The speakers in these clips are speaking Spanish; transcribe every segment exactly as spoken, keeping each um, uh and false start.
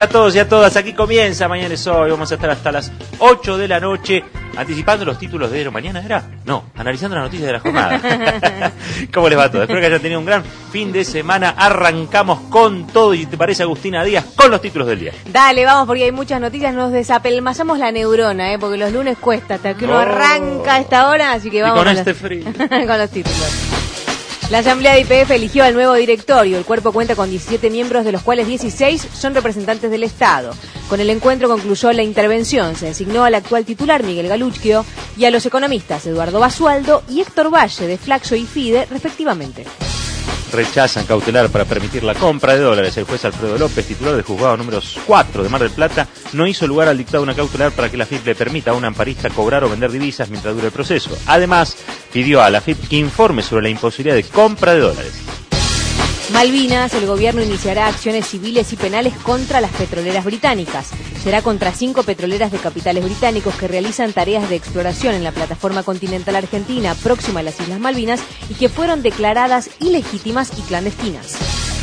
A todos y a todas, aquí comienza Mañana es Hoy. Vamos a estar hasta las ocho de la noche anticipando los títulos de mañana, ¿era? No, analizando las noticias de la jornada. ¿Cómo les va todo? Espero que hayan tenido un gran fin de semana. Arrancamos con todo y te parece, Agustina Díaz, con los títulos del día. Dale, vamos, porque hay muchas noticias. Nos desapelmazamos la neurona, ¿eh? Porque los lunes cuesta hasta que uno no. arranca a esta hora, así que vamos y con a este los... frío. con los títulos. La Asamblea de I P F eligió al nuevo directorio. El cuerpo cuenta con diecisiete miembros, de los cuales dieciséis son representantes del Estado. Con el encuentro concluyó la intervención. Se designó al actual titular, Miguel Galucchio, y a los economistas Eduardo Basualdo y Héctor Valle, de Flaxo y FIDE, respectivamente. Rechazan cautelar para permitir la compra de dólares. El juez Alfredo López, titular del juzgado número cuatro de Mar del Plata, no hizo lugar al dictado de una cautelar para que la A F I P le permita a un amparista cobrar o vender divisas mientras dure el proceso. Además, pidió a la A F I P que informe sobre la imposibilidad de compra de dólares. Malvinas, el gobierno iniciará acciones civiles y penales contra las petroleras británicas. Será contra cinco petroleras de capitales británicos que realizan tareas de exploración en la plataforma continental argentina próxima a las Islas Malvinas y que fueron declaradas ilegítimas y clandestinas.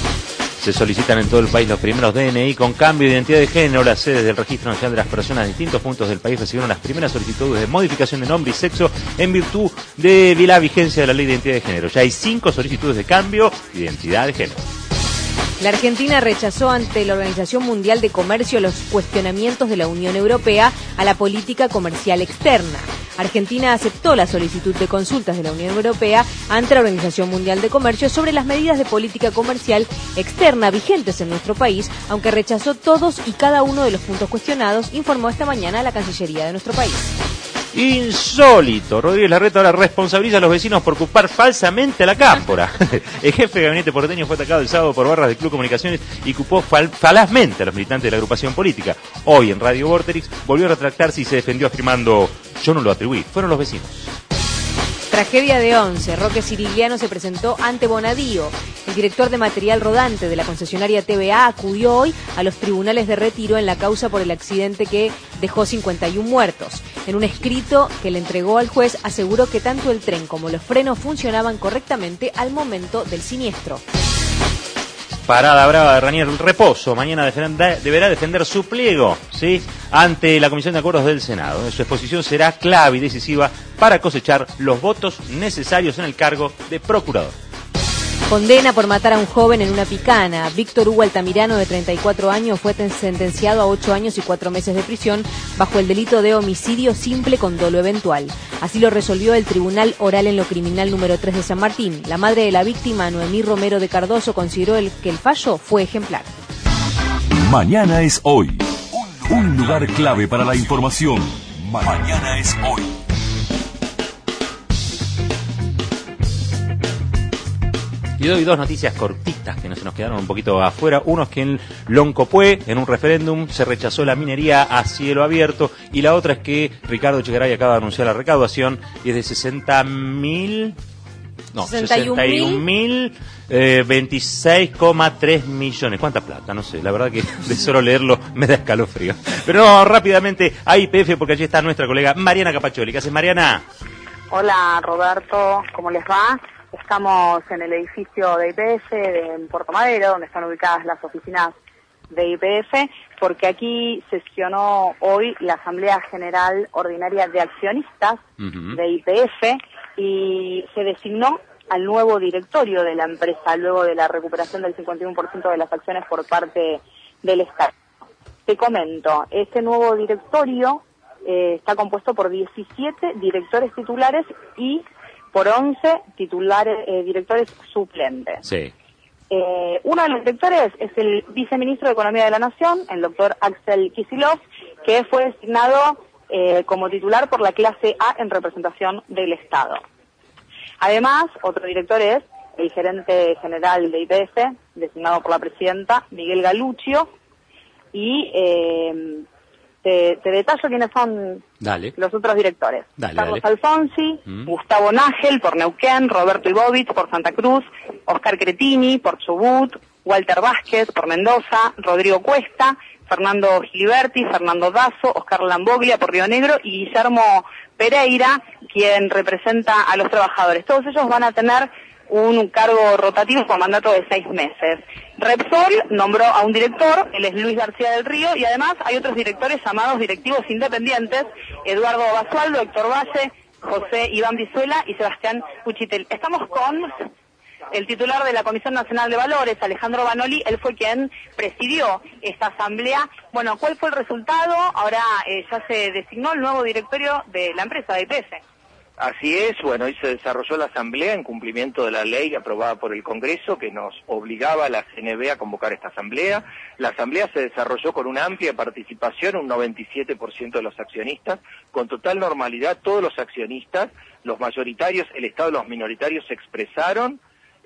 Se solicitan en todo el país los primeros D N I con cambio de identidad de género. Las sedes del Registro Nacional de las Personas de distintos puntos del país recibieron las primeras solicitudes de modificación de nombre y sexo en virtud de la vigencia de la Ley de Identidad de Género. Ya hay cinco solicitudes de cambio de identidad de género. La Argentina rechazó ante la Organización Mundial de Comercio los cuestionamientos de la Unión Europea a la política comercial externa. Argentina aceptó la solicitud de consultas de la Unión Europea ante la Organización Mundial de Comercio sobre las medidas de política comercial externa vigentes en nuestro país, aunque rechazó todos y cada uno de los puntos cuestionados, informó esta mañana la Cancillería de nuestro país. Insólito. Rodríguez Larreta ahora responsabiliza a los vecinos por ocupar falsamente la cámpora. El jefe de gabinete porteño fue atacado el sábado por barras del Club Comunicaciones y culpó fal- falazmente a los militantes de la agrupación política. Hoy en Radio Vorterix volvió a retractarse y se defendió afirmando: yo no lo atribuí, fueron los vecinos. Tragedia de Once. Roque Cirigliano se presentó ante Bonadío. El director de material rodante de la concesionaria T V A acudió hoy a los tribunales de Retiro en la causa por el accidente que dejó cincuenta y uno muertos. En un escrito que le entregó al juez, aseguró que tanto el tren como los frenos funcionaban correctamente al momento del siniestro. Parada brava de Ranier Reposo. Mañana defender, deberá defender su pliego, ¿sí?, ante la Comisión de Acuerdos del Senado. Su exposición será clave y decisiva para cosechar los votos necesarios en el cargo de procurador. Condena por matar a un joven en una picana. Víctor Hugo Altamirano, de treinta y cuatro años, fue sentenciado a ocho años y cuatro meses de prisión bajo el delito de homicidio simple con dolo eventual. Así lo resolvió el Tribunal Oral en lo Criminal número tres de San Martín. La madre de la víctima, Noemí Romero de Cardoso, consideró el, que el fallo fue ejemplar. Mañana es hoy. Un lugar clave para la información. Mañana es hoy. Y doy dos noticias cortitas que no se nos quedaron un poquito afuera. Uno es que en Loncopué, en un referéndum, se rechazó la minería a cielo abierto. Y la otra es que Ricardo Echegaray acaba de anunciar la recaudación y es de sesenta mil... No, sesenta y un mil veintiséis coma tres millones. ¿Cuánta plata? No sé, la verdad que de solo leerlo me da escalofrío. Pero no, rápidamente a I P F, porque allí está nuestra colega Mariana Capaccioli. ¿Qué haces, Mariana? Hola, Roberto, ¿cómo les va? Estamos en el edificio de I P F de en Puerto Madero, donde están ubicadas las oficinas de I P F, porque aquí sesionó hoy la Asamblea General Ordinaria de Accionistas uh-huh. de I P F y se designó al nuevo directorio de la empresa luego de la recuperación del cincuenta y uno por ciento de las acciones por parte del Estado. Te comento, este nuevo directorio eh, está compuesto por diecisiete directores titulares y por once titulares, eh, directores suplentes. Sí. Eh, uno de los directores es el viceministro de Economía de la Nación, el doctor Axel Kicillof, que fue designado eh, como titular por la clase A en representación del Estado. Además, otro director es el gerente general de I P F, designado por la presidenta, Miguel Galucchio, y eh, te, te detallo quiénes son dale. los otros directores. Dale, Carlos dale. Alfonsi, mm. Gustavo Nágel por Neuquén, Roberto Ibovich por Santa Cruz, Oscar Cretini por Chubut, Walter Vázquez por Mendoza, Rodrigo Cuesta, Fernando Giliberti, Fernando Dazo, Oscar Lamboglia por Río Negro y Guillermo Pereira, quien representa a los trabajadores. Todos ellos van a tener un cargo rotativo con mandato de seis meses. Repsol nombró a un director, él es Luis García del Río, y además hay otros directores llamados directivos independientes, Eduardo Basualdo, Héctor Valle, José Iván Vizuela y Sebastián Puchitel. Estamos con el titular de la Comisión Nacional de Valores, Alejandro Banoli. Él fue quien presidió esta asamblea. Bueno, ¿cuál fue el resultado? Ahora eh, ya se designó el nuevo directorio de la empresa de I P F. Así es, bueno, hoy se desarrolló la asamblea en cumplimiento de la ley aprobada por el Congreso que nos obligaba a la C N B a convocar esta asamblea. La asamblea se desarrolló con una amplia participación, un noventa y siete por ciento de los accionistas, con total normalidad todos los accionistas, los mayoritarios, el Estado y los minoritarios se expresaron.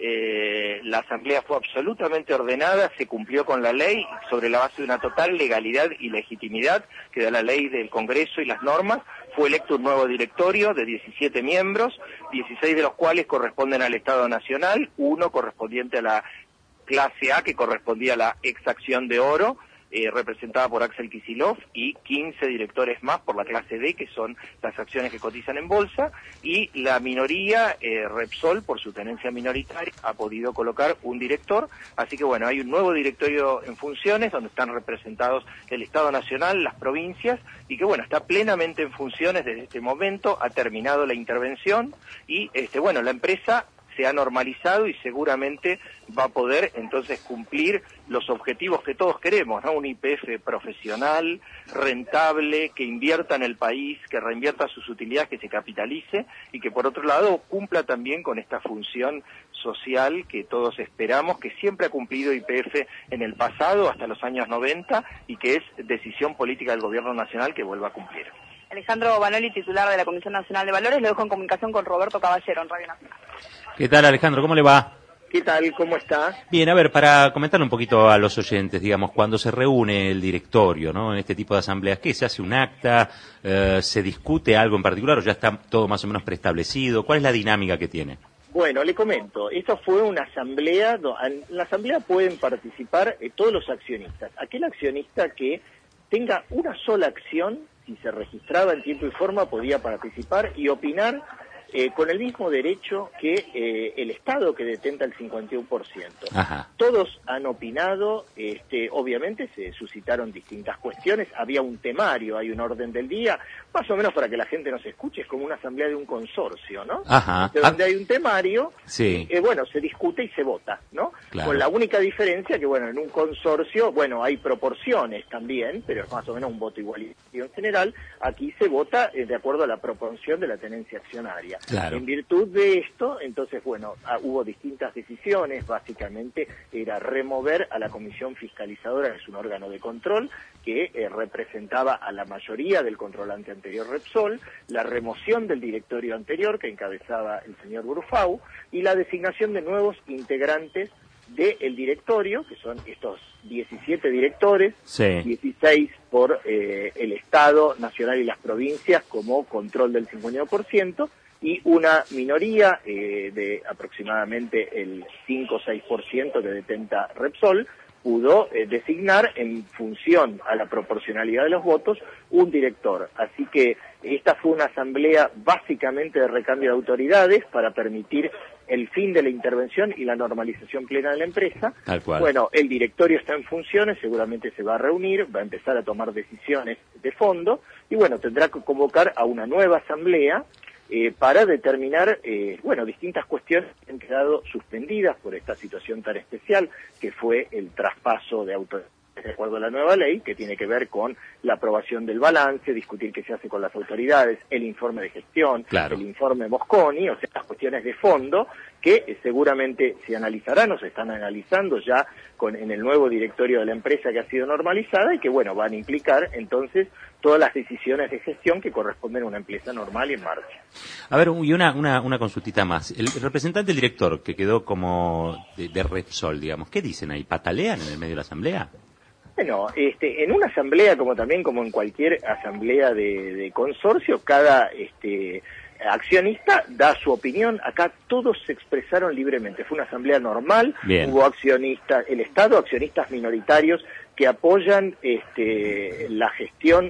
Eh, la asamblea fue absolutamente ordenada, se cumplió con la ley sobre la base de una total legalidad y legitimidad que da la ley del Congreso y las normas. Fue electo un nuevo directorio de diecisiete miembros, dieciséis de los cuales corresponden al Estado Nacional, uno correspondiente a la clase A que correspondía a la exacción de oro, Eh, representada por Axel Kicillof, y quince directores más por la clase D, que son las acciones que cotizan en bolsa, y la minoría, eh, Repsol, por su tenencia minoritaria, ha podido colocar un director. Así que bueno, hay un nuevo directorio en funciones, donde están representados el Estado Nacional, las provincias, y que bueno, está plenamente en funciones desde este momento, ha terminado la intervención, y este bueno, la empresa se ha normalizado y seguramente va a poder entonces cumplir los objetivos que todos queremos, ¿no? Un I P F profesional, rentable, que invierta en el país, que reinvierta sus utilidades, que se capitalice y que por otro lado cumpla también con esta función social que todos esperamos, que siempre ha cumplido I P F en el pasado hasta los años noventa y que es decisión política del Gobierno Nacional que vuelva a cumplir. Alejandro Banoli, titular de la Comisión Nacional de Valores, lo dejo en comunicación con Roberto Caballero en Radio Nacional. ¿Qué tal, Alejandro? ¿Cómo le va? ¿Qué tal? ¿Cómo está? Bien, a ver, para comentar un poquito a los oyentes, digamos, cuando se reúne el directorio, ¿no? En este tipo de asambleas, ¿qué? ¿Se hace un acta? Eh, ¿Se discute algo en particular o ya está todo más o menos preestablecido? ¿Cuál es la dinámica que tiene? Bueno, le comento, esto fue una asamblea, en la asamblea pueden participar eh, todos los accionistas. Aquel accionista que tenga una sola acción, si se registraba en tiempo y forma, podía participar y opinar eh, con el mismo derecho que eh, el Estado, que detenta el cincuenta y uno por ciento. Ajá. Todos han opinado, este, obviamente se suscitaron distintas cuestiones, había un temario, hay un orden del día, más o menos para que la gente nos escuche, es como una asamblea de un consorcio, ¿no? Ajá. De donde hay un temario, sí. eh, bueno, se discute y se vota, ¿no? Claro. Con la única diferencia que, bueno, en un consorcio, bueno, hay proporciones también, pero es más o menos un voto igualitario en general. Aquí se vota eh, de acuerdo a la proporción de la tenencia accionaria. Claro. En virtud de esto, entonces, bueno, ah, hubo distintas decisiones, básicamente era remover a la Comisión Fiscalizadora, que es un órgano de control, que eh, representaba a la mayoría del controlante anterior Repsol, la remoción del directorio anterior, que encabezaba el señor Brufau, y la designación de nuevos integrantes del directorio, que son estos diecisiete directores, sí. dieciséis por eh, el Estado Nacional y las provincias como control del cincuenta y uno por ciento, y una minoría eh, de aproximadamente el cinco o seis por ciento que detenta Repsol, pudo eh, designar en función a la proporcionalidad de los votos un director. Así que esta fue una asamblea básicamente de recambio de autoridades para permitir el fin de la intervención y la normalización plena de la empresa. Tal cual. Bueno, el directorio está en funciones, seguramente se va a reunir, va a empezar a tomar decisiones de fondo y bueno, tendrá que convocar a una nueva asamblea Eh, para determinar, eh, bueno, distintas cuestiones que han quedado suspendidas por esta situación tan especial, que fue el traspaso de autoridades de acuerdo a la nueva ley, que tiene que ver con la aprobación del balance, discutir qué se hace con las autoridades, el informe de gestión, claro. el informe Mosconi, o sea, las cuestiones de fondo que eh, seguramente se analizarán o se están analizando ya con, en el nuevo directorio de la empresa que ha sido normalizada y que, bueno, van a implicar entonces todas las decisiones de gestión que corresponden a una empresa normal y en marcha. A ver, y una, una, una consultita más. El representante del director que quedó como de, de Repsol, digamos, ¿qué dicen ahí? ¿Patalean en el medio de la asamblea? Bueno, este, en una asamblea, como también como en cualquier asamblea de, de consorcio, cada este, accionista da su opinión. Acá todos se expresaron libremente. Fue una asamblea normal. Bien. Hubo accionistas, el Estado, accionistas minoritarios que apoyan este, la gestión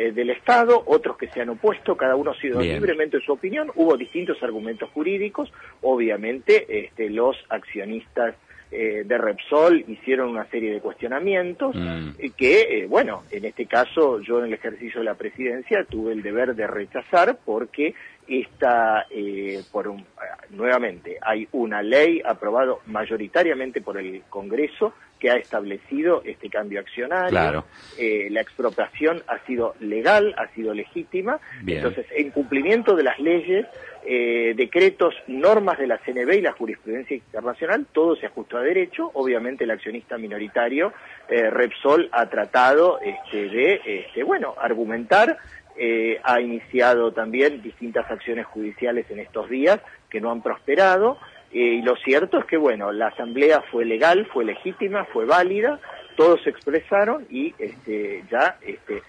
eh, del Estado, otros que se han opuesto, cada uno ha sido Bien. libremente su opinión, hubo distintos argumentos jurídicos, obviamente este, los accionistas eh, de Repsol hicieron una serie de cuestionamientos Mm. eh, que, eh, bueno, en este caso yo en el ejercicio de la presidencia tuve el deber de rechazar porque esta, eh, por un, nuevamente, hay una ley aprobada mayoritariamente por el Congreso que ha establecido este cambio accionario. Claro. Eh, la expropiación ha sido legal, ha sido legítima. Bien. Entonces, en cumplimiento de las leyes, eh, decretos, normas de la C N B y la jurisprudencia internacional, todo se ajustó a derecho. Obviamente, el accionista minoritario, eh, Repsol, ha tratado este, de, este, bueno, argumentar. Eh, ha iniciado también distintas acciones judiciales en estos días que no han prosperado, eh, y lo cierto es que, bueno, la asamblea fue legal, fue legítima, fue válida, todos se expresaron y este, ya este,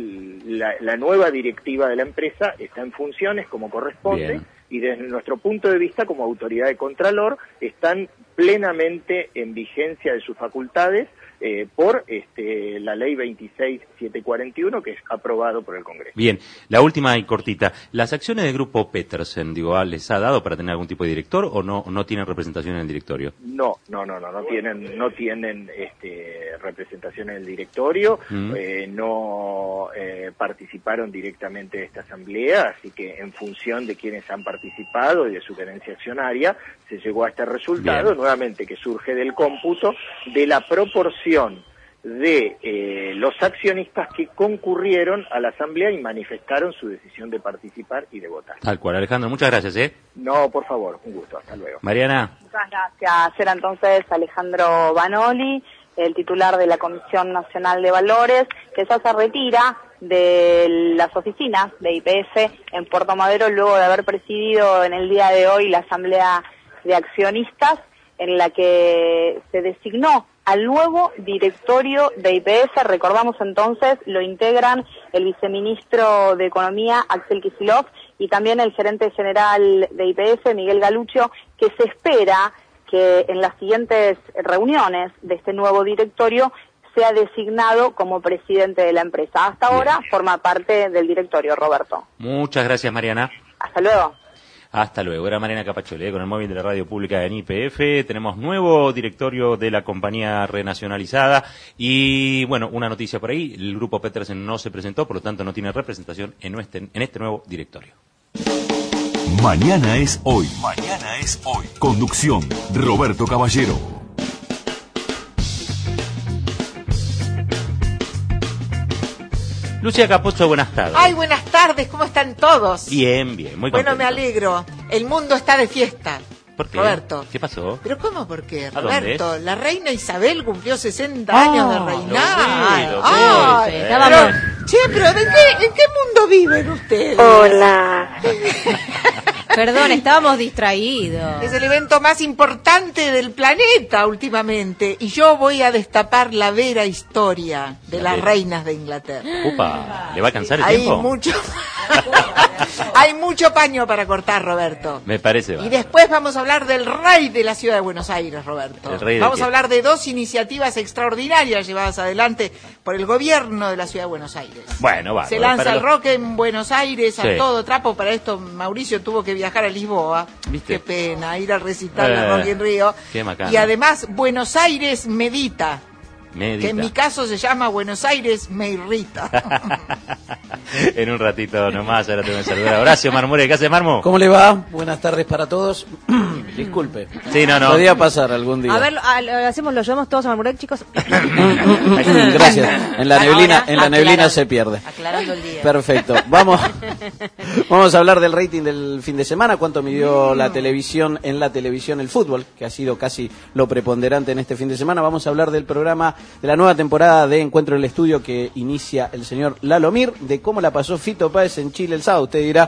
la, la nueva directiva de la empresa está en funciones como corresponde. Bien. Y desde nuestro punto de vista como autoridad de Contralor están plenamente en vigencia de sus facultades eh, por este, la ley veintiséis mil setecientos cuarenta y uno que es aprobado por el Congreso. Bien, la última y cortita. ¿Las acciones del grupo Petersen, digo, les ha dado para tener algún tipo de director o no no tienen representación en el directorio? No, no, no, no, no tienen, no tienen este, representación en el directorio, Mm. eh, no eh, participaron directamente de esta asamblea, así que en función de quienes han participado y de su tenencia accionaria, se llegó a este resultado, Bien. nuevamente que surge del cómputo de la proporción de eh, los accionistas que concurrieron a la asamblea y manifestaron su decisión de participar y de votar. Tal cual, Alejandro, muchas gracias, ¿eh? No, por favor, un gusto, hasta luego. Mariana. Muchas gracias. Era entonces Alejandro Banoli, el titular de la Comisión Nacional de Valores, que ya se retira de las oficinas de Y P F en Puerto Madero luego de haber presidido en el día de hoy la Asamblea de Accionistas, en la que se designó al nuevo directorio de Y P F. Recordamos entonces, lo integran el viceministro de Economía, Axel Kicillof, y también el gerente general de Y P F, Miguel Galuccio, que se espera que en las siguientes reuniones de este nuevo directorio sea designado como presidente de la empresa. Hasta Bien. ahora forma parte del directorio, Roberto. Muchas gracias, Mariana. Hasta luego. Hasta luego. Era Mariana Capachole, con el móvil de la radio pública en Y P F. Tenemos nuevo directorio de la compañía renacionalizada. Y, bueno, una noticia por ahí. El grupo Petersen no se presentó, por lo tanto no tiene representación en este, en este nuevo directorio. Mañana es hoy. Mañana es hoy. Conducción, Roberto Caballero. Lucia Capozzo, buenas tardes. Ay, buenas tardes, ¿cómo están todos? Bien, bien, muy Bueno, contento. me alegro. El mundo está de fiesta. ¿Por qué? Roberto. ¿Qué pasó? ¿Pero cómo por qué, ¿A Roberto? dónde? La reina Isabel cumplió sesenta Ah, años de reinar. lo vi, lo vi, Ay, sí. pero, che, pero ¿en qué, ¿en qué mundo viven ustedes? Hola. Perdón, estábamos distraídos. Es el evento más importante del planeta últimamente. Y yo voy a destapar la vera historia de La las vera. reinas de Inglaterra. Upa, ¿le va a alcanzar el Hay tiempo? mucho, hay mucho paño para cortar, Roberto. Me parece. Y va. después vamos a hablar del rey de la ciudad de Buenos Aires, Roberto. ¿El rey de Vamos qué? a hablar de dos iniciativas extraordinarias llevadas adelante por el gobierno de la ciudad de Buenos Aires. Bueno, va. Se va, lanza para el los- rock en Buenos Aires a Sí. todo trapo. Para esto Mauricio tuvo que viajar a Lisboa. ¿Viste? Qué pena, ir al recital de Eh, Rock in Rio. qué macana. Y además Buenos Aires medita. Medita. Que en mi caso se llama Buenos Aires me irrita. En un ratito nomás, ahora tengo que saludar a Horacio Marmure. ¿Qué hace, Marmo? ¿Cómo le va? Buenas tardes para todos. Disculpe. Sí, no, no. Podría pasar algún día. A ver, a- lo hacemos, lo llevamos todos a Marmurek, chicos. Gracias. En la neblina, Ahora, en la neblina aclarando. se pierde. Aclarando el día. Perfecto. Vamos, vamos a hablar del rating del fin de semana. ¿Cuánto midió la televisión en la televisión el fútbol? Que ha sido casi lo preponderante en este fin de semana. Vamos a hablar del programa de la nueva temporada de Encuentro en el Estudio que inicia el señor Lalo Mir, de cómo la pasó Fito Páez en Chile el sábado. Usted dirá,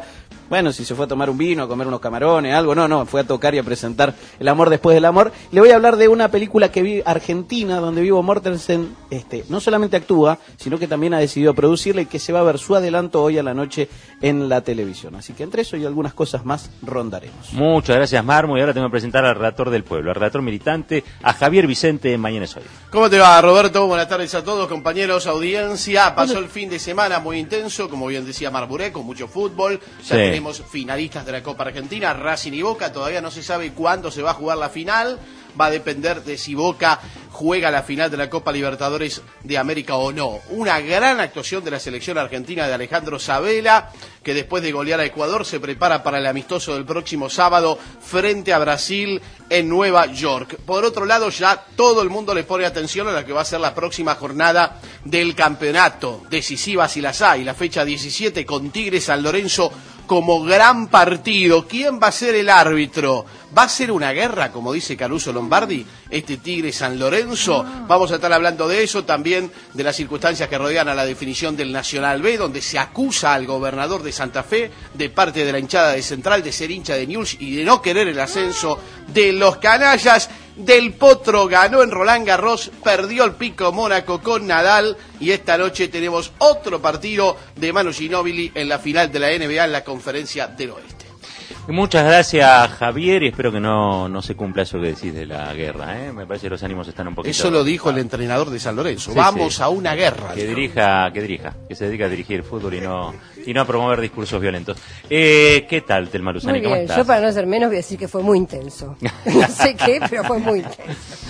Bueno, si se fue a tomar un vino, a comer unos camarones, algo, no, no, fue a tocar y a presentar El amor después del amor. Le voy a hablar de una película que vi argentina, donde Viggo Mortensen este, no solamente actúa, sino que también ha decidido producirla y que se va a ver su adelanto hoy a la noche en la televisión. Así que entre eso y algunas cosas más rondaremos. Muchas gracias, Marmo, y ahora tengo que presentar al relator del pueblo, al relator militante, a Javier Vicente de Mañana es Hoy. ¿Cómo te va, Roberto? Buenas tardes a todos, compañeros, audiencia. Pasó el fin de semana muy intenso, como bien decía Marburé, con mucho fútbol. Ya Sí. tenemos finalistas de la Copa Argentina, Racing y Boca. Todavía no se sabe cuándo se va a jugar la final. Va a depender de si Boca juega la final de la Copa Libertadores de América o no. Una gran actuación de la selección argentina de Alejandro Sabela, que después de golear a Ecuador se prepara para el amistoso del próximo sábado frente a Brasil en Nueva York. Por otro lado, ya todo el mundo le pone atención a la que va a ser la próxima jornada del campeonato. Decisiva si las hay, la fecha diecisiete con Tigre San Lorenzo como gran partido. ¿Quién va a ser el árbitro? ¿Va a ser una guerra, como dice Caruso Lombardi, este Tigre San Lorenzo? Vamos a estar hablando de eso, también de las circunstancias que rodean a la definición del Nacional B, donde se acusa al gobernador de Santa Fe, de parte de la hinchada de Central, de ser hincha de Newell's y de no querer el ascenso de los canallas. Del Potro ganó en Roland Garros, perdió el pico Mónaco con Nadal y esta noche tenemos otro partido de Manu Ginóbili en la final de la N B A en la Conferencia del Oeste. Muchas gracias, Javier, y espero que no, no se cumpla eso que decís de la guerra, ¿eh? Me parece que los ánimos están un poquito... Eso lo dijo el entrenador de San Lorenzo. Sí, Vamos sí. a una guerra. Que dijo. dirija, que dirija, que se dedique a dirigir el fútbol y no y no a promover discursos violentos. Eh, ¿Qué tal, Telma Luzani? Muy ¿Cómo bien, estás? yo para no ser menos voy a decir que fue muy intenso. No sé qué, pero fue muy intenso.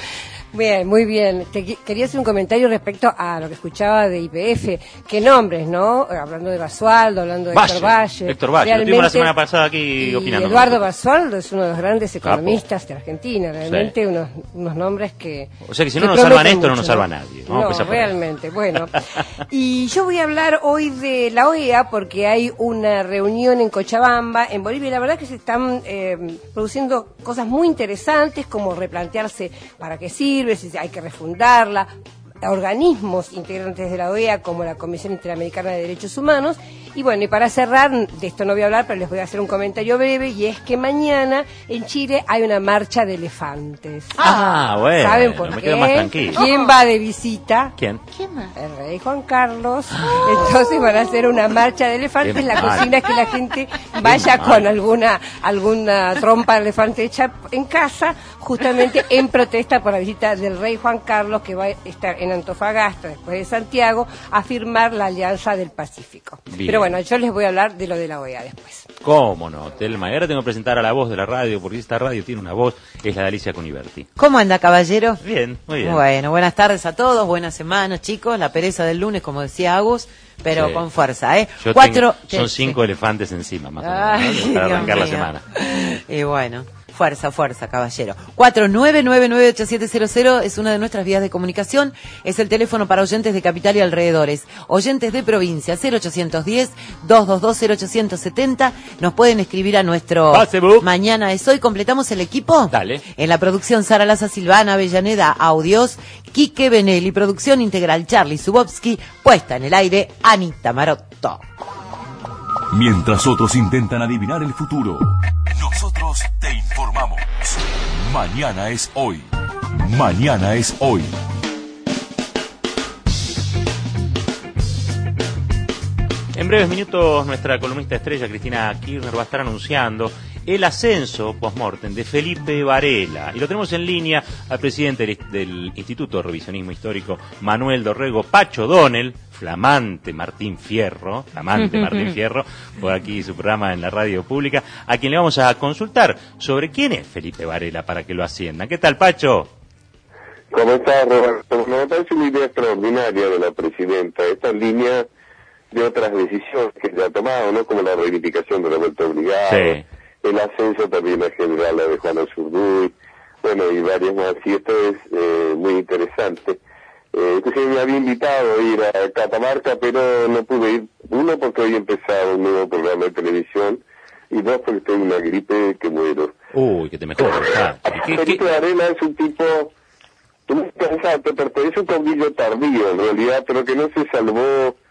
Bien, muy bien. Te qui- quería hacer un comentario respecto a lo que escuchaba de I P F. ¿Qué nombres, no? Hablando de Basualdo, hablando de Valle, Héctor Valle. Héctor Valle, lo tuvimos la semana pasada aquí y opinando. Eduardo Basualdo es uno de los grandes Capo. economistas de Argentina. Realmente Sí. unos, unos nombres que... O sea que si que no nos salvan prometen esto, no mucho, nos salva nadie. Vamos a No, empezar por ahí. realmente. Bueno, y yo voy a hablar hoy de la O E A porque hay una reunión en Cochabamba, en Bolivia, y la verdad que se están eh, produciendo cosas muy interesantes, como replantearse para qué sirve, si hay que refundarla, organismos integrantes de la O E A como la Comisión Interamericana de Derechos Humanos. Y bueno, y para cerrar, de esto no voy a hablar, pero les voy a hacer un comentario breve, y es que mañana en Chile hay una marcha de elefantes. Ah, bueno, ¿Saben por me qué? quedo más tranquilo. ¿Quién va de visita? ¿Quién? El rey Juan Carlos. Entonces van a hacer una marcha de elefantes. Qué La mal. cocina es que la gente vaya mal. con alguna alguna trompa de elefante hecha en casa, justamente en protesta por la visita del rey Juan Carlos, que va a estar en Antofagasta, después de Santiago, a firmar la Alianza del Pacífico. Bien. Pero bueno, yo les voy a hablar de lo de la O E A después. ¿Cómo no, Telma? Y ahora tengo que presentar a la voz de la radio, porque esta radio tiene una voz, es la de Alicia Cuniverti. ¿Cómo anda, caballero? Bien, muy bien. Bueno, buenas tardes a todos, buenas semanas, chicos. La pereza del lunes, como decía Agus, pero Sí. con fuerza, ¿eh? Yo Cuatro. tengo- son sí. cinco elefantes encima, más o menos, Ay, ¿no? para Dios arrancar la mío. semana. Y bueno, fuerza, fuerza, caballero. cuatro nueve nueve nueve ocho siete cero cero es una de nuestras vías de comunicación. Es el teléfono para oyentes de capital y alrededores. Oyentes de provincia, cero ochocientos diez, dos dos dos, cero ochocientos setenta. Nos pueden escribir a nuestro Facebook. Mañana es Hoy. ¿Completamos el equipo? Dale. En la producción, Sara Laza Silvana, Avellaneda, Audios, Quique Benelli, producción integral, Charlie Zubovsky, puesta en el aire, Anita Marotto. Mientras otros intentan adivinar el futuro, nosotros te informamos. Mañana es hoy. Mañana es hoy. En breves minutos, nuestra columnista estrella, Cristina Kirchner, va a estar anunciando el ascenso post-mortem de Felipe Varela. Y lo tenemos en línea al presidente del, del Instituto de Revisionismo Histórico, Manuel Dorrego, Pacho Donel, flamante Martín Fierro, flamante Martín Fierro, por aquí su programa en la radio pública, a quien le vamos a consultar sobre quién es Felipe Varela para que lo asciendan. ¿Qué tal, Pacho? ¿Cómo estás, Roberto? Me parece una idea extraordinaria de la presidenta. Esta línea de otras decisiones que se ha tomado, ¿no? Como la reivindicación de la vuelta obligada, Sí. el ascenso también a general a de Juan Azurduy, bueno, y varias más. Y esto es eh, muy interesante. Eh, entonces me había invitado a ir a Catamarca, pero no pude ir. Uno, porque hoy empezaba un nuevo programa de televisión, y dos, porque tengo una gripe que muero. Uy, que te mejoras. Ah, ¿y qué- Felipe qué- Varela es un tipo muy interesante, pertenece a un caudillo tardío en realidad, pero que no se salvó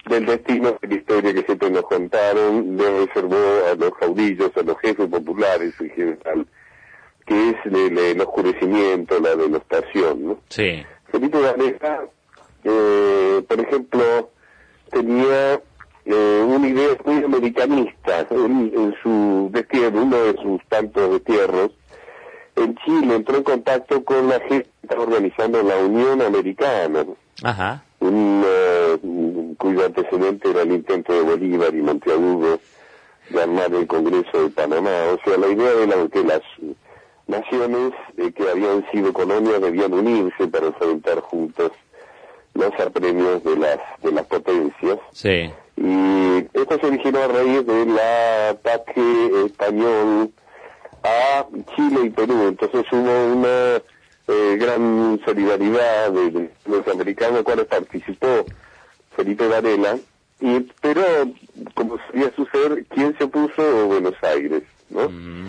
del destino de la historia que siempre nos contaron, le reservó a los caudillos, a los jefes populares en general, que es el, el oscurecimiento, la denostación, ¿no? Sí. Felipe Varela, eh, por ejemplo, tenía eh, una idea muy americanista en, en su destierro, uno de sus tantos destierros. En Chile entró en contacto con la gente que estaba organizando la Unión Americana, Ajá. un, uh, cuyo antecedente era el intento de Bolívar y Monteagudo de armar el Congreso de Panamá. O sea, la idea de la, que las naciones eh, que habían sido colonias debían unirse para enfrentar juntas los apremios de las de las potencias. Sí. Y esto se originó a raíz del ataque español a Chile y Perú. Entonces hubo una eh, gran solidaridad de, de los americanos, cuales participó Felipe Varela, y pero como solía suceder, ¿quién se opuso? Buenos Aires, ¿no? Mm.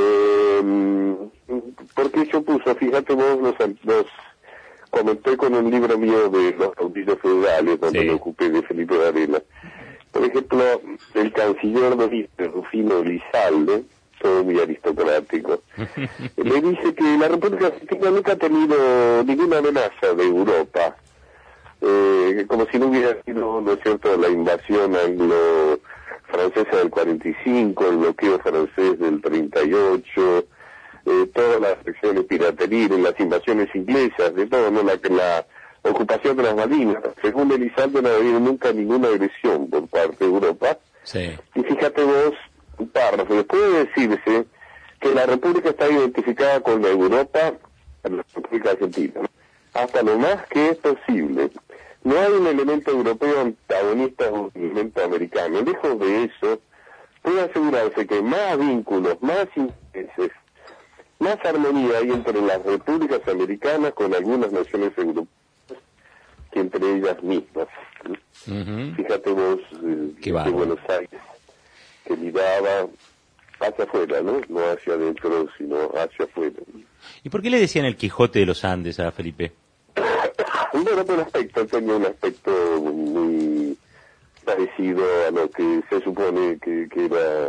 Eh, ¿Por qué se opuso? Fíjate vos, los, los comenté con un libro mío de los caudillos feudales, donde sí. me ocupé de Felipe Varela. Por ejemplo, el canciller de Rufino Elizalde, todo muy aristocrático, le dice que la República Argentina nunca ha tenido ninguna amenaza de Europa, eh, como si no hubiera sido, ¿no es cierto?, la invasión anglo-francesa del cuarenta y cinco, el bloqueo francés del treinta y ocho, eh, todas las acciones pirateriles, las invasiones inglesas, de todo, ¿no?, la, la ocupación de las Malvinas. Según Elizalde, no ha habido nunca ninguna agresión por parte de Europa. Sí. Y fíjate vos, un párrafo, puede decirse que la República está identificada con la Europa, la República Argentina, hasta lo más que es posible. No hay un elemento europeo antagonista a un elemento americano. Lejos de eso, puede asegurarse que más vínculos, más intereses, más armonía hay entre las repúblicas americanas con algunas naciones europeas que entre ellas mismas. Uh-huh. Fíjate vos, eh, que Buenos Aires, que miraba hacia afuera, ¿no? No hacia adentro, sino hacia afuera. ¿Y por qué le decían el Quijote de los Andes a Felipe? Bueno, por aspecto, tenía un aspecto muy parecido a lo que se supone que, que era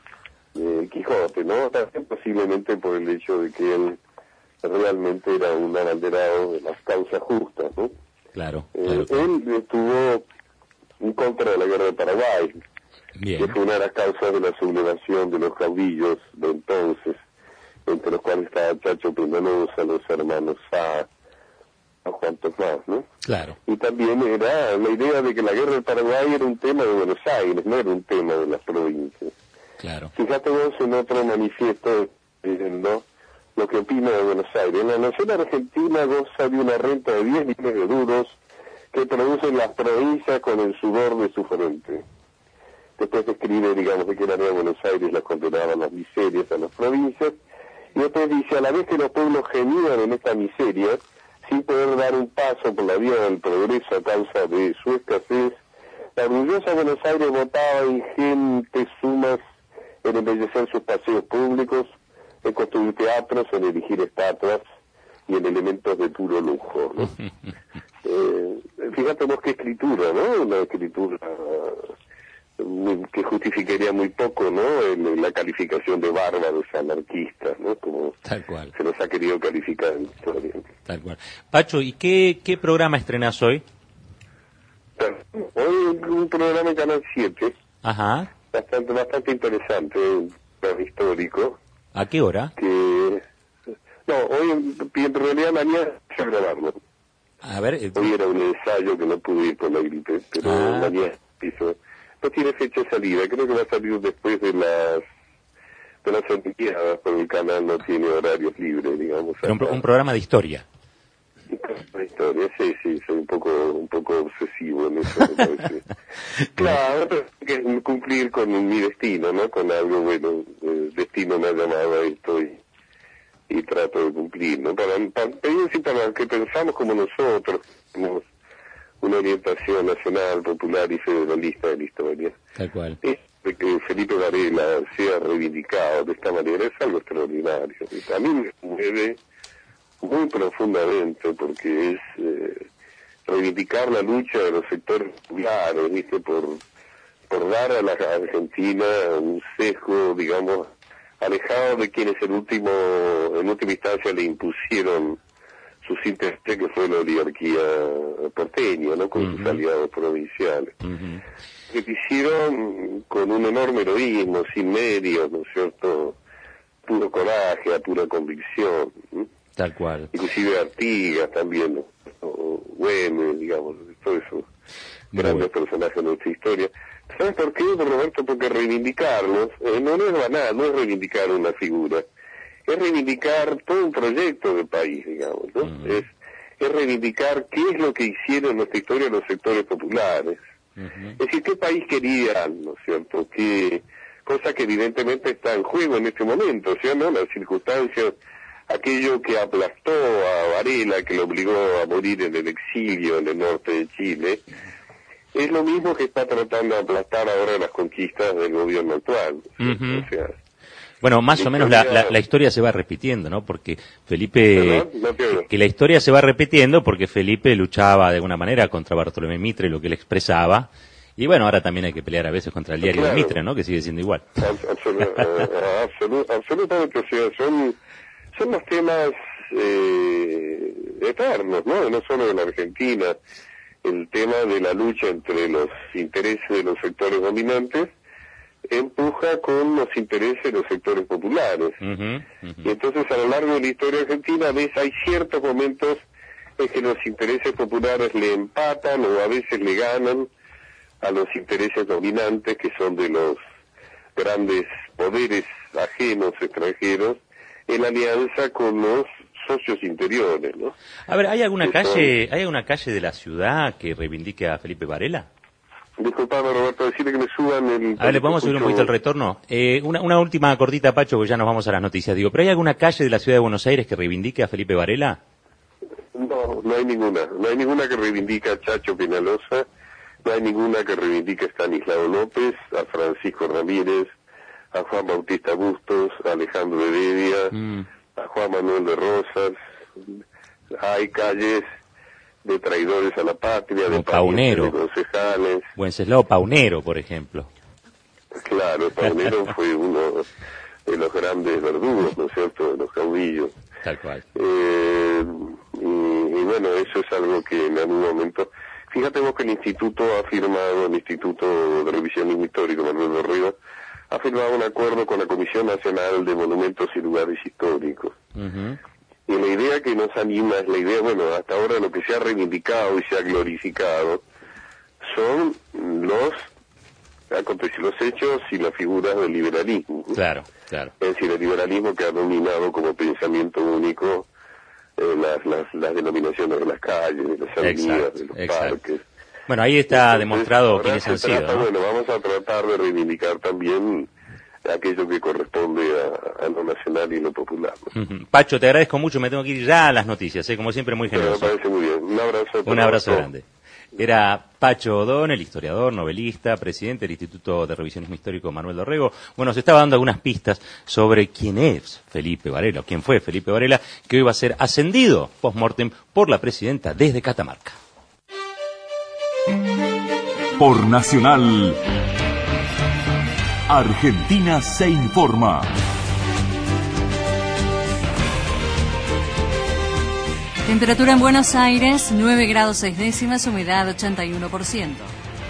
el Quijote, ¿no? También posiblemente por el hecho de que él realmente era un abanderado de las causas justas, ¿no? Claro, eh, claro. Él estuvo en contra de la guerra de Paraguay, Bien. que fue una de las causas de la sublevación de los caudillos de entonces, entre los cuales estaba Chacho Peñalosa, los hermanos Sá, a cuantos más, ¿no? Claro. Y también era la idea de que la guerra del Paraguay era un tema de Buenos Aires, no era un tema de las provincias. Claro. Fíjate vos en otro manifiesto diciendo lo que opina de Buenos Aires. La nación argentina goza de una renta de diez millones de duros que producen las provincias con el sudor de su frente. Después escribe, digamos, de que la Nueva Buenos Aires la condenaba a las miserias a las provincias, y después dice, a la vez que los pueblos gemían en esta miseria, sin poder dar un paso por la vía del progreso a causa de su escasez, la orgullosa Buenos Aires votaba ingentes sumas en embellecer sus paseos públicos, en construir teatros, en erigir estatuas y en elementos de puro lujo, ¿no? eh, fíjate vos qué escritura, ¿no? Una escritura que justificaría muy poco, ¿no?, en la calificación de bárbaros anarquistas, ¿no?, como Tal cual. se los ha querido calificar en la historia. Tal cual. Pacho, ¿y qué, qué programa estrenás hoy? Hoy un programa en Canal siete. Ajá. Bastante, bastante interesante, un programa histórico. ¿A qué hora? Que no, hoy en, en realidad mañana voy a grabarlo. A ver. Eh, hoy era un ensayo que no pude ir por la gripe, pero ah. mañana hizo. No tiene fecha de salida, creo que va a salir después de las de las Olimpiadas, porque el canal no tiene horarios libres, digamos. Pero un, un programa de historia. La historia, sí, sí, soy un poco un poco obsesivo en eso, me parece. Claro, pero hay que cumplir con mi destino, ¿no? Con algo, bueno, el destino me ha llamado a esto y, y trato de cumplir, ¿no? Para, para, para que pensamos como nosotros, como una orientación nacional, popular y federalista de la historia. Tal cual. Es de que Felipe Varela sea reivindicado de esta manera es algo extraordinario. A mí me mueve muy profundamente porque es eh, reivindicar la lucha de los sectores populares, ¿viste? Por, por dar a la Argentina un sesgo, digamos, alejado de quienes en último, en última instancia le impusieron sus intereses, que fue la oligarquía porteña, ¿no? Con uh-huh. sus aliados provinciales. Uh-huh. Que hicieron con un enorme heroísmo, sin medios, ¿no es cierto? Puro coraje, a pura convicción. ¿eh? Tal cual. Inclusive Artigas también, ¿no? O Güemes, digamos, todos esos grandes personajes de nuestra historia. ¿Sabes por qué, Roberto? Porque reivindicarlos, eh, no, no es banal, no es reivindicar una figura, es reivindicar todo un proyecto de país, digamos, ¿no? Uh-huh. Es, es reivindicar qué es lo que hicieron en nuestra historia los sectores populares. Uh-huh. Es decir, qué país querían, ¿no es cierto? Qué cosa que evidentemente está en juego en este momento, o sea, ¿no? Las circunstancias, aquello que aplastó a Varela, que lo obligó a morir en el exilio en el norte de Chile, es lo mismo que está tratando de aplastar ahora las conquistas del gobierno actual. Uh-huh. O sea, bueno, más o menos la, la, la historia se va repitiendo, ¿no? Porque Felipe... No que, que la historia se va repitiendo porque Felipe luchaba de alguna manera contra Bartolomé Mitre, lo que él expresaba. Y bueno, ahora también hay que pelear a veces contra el diario claro. de Mitre, ¿no? Que sigue siendo igual. Absolut, absolut, absolutamente, o sea, son, son los temas eh, eternos, ¿no? No solo de la Argentina. El tema de la lucha entre los intereses de los sectores dominantes empuja con los intereses de los sectores populares. Uh-huh, uh-huh. Y entonces a lo largo de la historia argentina ves hay ciertos momentos en que los intereses populares le empatan o a veces le ganan a los intereses dominantes que son de los grandes poderes ajenos extranjeros en alianza con los socios interiores, ¿no? A ver, ¿hay alguna Entonces, calle, hay alguna calle de la ciudad que reivindique a Felipe Varela? Disculpame, Roberto, decirle que me suban el... A ver, ¿le podemos subir un poquito el retorno? Eh, una, una última cortita, Pacho, porque ya nos vamos a las noticias. Digo, ¿pero hay alguna calle de la ciudad de Buenos Aires que reivindique a Felipe Varela? No, no hay ninguna. No hay ninguna que reivindique a Chacho Peñalosa, no hay ninguna que reivindique a Stanislao López, a Francisco Ramírez, a Juan Bautista Bustos, a Alejandro Heredia... Mm. a Juan Manuel de Rosas. Hay calles de traidores a la patria, como de Paunero, de concejales. Wenceslao Paunero, por ejemplo. Claro, Paunero fue uno de los grandes verdugos, ¿no es cierto?, de los caudillos. Tal cual. Eh, y, y bueno, eso es algo que en algún momento... Fíjate vos que el Instituto ha firmado, el Instituto de Revisionismo Histórico, Manuel Dorrego, ha firmado un acuerdo con la Comisión Nacional de Monumentos y Lugares Históricos. Uh-huh. Y la idea que nos anima es la idea, bueno, hasta ahora lo que se ha reivindicado y se ha glorificado son los acontecidos, los hechos y las figuras del liberalismo. Claro, claro. Es decir, el liberalismo que ha dominado como pensamiento único eh, las, las, las denominaciones de las calles, de las avenidas, de los exacto. parques. Bueno, ahí está Entonces, demostrado quiénes han sido, trata, ¿no? Bueno, vamos a tratar de reivindicar también aquello que corresponde a, a lo nacional y lo popular, ¿no? Uh-huh. Pacho, te agradezco mucho, me tengo que ir ya a las noticias, ¿eh? Como siempre, muy generoso. Pero me parece muy bien. Un abrazo. Un abrazo grande. Era Pacho O'Donnell, historiador, novelista, presidente del Instituto de Revisionismo Histórico Manuel Dorrego. Bueno, nos estaba dando algunas pistas sobre quién es Felipe Varela, o quién fue Felipe Varela, que hoy va a ser ascendido post-mortem por la presidenta desde Catamarca. Por Nacional, Argentina se informa. Temperatura en Buenos Aires, nueve grados seis décimas, humedad ochenta y uno por ciento.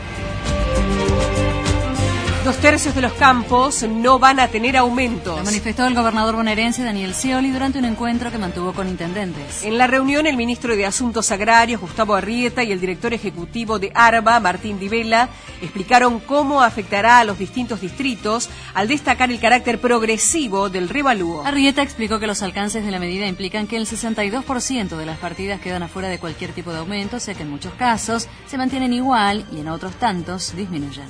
Dos tercios de los campos no van a tener aumentos. Lo manifestó el gobernador bonaerense Daniel Scioli durante un encuentro que mantuvo con intendentes. En la reunión, el ministro de Asuntos Agrarios, Gustavo Arrieta, y el director ejecutivo de ARBA, Martín Di Vela, explicaron cómo afectará a los distintos distritos al destacar el carácter progresivo del revalúo. Arrieta explicó que los alcances de la medida implican que el sesenta y dos por ciento de las partidas quedan afuera de cualquier tipo de aumento, o sea que en muchos casos se mantienen igual y en otros tantos disminuyen.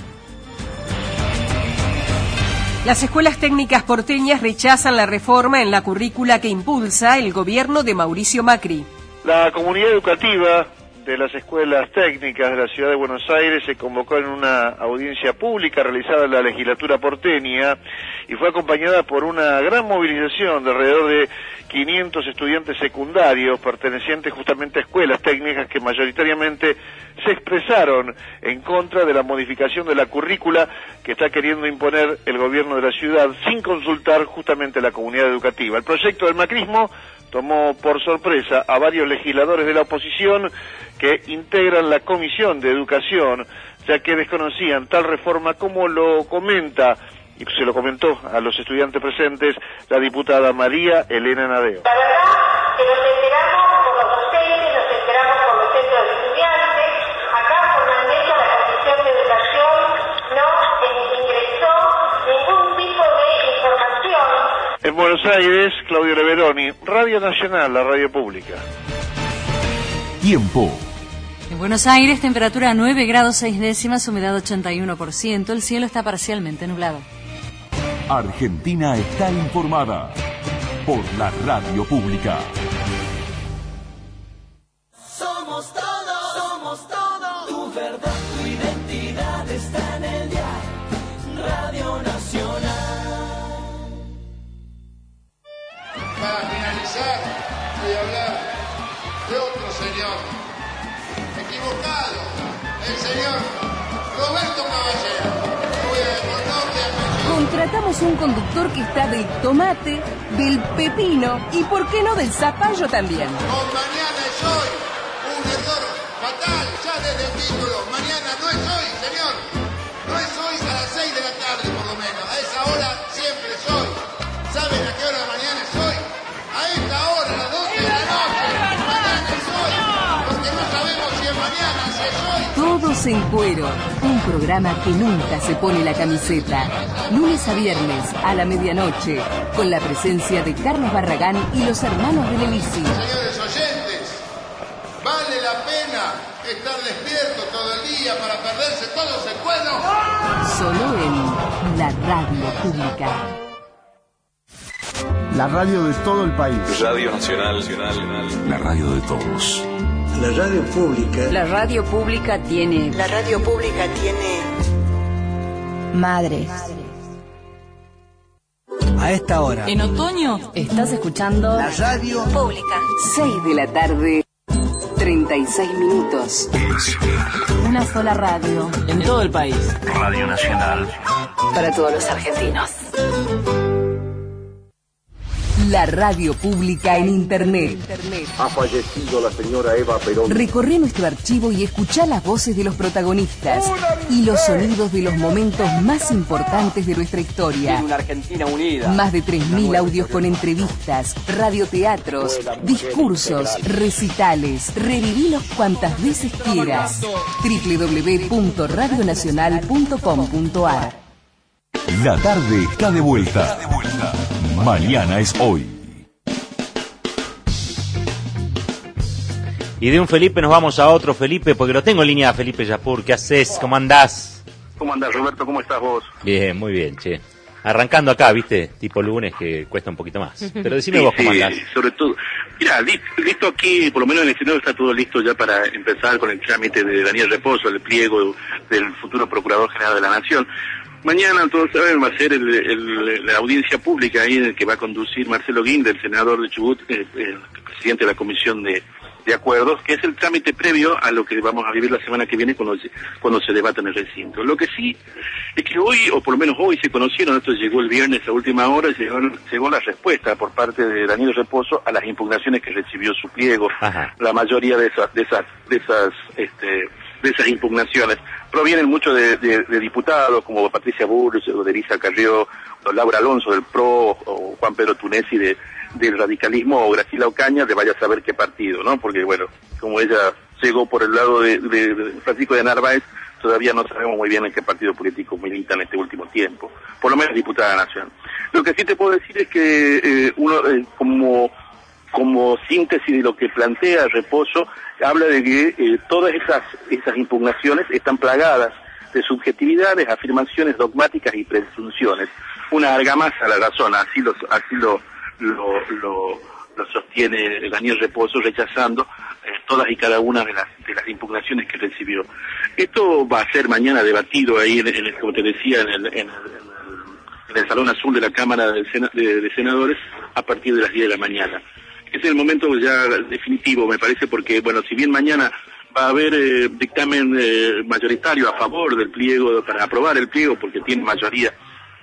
Las escuelas técnicas porteñas rechazan la reforma en la currícula que impulsa el gobierno de Mauricio Macri. La comunidad educativa de las escuelas técnicas de la ciudad de Buenos Aires se convocó en una audiencia pública realizada en la legislatura porteña y fue acompañada por una gran movilización de alrededor de quinientos estudiantes secundarios pertenecientes justamente a escuelas técnicas que mayoritariamente se expresaron en contra de la modificación de la currícula que está queriendo imponer el gobierno de la ciudad sin consultar justamente a la comunidad educativa. El proyecto del macrismo tomó por sorpresa a varios legisladores de la oposición que integran la Comisión de Educación, ya que desconocían tal reforma como lo comenta, y se lo comentó a los estudiantes presentes, la diputada María Elena Nadeo. La verdad que nos enteramos por los docentes, nos enteramos por los centros de estudiantes. Acá formalmente a la Comisión de Educación no ingresó ningún tipo de información. En Buenos Aires, Claudio Leveroni, Radio Nacional, la radio pública. Tiempo. En Buenos Aires, temperatura nueve grados seis décimas, humedad ochenta y uno por ciento, el cielo está parcialmente nublado. Argentina está informada por la radio pública. Somos todos, somos todos. Tu verdad, tu identidad está en el diario Radio Nacional. Para finalizar, voy a hablar de otro señor equivocado, el señor Roberto Caballero. Contratamos un conductor que está del tomate, del pepino y, ¿por qué no, del zapallo también? Con mañana es hoy, un error fatal, ya desde el título. Mañana no es hoy, señor. No es hoy a las seis de la tarde, por lo menos. A esa hora siempre es hoy. ¿Saben a qué hora de mañana es hoy? A esta hora, a las doce de la noche. Mañana es hoy, porque no sabemos si es mañana, si es hoy. Todos en cuero, un programa que nunca se pone la camiseta. Lunes a viernes a la medianoche, con la presencia de Carlos Barragán y los hermanos de Lelisi. Señores oyentes, vale la pena estar despierto todo el día para perderse todo ese cuero. Solo en la radio pública. La radio de todo el país. Radio Nacional, Nacional, la radio de todos. La radio pública. La radio pública tiene. La radio pública tiene. Madres. A esta hora. En otoño estás escuchando. La radio pública. seis de la tarde, treinta y seis minutos. Una sola radio. En todo el país. Radio Nacional. Para todos los argentinos. La radio pública en Internet. Ha fallecido la señora Eva Perón. Recorre nuestro archivo y escuchá las voces de los protagonistas y los sonidos de los momentos más importantes de nuestra historia. Una Argentina unida. Más de tres mil audios con entrevistas, radioteatros, discursos, recitales. Revivilos cuantas veces quieras. doble u doble u doble u punto radio nacional punto com punto a r. La tarde está de vuelta. Mañana es hoy. Y de un Felipe nos vamos a otro Felipe, porque lo tengo en línea, Felipe Yapur. ¿Qué haces? ¿Cómo andás? ¿Cómo andás, Roberto? ¿Cómo estás vos? Bien, muy bien, che. Arrancando acá, ¿viste? Tipo lunes, que cuesta un poquito más. Pero decime sí, vos cómo sí, andás. sobre todo. Mira, listo aquí, por lo menos en el escenario está todo listo ya para empezar con el trámite de Daniel Reposo, el pliego del futuro Procurador General de la Nación. Mañana, todos saben, va a ser el, el, la audiencia pública ahí en el que va a conducir Marcelo Guinda, el senador de Chubut, el, el presidente de la Comisión de, de Acuerdos, que es el trámite previo a lo que vamos a vivir la semana que viene cuando, cuando se debata en el recinto. Lo que sí es que hoy, o por lo menos hoy, se conocieron, esto llegó el viernes a última hora, llegó, llegó la respuesta por parte de Daniel Reposo a las impugnaciones que recibió su pliego. Ajá. La mayoría de esas, de esas, de esas, este, de esas impugnaciones provienen mucho de, de, de diputados como Patricia Burris, o de Elisa Carrió, o Laura Alonso del P R O, o Juan Pedro Tunesi de, del radicalismo, o Graciela Ocaña de vaya a saber qué partido, ¿no? Porque, bueno, como ella llegó por el lado de, de, de Francisco de Narváez, todavía no sabemos muy bien en qué partido político milita en este último tiempo, por lo menos diputada nacional. Lo que sí te puedo decir es que eh, uno, eh, como, como síntesis de lo que plantea Reposo, habla de que eh, todas esas, esas impugnaciones están plagadas de subjetividades, afirmaciones dogmáticas y presunciones. Una argamasa a la razón, así, los, así lo, lo, lo, lo sostiene Daniel Reposo, rechazando eh, todas y cada una de las, de las impugnaciones que recibió. Esto va a ser mañana debatido ahí, en, en el, como te decía, en el, en, el, en el Salón Azul de la Cámara de, Sena, de, de Senadores a partir de las diez de la mañana. Es el momento ya definitivo, me parece, porque, bueno, si bien mañana va a haber eh, dictamen eh, mayoritario a favor del pliego, para aprobar el pliego, porque tiene mayoría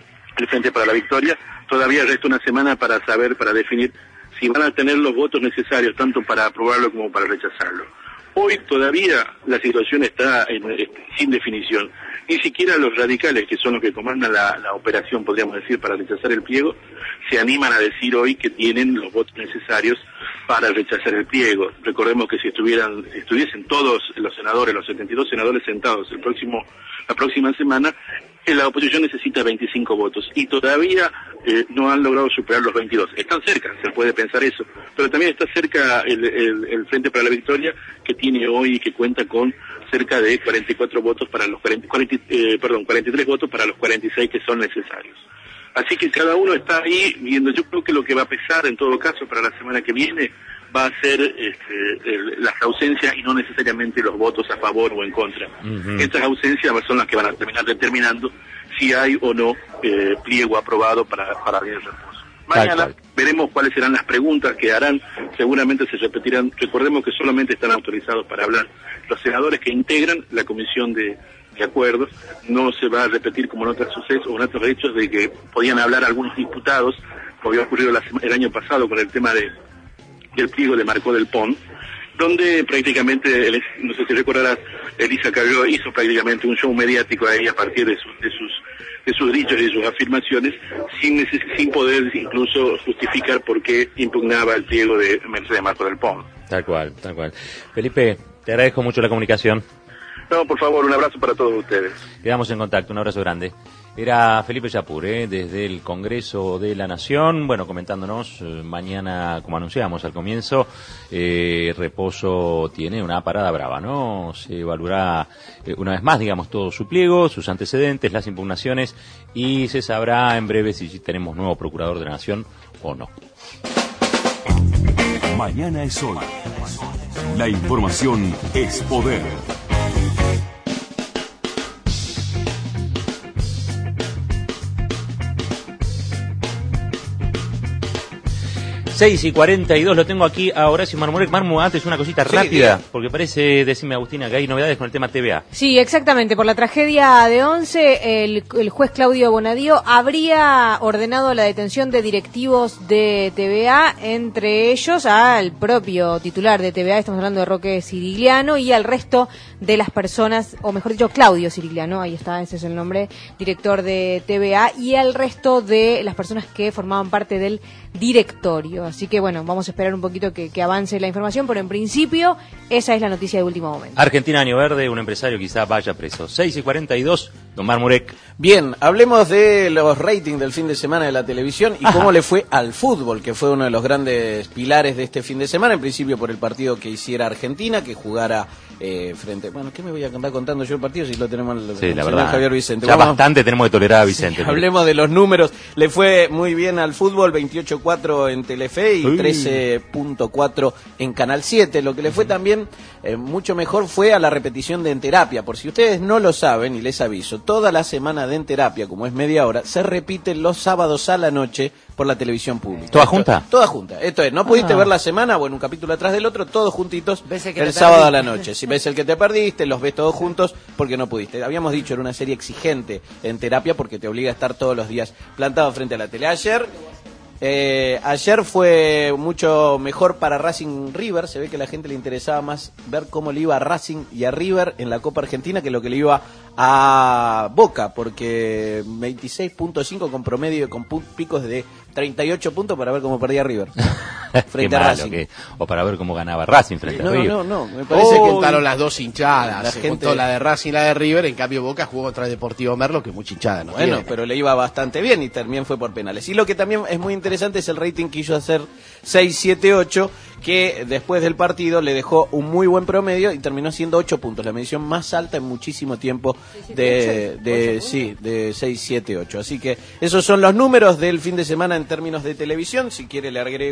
el Frente para la Victoria, todavía resta una semana para saber, para definir si van a tener los votos necesarios, tanto para aprobarlo como para rechazarlo. Hoy todavía la situación está en, en, sin definición. Ni siquiera los radicales, que son los que comandan la, la operación, podríamos decir, para rechazar el pliego, se animan a decir hoy que tienen los votos necesarios para rechazar el pliego. Recordemos que si estuvieran, si estuviesen todos los senadores, los setenta y dos senadores sentados el próximo, la próxima semana, la oposición necesita veinticinco votos y todavía eh, no han logrado superar los veintidós. Están cerca, se puede pensar eso, pero también está cerca el, el, el Frente para la Victoria, que tiene hoy, que cuenta con cerca de cuarenta y cuatro votos para los cuarenta, cuarenta, eh, perdón, cuarenta y tres votos para los cuarenta y seis que son necesarios. Así que cada uno está ahí viendo. Yo creo que lo que va a pesar en todo caso para la semana que viene va a ser este, el, las ausencias y no necesariamente los votos a favor o en contra. Uh-huh. Estas ausencias son las que van a terminar determinando si hay o no eh, pliego aprobado para, para Daniel Reposo. Mañana veremos cuáles serán las preguntas que harán, seguramente se repetirán. Recordemos que solamente están autorizados para hablar los senadores que integran la comisión de, de acuerdos. No se va a repetir como en otros sucesos o en otros hechos de que podían hablar algunos diputados, como había ocurrido la, el año pasado con el tema de del pliego de Marcó del Pont, donde prácticamente, no sé si recordarás, Elisa Carrió hizo prácticamente un show mediático ahí a partir de, su, de sus de sus dichos y de sus afirmaciones, sin, sin poder incluso justificar por qué impugnaba el pliego de Mercedes Marcó del Pont. Tal cual, tal cual. Felipe, te agradezco mucho la comunicación. No, por favor, un abrazo para todos ustedes. Quedamos en contacto, un abrazo grande. Era Felipe Yapur, ¿eh? Desde el Congreso de la Nación, bueno, comentándonos, eh, mañana, como anunciamos al comienzo, eh, Reposo tiene una parada brava, ¿no? Se evaluará eh, una vez más, digamos, todo su pliego, sus antecedentes, las impugnaciones, y se sabrá en breve si tenemos nuevo Procurador de la Nación o no. Mañana es hoy. La información es poder. seis y cuarenta y dos, lo tengo aquí a Horacio Marmurek. Marmu, antes una cosita sí, rápida, sí. Porque parece, decime Agustina, que hay novedades con el tema T V A. Sí, exactamente, por la tragedia de Once, el, el juez Claudio Bonadío habría ordenado la detención de directivos de T V A, entre ellos al propio titular de T V A, estamos hablando de Roque Sirigliano, y al resto de las personas, o mejor dicho, Claudio Sirigliano, ahí está, ese es el nombre, director de T V A, y al resto de las personas que formaban parte del directorio. Así que bueno, vamos a esperar un poquito que, que avance la información, pero en principio esa es la noticia de último momento. Argentina Año Verde, un empresario quizá vaya preso. seis y cuarenta y dos, don Marmurek. Bien, hablemos de los ratings del fin de semana de la televisión y Ajá. cómo le fue al fútbol, que fue uno de los grandes pilares de este fin de semana, en principio por el partido que hiciera Argentina, que jugara eh, frente... Bueno, ¿qué me voy a andar contando yo el partido si lo tenemos el, sí, el la verdad, Javier Vicente? Ya Vamos, bastante tenemos que tolerar a Vicente. Sí, hablemos de los números. Le fue muy bien al fútbol, veintiocho cuatro en Telefe y Uy. trece punto cuatro en Canal siete. Lo que le fue también eh, mucho mejor fue a la repetición de En Terapia. Por si ustedes no lo saben, y les aviso, toda la semana de En Terapia, como es media hora, se repite los sábados a la noche por la televisión pública. ¿Toda junta? Toda junta. Esto es, no pudiste ah. ver la semana, bueno, un capítulo atrás del otro, todos juntitos el, el sábado a la noche. Si ves el que te perdiste, los ves todos juntos porque no pudiste. Habíamos dicho, era una serie exigente En Terapia porque te obliga a estar todos los días plantado frente a la tele. Ayer... Eh, ayer fue mucho mejor para Racing River. Se ve que a la gente le interesaba más ver cómo le iba a Racing y a River en la Copa Argentina que lo que le iba a Boca, porque veintiséis punto cinco con promedio, con picos de treinta y ocho puntos para ver cómo perdía River frente a Racing. Que, o para ver cómo ganaba Racing frente no, a River. No, no, no, me parece oh, que juntaron las dos hinchadas. La se gente... juntó la de Racing y la de River, en cambio Boca jugó contra el Deportivo Merlo, que mucha hinchada no Bueno, tiene. pero le iba bastante bien y también fue por penales. Y lo que también es muy interesante es el rating que hizo hacer seis siete ocho, que después del partido le dejó un muy buen promedio y terminó siendo ocho puntos, la medición más alta en muchísimo tiempo de, de sí, de seis siete ocho. Así que esos son los números del fin de semana en términos de televisión. Si quiere le agrego lo que me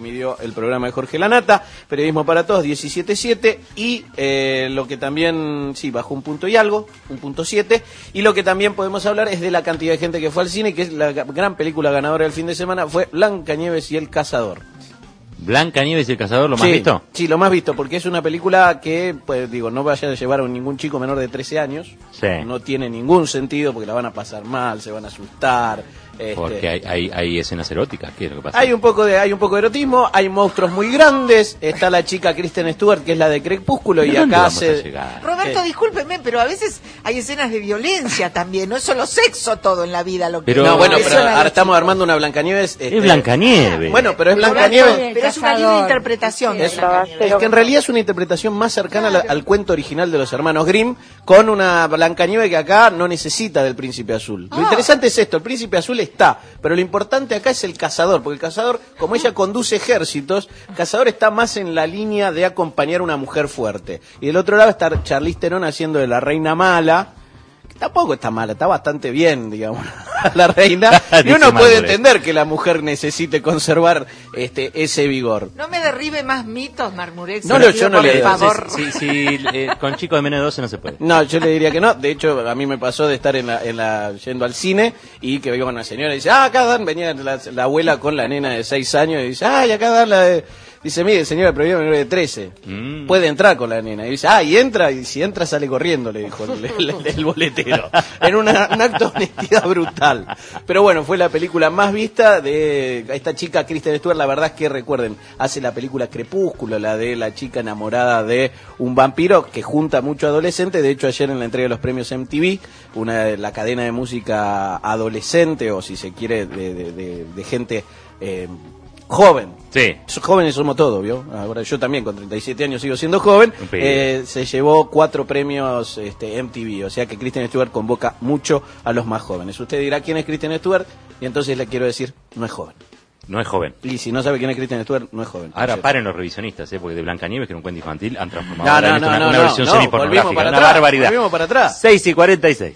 midió el programa de Jorge Lanata, Periodismo para Todos, diecisiete siete, y eh, lo que también, sí, bajó un punto y algo, un punto siete, y lo que también podemos hablar es de la cantidad de gente que fue al cine, que es la gran película ganadora del fin de semana, fue Blancanieves y el Cazador. ¿Blancanieves y el Cazador, lo más sí, visto? Sí, lo más visto, porque es una película que, pues digo, no vaya a llevar a ningún chico menor de trece años. Sí. No tiene ningún sentido porque la van a pasar mal, se van a asustar. Este, Porque hay, hay, hay escenas eróticas, ¿qué es lo que pasa? Hay un poco de hay un poco de erotismo, hay monstruos muy grandes, está la chica Kristen Stewart, que es la de Crepúsculo, y acá hace... Roberto, eh, discúlpeme, pero a veces hay escenas de violencia también, no es solo sexo todo en la vida. Lo que Pero, no, bueno, pero menciona ahora el estamos chico. armando una Blancanieves... Este, Es Blancanieves. Bueno, pero es Roberto, Blancanieves... Pero es una libre interpretación. Es, de Blancanieves. es que en realidad es una interpretación más cercana al, al cuento original de los hermanos Grimm, con una Blancanieves que acá no necesita del Príncipe Azul. Lo Ah. interesante es esto, el Príncipe Azul está, pero lo importante acá es el Cazador, porque el Cazador, como ella conduce ejércitos, el Cazador está más en la línea de acompañar a una mujer fuerte. Y del otro lado está Charlize Theron haciendo de la reina mala, que tampoco está mala, está bastante bien, digamos, la reina. Y uno puede entender que la mujer necesite conservar este ese vigor. No me derribe más mitos, Marmurex. No, no, yo no le- Por favor. Sí, sí, eh, con chicos de menos de doce no se puede. No, yo le diría que no. De hecho, a mí me pasó de estar en la, en la yendo al cine y que veía una señora y dice, ah, acá dan, venía la, la abuela con la nena de seis años y dice, ay, acá dan la de... Dice, mire, señora, prohibido menor de trece. Mm. Puede entrar con la nena. Y dice, ah, y entra, y si entra sale corriendo, le dijo el, el- el boletero. Era una- un acto de honestidad brutal. Pero bueno, fue la película más vista de esta chica Kristen Stewart. La verdad es que, recuerden, hace la película Crepúsculo, la de la chica enamorada de un vampiro, que junta mucho adolescente. De hecho, ayer en la entrega de los premios M T V, una de la cadena de música adolescente, o si se quiere, de, de- de- de gente... eh, joven. Sí. Jóvenes somos todos, ¿vio? Ahora yo también con treinta y siete años sigo siendo joven. Un pibe. Eh, se llevó cuatro premios este, M T V, o sea que Kristen Stewart convoca mucho a los más jóvenes. Usted dirá quién es Kristen Stewart y entonces le quiero decir, no es joven. No es joven. Y si no sabe quién es Kristen Stewart, no es joven. Ahora Ayer. paren los revisionistas, ¿eh? Porque de Blancanieves, que era un cuento infantil, han transformado No, ahora no, en esto no, una, no, una no, versión no, semi-pornográfica. volvimos para Una atrás, barbaridad. volvimos para atrás. seis y cuarenta y seis.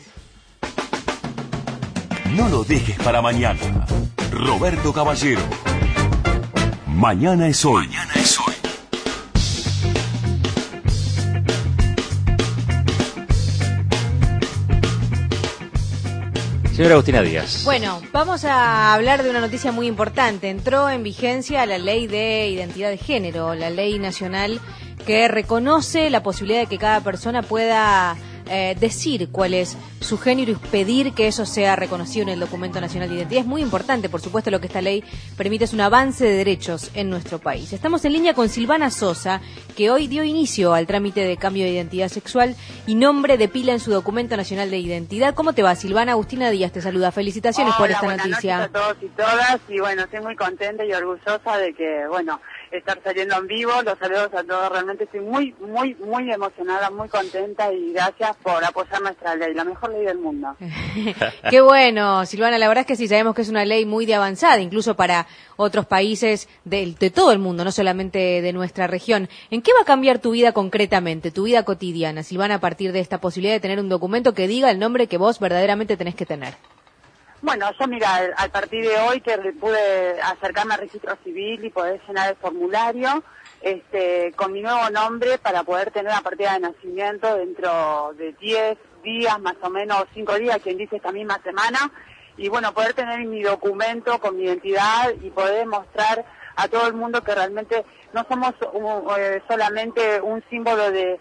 No lo dejes para mañana. Roberto Caballero. Mañana es hoy. Mañana es hoy. Señora Agustina Díaz. Bueno, vamos a hablar de una noticia muy importante. Entró en vigencia la ley de identidad de género, la ley nacional que reconoce la posibilidad de que cada persona pueda eh, decir cuál es su género y pedir que eso sea reconocido en el Documento Nacional de Identidad. Es muy importante, por supuesto, lo que esta ley permite es un avance de derechos en nuestro país. Estamos en línea con Silvana Sosa, que hoy dio inicio al trámite de cambio de identidad sexual y nombre de pila en su Documento Nacional de Identidad. ¿Cómo te va, Silvana? Agustina Díaz te saluda. Felicitaciones por Hola, esta buenas noticia. noches a todos y todas, y bueno, estoy muy contenta y orgullosa de que, bueno, estar saliendo en vivo. Los saludos a todos, realmente estoy muy, muy, muy emocionada, muy contenta, y gracias por apoyar nuestra ley, la mejor ley del mundo. Qué bueno, Silvana, la verdad es que sí, sabemos que es una ley muy de avanzada, incluso para otros países de, de todo el mundo, no solamente de nuestra región. ¿En qué va a cambiar tu vida concretamente, tu vida cotidiana, Silvana, a partir de esta posibilidad de tener un documento que diga el nombre que vos verdaderamente tenés que tener? Bueno, yo mira, al, al partir de hoy que pude acercarme al registro civil y poder llenar el formulario este, con mi nuevo nombre para poder tener la partida de nacimiento dentro de diez días, más o menos cinco días, quien dice esta misma semana, y bueno, poder tener mi documento con mi identidad y poder mostrar a todo el mundo que realmente no somos un, eh, solamente un símbolo de,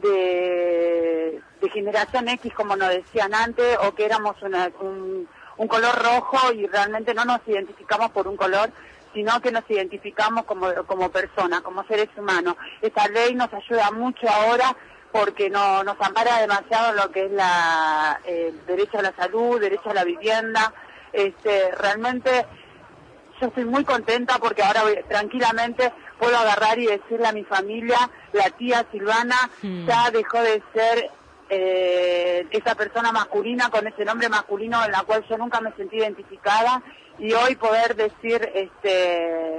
de, de generación X, como nos decían antes, o que éramos una, un un color rojo y realmente no nos identificamos por un color, sino que nos identificamos como, como personas, como seres humanos. Esta ley nos ayuda mucho ahora porque no, nos ampara demasiado en lo que es la eh, derecho a la salud, derecho a la vivienda. Este, realmente yo estoy muy contenta porque ahora voy, tranquilamente puedo agarrar y decirle a mi familia, la tía Silvana mm. ya dejó de ser Eh, esa persona masculina con ese nombre masculino en la cual yo nunca me sentí identificada, y hoy poder decir este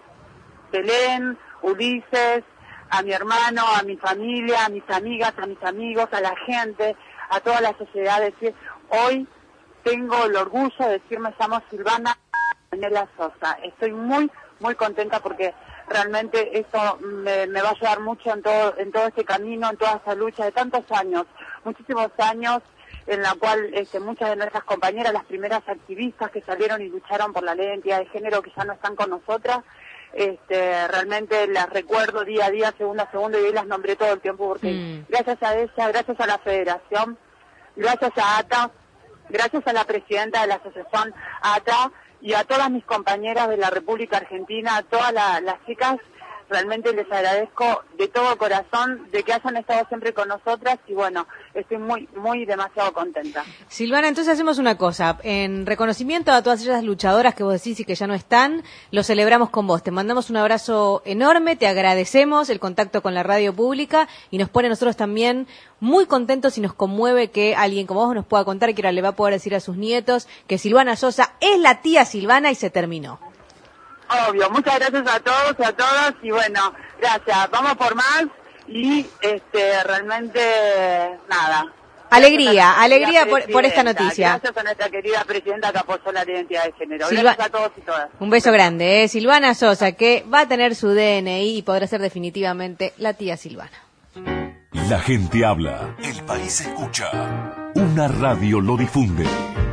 Belén, Ulises, a mi hermano, a mi familia, a mis amigas, a mis amigos, a la gente, a toda la sociedad, decir, hoy tengo el orgullo de decirme llamo Silvana Daniela Sosa. Estoy muy, muy contenta porque realmente esto me, me va a ayudar mucho en todo, en todo este camino, en toda esta lucha de tantos años, muchísimos años, en la cual este, muchas de nuestras compañeras, las primeras activistas que salieron y lucharon por la ley de identidad de género, que ya no están con nosotras, este, realmente las recuerdo día a día, segundo a segundo, y hoy las nombré todo el tiempo porque mm. gracias a ella, gracias a la Federación, gracias a A T A, gracias a la presidenta de la asociación A T A y a todas mis compañeras de la República Argentina, a todas la, las chicas, realmente les agradezco de todo corazón de que hayan estado siempre con nosotras y bueno, estoy muy, muy demasiado contenta. Silvana, entonces hacemos una cosa, en reconocimiento a todas esas luchadoras que vos decís y que ya no están, lo celebramos con vos, te mandamos un abrazo enorme, te agradecemos el contacto con la radio pública y nos pone a nosotros también muy contentos y nos conmueve que alguien como vos nos pueda contar, que ahora le va a poder decir a sus nietos que Silvana Sosa es la tía Silvana y se terminó. Obvio, muchas gracias a todos y a todas y bueno, gracias, vamos por más y este realmente nada. Alegría, alegría por, por esta noticia. Gracias a nuestra querida presidenta que apoyó la identidad de género. Silva... Gracias a todos y todas. Un beso grande, ¿eh? Silvana Sosa, que va a tener su D N I y podrá ser definitivamente la tía Silvana. La gente habla, el país escucha, una radio lo difunde.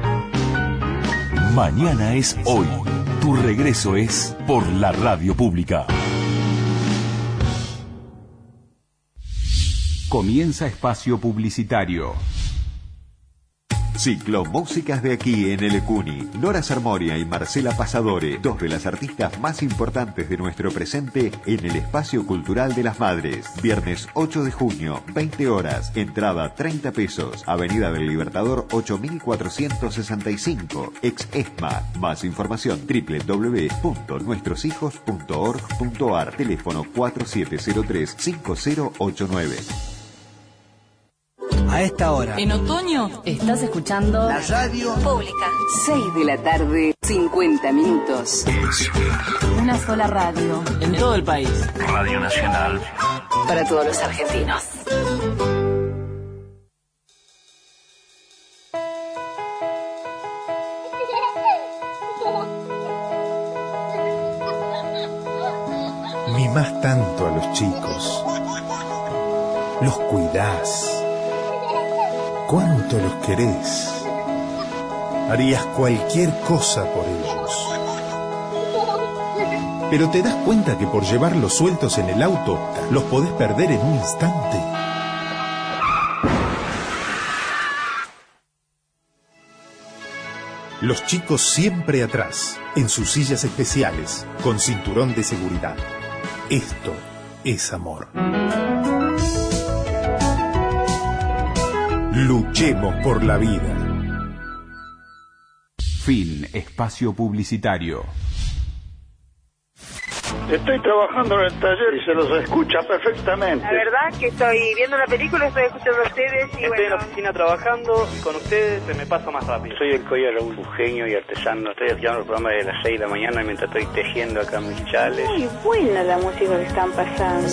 Mañana es hoy. Tu regreso es por la radio pública. Comienza espacio publicitario. Ciclomúsicas de aquí en el Ecuni. Nora Sarmoria y Marcela Pasadore, dos de las artistas más importantes de nuestro presente en el Espacio Cultural de las Madres. Viernes ocho de junio, veinte horas, entrada treinta pesos, Avenida del Libertador ocho mil cuatrocientos sesenta y cinco, ex ESMA. Más información doble u doble u doble u punto nuestros hijos punto org punto a r, teléfono cuatro siete cero tres cinco cero ocho nueve. A esta hora. En otoño estás escuchando la radio pública. seis de la tarde, cincuenta minutos. Una sola radio. En todo el país. Radio Nacional. Para todos los argentinos. Mimás tanto a los chicos. Los cuidás. ¿Cuánto los querés? Harías cualquier cosa por ellos. Pero te das cuenta que por llevarlos sueltos en el auto, los podés perder en un instante. Los chicos siempre atrás, en sus sillas especiales, con cinturón de seguridad. Esto es amor. Luchemos por la vida. Fin, espacio publicitario. Estoy trabajando en el taller y se los escucha perfectamente. La verdad que estoy viendo una película, estoy escuchando a ustedes y Estoy bueno... en la oficina trabajando y con ustedes se me pasa más rápido. Soy el Coya Raúl, genio y artesano. Estoy escuchando el programa de las seis de la mañana mientras estoy tejiendo acá mis chales. Muy buena la música que están pasando.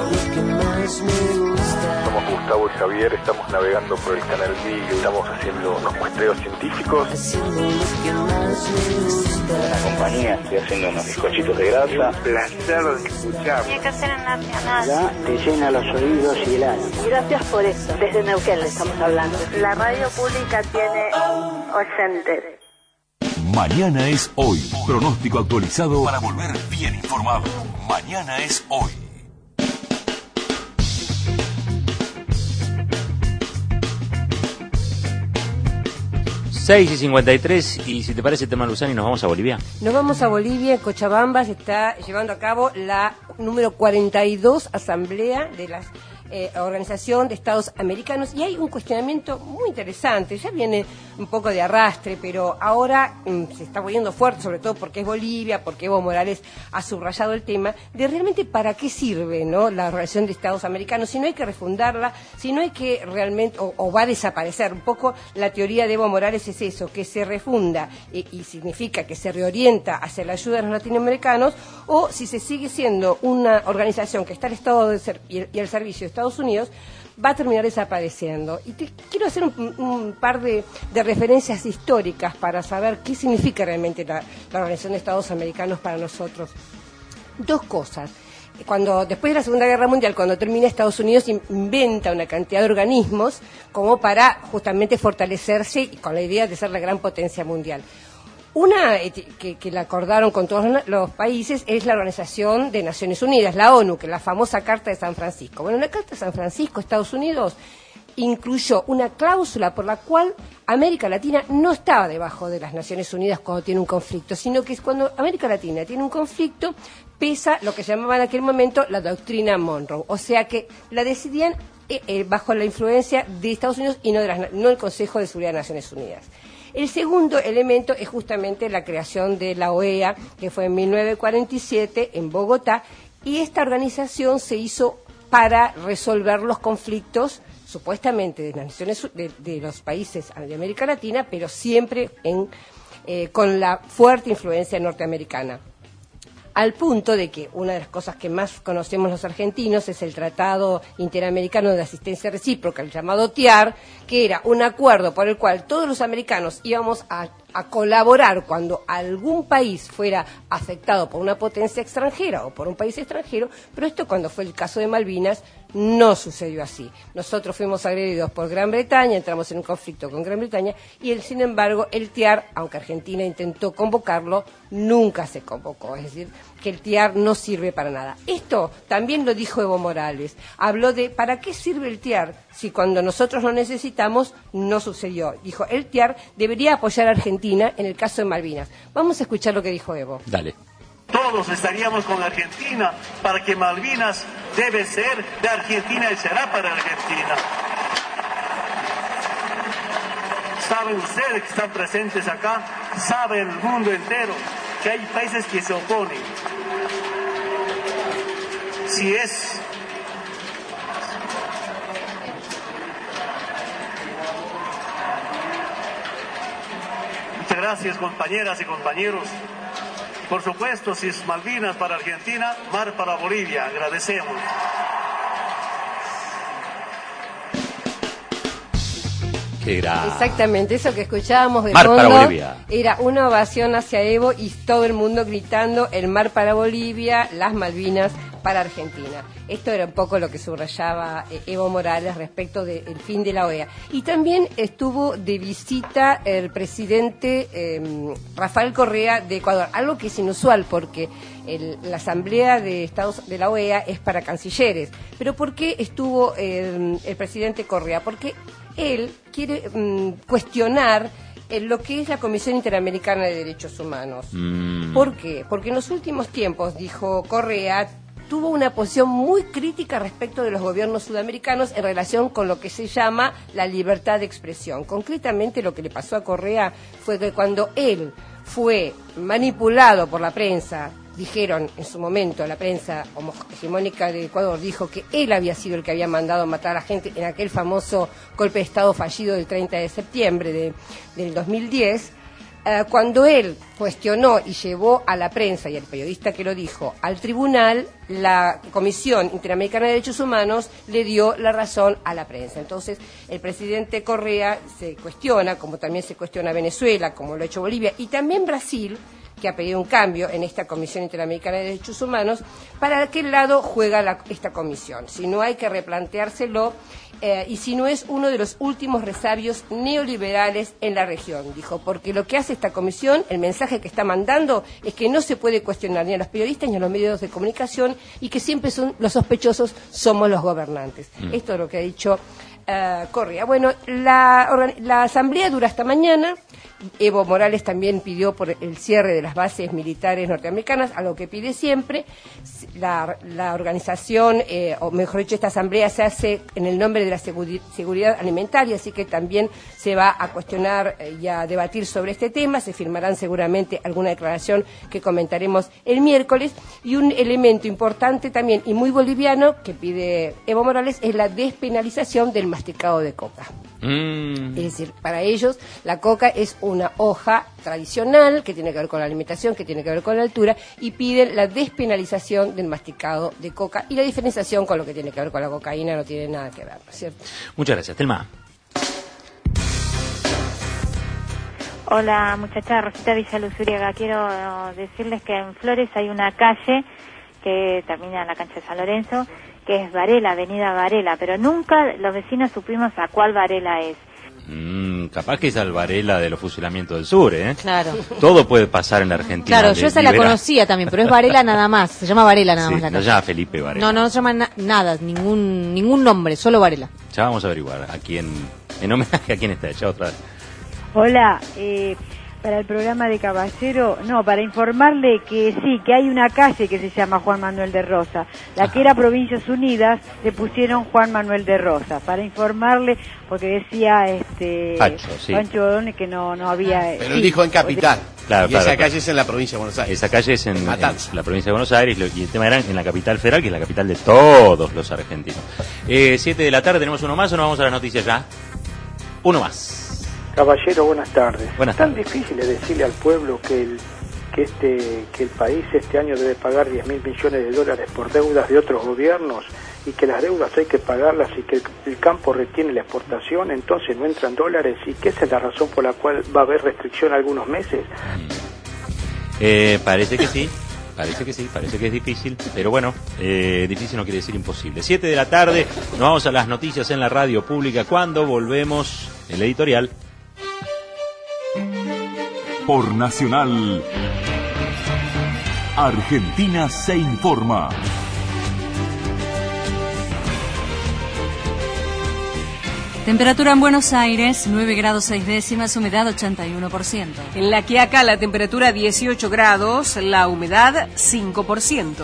Somos Gustavo y Javier, estamos navegando por el canal Beagle, estamos haciendo unos muestreos científicos. La compañía, estoy haciendo unos bizcochitos de grasa. Placer de escuchar. Tiene que ser en Nacional. Ya te llena los oídos y el alma. Gracias por eso. Desde Neuquén le estamos hablando. La radio pública tiene oyentes. Mañana es hoy. Pronóstico actualizado para volver bien informado. Mañana es hoy. seis y cincuenta y tres, y si te parece, tema Luzani, nos vamos a Bolivia. Nos vamos a Bolivia, en Cochabamba se está llevando a cabo la número cuarenta y dos Asamblea de la eh, Organización de Estados Americanos, y hay un cuestionamiento muy interesante, ya viene un poco de arrastre, pero ahora mm, se está volviendo fuerte, sobre todo porque es Bolivia, porque Evo Morales ha subrayado el tema, de realmente para qué sirve, ¿no?, la Organización de Estados Americanos, si no hay que refundarla, si no hay que realmente, o, o va a desaparecer. Un poco la teoría de Evo Morales es eso, que se refunda y, y significa que se reorienta hacia la ayuda a los latinoamericanos, o si se sigue siendo una organización que está al estado de ser, y, el, y el servicio de Estados Unidos, va a terminar desapareciendo. Y te quiero hacer un, un par de, de referencias históricas para saber qué significa realmente la, la Organización de Estados Americanos para nosotros. Dos cosas. Cuando después de la Segunda Guerra Mundial, cuando termina, Estados Unidos inventa una cantidad de organismos como para justamente fortalecerse y con la idea de ser la gran potencia mundial. Una que, que la acordaron con todos los países es la Organización de Naciones Unidas, la ONU, que es la famosa Carta de San Francisco. Bueno, en la Carta de San Francisco, Estados Unidos incluyó una cláusula por la cual América Latina no estaba debajo de las Naciones Unidas cuando tiene un conflicto, sino que es cuando América Latina tiene un conflicto, pesa lo que llamaban en aquel momento la doctrina Monroe, o sea que la decidían eh, eh, bajo la influencia de Estados Unidos y no, de las, no el Consejo de Seguridad de Naciones Unidas. El segundo elemento es justamente la creación de la O E A, que fue en mil novecientos cuarenta y siete en Bogotá, y esta organización se hizo para resolver los conflictos supuestamente de las naciones de, de los países de América Latina, pero siempre en, eh, con la fuerte influencia norteamericana. Al punto de que una de las cosas que más conocemos los argentinos es el Tratado Interamericano de Asistencia Recíproca, el llamado T I A R, que era un acuerdo por el cual todos los americanos íbamos a, a colaborar cuando algún país fuera afectado por una potencia extranjera o por un país extranjero, pero esto, cuando fue el caso de Malvinas, no sucedió así. Nosotros fuimos agredidos por Gran Bretaña, entramos en un conflicto con Gran Bretaña y, el, sin embargo, el T I A R, aunque Argentina intentó convocarlo, nunca se convocó. Es decir, que el T I A R no sirve para nada. Esto también lo dijo Evo Morales. Habló de ¿para qué sirve el T I A R si cuando nosotros lo necesitamos no sucedió? Dijo, el T I A R debería apoyar a Argentina en el caso de Malvinas. Vamos a escuchar lo que dijo Evo. Dale. Todos estaríamos con Argentina para que Malvinas debe ser de Argentina y será para Argentina. Saben ustedes que están presentes acá, sabe el mundo entero que hay países que se oponen. Si es muchas gracias, compañeras y compañeros. Por supuesto, si es Malvinas para Argentina, mar para Bolivia. Agradecemos. Qué gran... Exactamente, eso que escuchábamos de Mar fondo para Bolivia. Era una ovación hacia Evo y todo el mundo gritando el mar para Bolivia, las Malvinas para Argentina. Esto era un poco lo que subrayaba eh, Evo Morales respecto del fin de la O E A. Y también estuvo de visita el presidente eh, Rafael Correa de Ecuador, algo que es inusual porque el, la asamblea de Estados de la O E A es para cancilleres. Pero ¿por qué estuvo eh, el presidente Correa? Porque él quiere um, cuestionar eh, lo que es la Comisión Interamericana de Derechos Humanos. Mm. ¿Por qué? Porque en los últimos tiempos, dijo Correa, tuvo una posición muy crítica respecto de los gobiernos sudamericanos en relación con lo que se llama la libertad de expresión. Concretamente, lo que le pasó a Correa fue que cuando él fue manipulado por la prensa, dijeron en su momento, la prensa hegemónica de Ecuador dijo que él había sido el que había mandado matar a la gente en aquel famoso golpe de Estado fallido del treinta de septiembre de, del dos mil diez, eh, cuando él cuestionó y llevó a la prensa y al periodista que lo dijo al tribunal, la Comisión Interamericana de Derechos Humanos le dio la razón a la prensa. Entonces, el presidente Correa se cuestiona, como también se cuestiona Venezuela, como lo ha hecho Bolivia, y también Brasil, que ha pedido un cambio en esta Comisión Interamericana de Derechos Humanos, para qué lado juega la, esta comisión. Si no hay que replanteárselo, eh, y si no es uno de los últimos resabios neoliberales en la región, dijo, porque lo que hace esta comisión, el mensaje que está mandando, es que no se puede cuestionar ni a los periodistas ni a los medios de comunicación, y que siempre son los sospechosos somos los gobernantes. Mm. Esto es lo que ha dicho uh, Correa. Bueno, la, la asamblea dura hasta mañana. Evo Morales también pidió por el cierre de las bases militares norteamericanas, algo que pide siempre. La, la organización, eh, o mejor dicho, esta asamblea se hace en el nombre de la seguri- seguridad alimentaria, así que también se va a cuestionar eh, y a debatir sobre este tema. Se firmarán seguramente alguna declaración que comentaremos el miércoles. Y un elemento importante también y muy boliviano que pide Evo Morales es la despenalización del masticado de coca. Mm. Es decir, para ellos la coca es una hoja tradicional que tiene que ver con la alimentación, que tiene que ver con la altura, y piden la despenalización del masticado de coca, y la diferenciación con lo que tiene que ver con la cocaína no tiene nada que ver, ¿no es cierto? Muchas gracias, Telma. Hola muchachas, Rosita Villaluz Uriaga. Quiero decirles que en Flores hay una calle que termina en la cancha de San Lorenzo, que es Varela, Avenida Varela, pero nunca los vecinos supimos a cuál Varela es. Mm, capaz que es al Varela de los fusilamientos del sur, ¿eh? Claro. Todo puede pasar en la Argentina. Claro, yo esa la conocía también, pero es Varela nada más. Se llama Varela nada sí, más la no calle. se llama Felipe Varela. No, no, no se llama na nada, ningún ningún nombre, solo Varela. Ya vamos a averiguar a quién, en homenaje a quién está. Ya otra vez. Hola, eh, para el programa de Caballero, no, para informarle que sí, que hay una calle que se llama Juan Manuel de Rosas. La que era Provincias Unidas, le pusieron Juan Manuel de Rosas. Para informarle, porque decía este Pancho, sí. Pancho O'Donnell que no, no había... Pero sí, él dijo en Capital. Claro, y claro, esa claro. calle es en la provincia de Buenos Aires. Esa calle es en, en Matanza. la provincia de Buenos Aires, lo- y el tema era en la capital federal, que es la capital de todos los argentinos. Eh, siete de la tarde, ¿tenemos uno más o nos vamos a las noticias ya? Uno más. Caballero, buenas tardes. Buenas Tan difícil es decirle al pueblo que el que este que el país este año debe pagar diez mil millones de dólares por deudas de otros gobiernos y que las deudas hay que pagarlas y que el, el campo retiene la exportación, entonces no entran dólares y que esa es la razón por la cual va a haber restricción algunos meses. Eh, parece que sí, parece que sí, parece que es difícil, pero bueno, eh, difícil no quiere decir imposible. Siete de la tarde, nos vamos a las noticias en la radio pública. Cuando volvemos, el editorial. Por Nacional, Argentina se informa. Temperatura en Buenos Aires, nueve grados seis décimas, humedad ochenta y uno por ciento. En La Quiaca la temperatura dieciocho grados, la humedad cinco por ciento.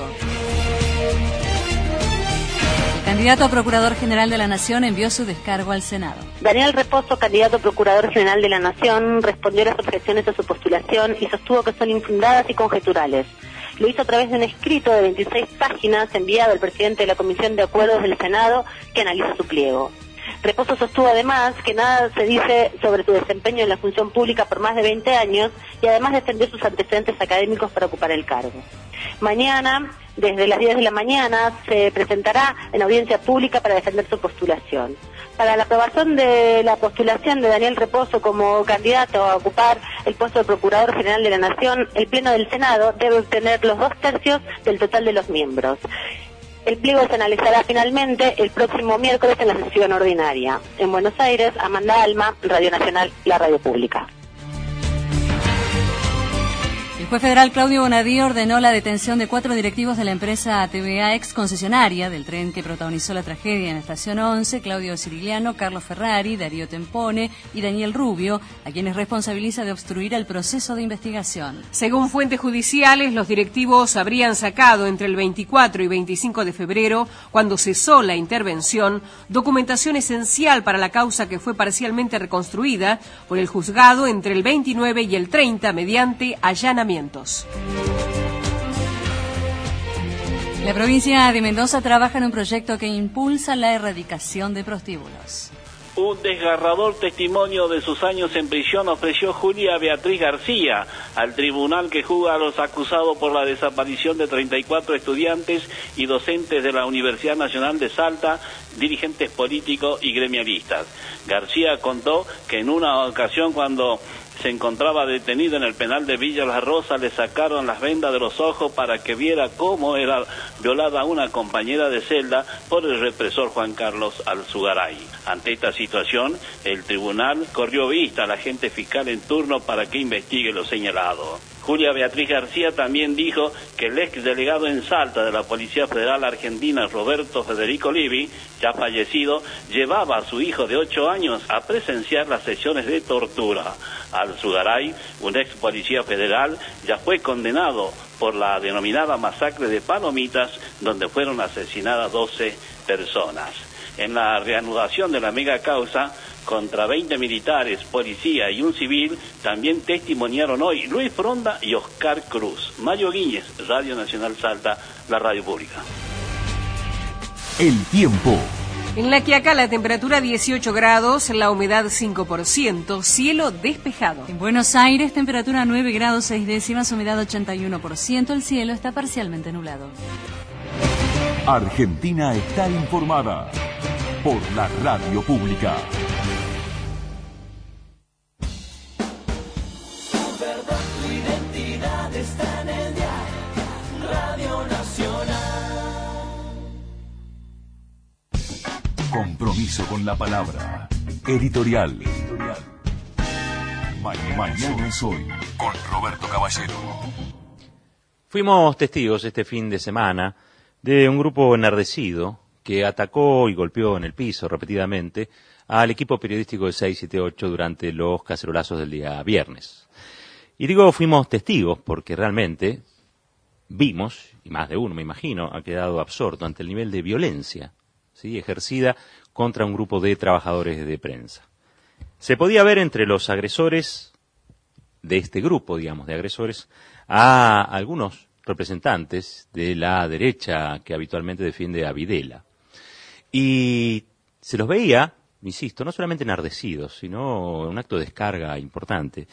El candidato a Procurador General de la Nación envió su descargo al Senado. Daniel Reposo, candidato a Procurador General de la Nación, respondió a las objeciones a su postulación y sostuvo que son infundadas y conjeturales. Lo hizo a través de un escrito de veintiséis páginas enviado al presidente de la Comisión de Acuerdos del Senado, que analiza su pliego. Reposo sostuvo además que nada se dice sobre su desempeño en la función pública por más de veinte años y además defendió sus antecedentes académicos para ocupar el cargo. Mañana, desde las diez de la mañana, se presentará en audiencia pública para defender su postulación. Para la aprobación de la postulación de Daniel Reposo como candidato a ocupar el puesto de Procurador General de la Nación, el Pleno del Senado debe obtener los dos tercios del total de los miembros. El pliego se analizará finalmente el próximo miércoles en la sesión ordinaria. En Buenos Aires, Amanda Alma, Radio Nacional, la radio pública. El juez federal Claudio Bonadí ordenó la detención de cuatro directivos de la empresa T V A ex concesionaria del tren que protagonizó la tragedia en la estación once, Claudio Cirigliano, Carlos Ferrari, Darío Tempone y Daniel Rubio, a quienes responsabiliza de obstruir el proceso de investigación. Según fuentes judiciales, los directivos habrían sacado entre el veinticuatro y veinticinco de febrero, cuando cesó la intervención, documentación esencial para la causa que fue parcialmente reconstruida por el juzgado entre el veintinueve y el treinta mediante allanamientos. La provincia de Mendoza trabaja en un proyecto que impulsa la erradicación de prostíbulos. Un desgarrador testimonio de sus años en prisión ofreció Julia Beatriz García al tribunal que juzga a los acusados por la desaparición de treinta y cuatro estudiantes y docentes de la Universidad Nacional de Salta, dirigentes políticos y gremialistas. García contó que en una ocasión, cuando se encontraba detenido en el penal de Villa La Rosa, le sacaron las vendas de los ojos para que viera cómo era violada una compañera de celda por el represor Juan Carlos Alzugaray. Ante esta situación, el tribunal corrió vista al agente fiscal en turno para que investigue lo señalado. Julia Beatriz García también dijo que el ex delegado en Salta de la Policía Federal Argentina, Roberto Federico Livi, ya fallecido, llevaba a su hijo de ocho años a presenciar las sesiones de tortura. Alzugaray, un ex policía federal, ya fue condenado por la denominada masacre de Palomitas, donde fueron asesinadas doce personas. En la reanudación de la mega causa contra veinte militares, policía y un civil, también testimoniaron hoy Luis Fronda y Oscar Cruz. Mayo Guíñez, Radio Nacional Salta, la radio pública. El tiempo. En La Quiaca la temperatura dieciocho grados, la humedad cinco por ciento, cielo despejado. En Buenos Aires, temperatura nueve grados seis décimas, humedad ochenta y uno por ciento, el cielo está parcialmente nublado. Argentina está informada por la radio pública. Tu verdad, tu identidad está en el diario Radio Nacional. Compromiso con la palabra. Editorial. Mañana es hoy, con Roberto Caballero. Fuimos testigos este fin de semana de un grupo enardecido que atacó y golpeó en el piso repetidamente al equipo periodístico de seis siete ocho durante los cacerolazos del día viernes. Y digo fuimos testigos porque realmente vimos, y más de uno me imagino, ha quedado absorto ante el nivel de violencia, ¿sí?, ejercida contra un grupo de trabajadores de prensa. Se podía ver entre los agresores de este grupo, digamos, de agresores, a algunos representantes de la derecha que habitualmente defiende a Videla. Y se los veía, insisto, no solamente enardecidos, sino un acto de descarga importante.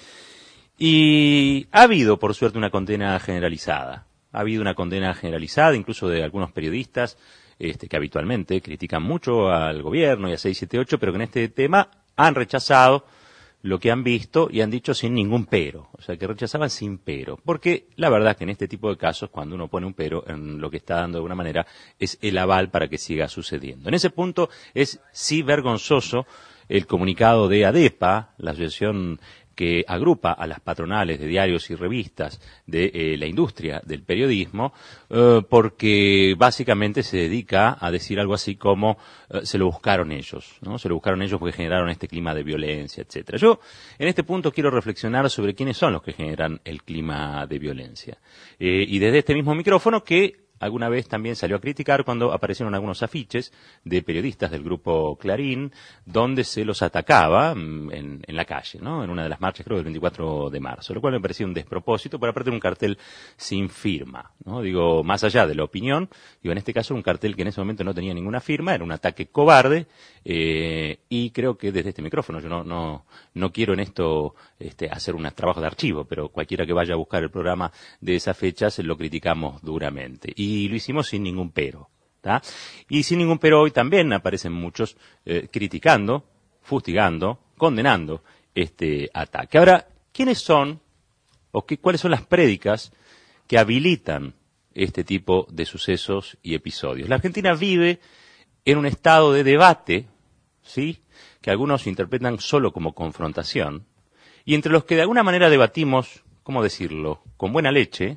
Y ha habido, por suerte, una condena generalizada. Ha habido una condena generalizada, incluso de algunos periodistas este, que habitualmente critican mucho al gobierno y a seis siete ocho, pero que en este tema han rechazado lo que han visto y han dicho sin ningún pero, o sea que rechazaban sin pero, porque la verdad es que en este tipo de casos cuando uno pone un pero, en lo que está dando de alguna manera es el aval para que siga sucediendo. En ese punto es sí vergonzoso el comunicado de ADEPA, la asociación que agrupa a las patronales de diarios y revistas de eh, la industria del periodismo, eh, porque básicamente se dedica a decir algo así como eh, se lo buscaron ellos, ¿no? Se lo buscaron ellos porque generaron este clima de violencia, etcétera. Yo en este punto quiero reflexionar sobre quiénes son los que generan el clima de violencia. Eh, y desde este mismo micrófono que alguna vez también salió a criticar cuando aparecieron algunos afiches de periodistas del grupo Clarín, donde se los atacaba en, en la calle, ¿no? En una de las marchas, creo, del veinticuatro de marzo, lo cual me parecía un despropósito, pero aparte de un cartel sin firma, ¿no? Digo, más allá de la opinión, digo, en este caso un cartel que en ese momento no tenía ninguna firma, era un ataque cobarde, eh, y creo que desde este micrófono, yo no, no, no quiero en esto este, hacer un trabajo de archivo, pero cualquiera que vaya a buscar el programa de esas fechas lo criticamos duramente. Y Y lo hicimos sin ningún pero, ¿tá? Y sin ningún pero hoy también aparecen muchos eh, criticando, fustigando, condenando este ataque. Ahora, ¿quiénes son o qué, cuáles son las prédicas que habilitan este tipo de sucesos y episodios? La Argentina vive en un estado de debate, ¿sí?, que algunos interpretan solo como confrontación, y entre los que de alguna manera debatimos, ¿cómo decirlo?, con buena leche,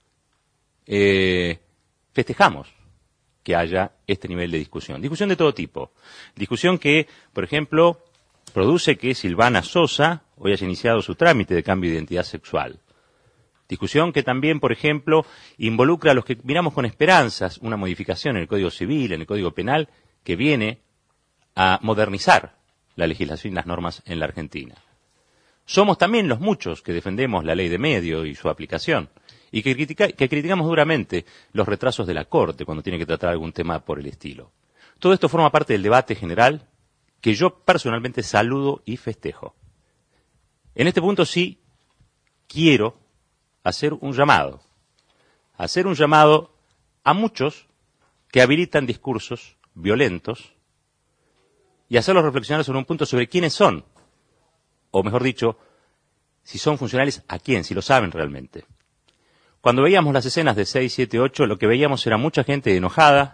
eh, festejamos que haya este nivel de discusión. Discusión de todo tipo. Discusión que, por ejemplo, produce que Silvana Sosa hoy haya iniciado su trámite de cambio de identidad sexual. Discusión que también, por ejemplo, involucra a los que miramos con esperanzas una modificación en el Código Civil, en el Código Penal, que viene a modernizar la legislación y las normas en la Argentina. Somos también los muchos que defendemos la ley de medio y su aplicación, y que, critica, que criticamos duramente los retrasos de la Corte cuando tiene que tratar algún tema por el estilo. Todo esto forma parte del debate general que yo personalmente saludo y festejo. En este punto sí quiero hacer un llamado, hacer un llamado a muchos que habilitan discursos violentos y hacerlos reflexionar sobre un punto sobre quiénes son, o mejor dicho, si son funcionales a quién, si lo saben realmente. Cuando veíamos las escenas de seis siete ocho, lo que veíamos era mucha gente enojada,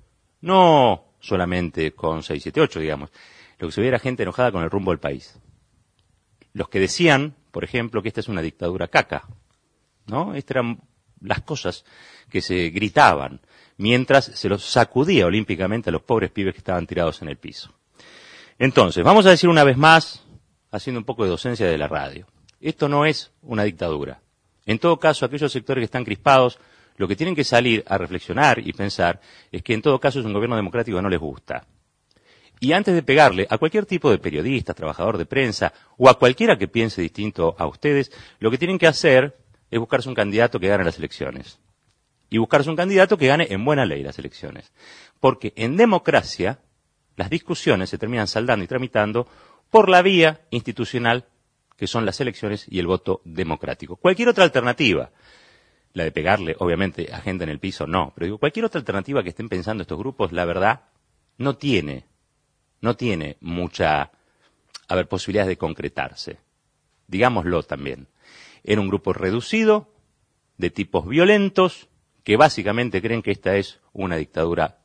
no solamente con seis siete ocho, digamos, lo que se veía era gente enojada con el rumbo del país. Los que decían, por ejemplo, que esta es una dictadura caca, ¿no? Estas eran las cosas que se gritaban mientras se los sacudía olímpicamente a los pobres pibes que estaban tirados en el piso. Entonces, vamos a decir una vez más, haciendo un poco de docencia de la radio, esto no es una dictadura. En todo caso, aquellos sectores que están crispados, lo que tienen que salir a reflexionar y pensar es que en todo caso es un gobierno democrático que no les gusta. Y antes de pegarle a cualquier tipo de periodista, trabajador de prensa o a cualquiera que piense distinto a ustedes, lo que tienen que hacer es buscarse un candidato que gane las elecciones. Y buscarse un candidato que gane en buena ley las elecciones. Porque en democracia las discusiones se terminan saldando y tramitando por la vía institucional que son las elecciones y el voto democrático. Cualquier otra alternativa, la de pegarle, obviamente, a gente en el piso, no, pero digo, cualquier otra alternativa que estén pensando estos grupos, la verdad, no tiene, no tiene mucha, a ver, posibilidades de concretarse. Digámoslo también. Era un grupo reducido, de tipos violentos, que básicamente creen que esta es una dictadura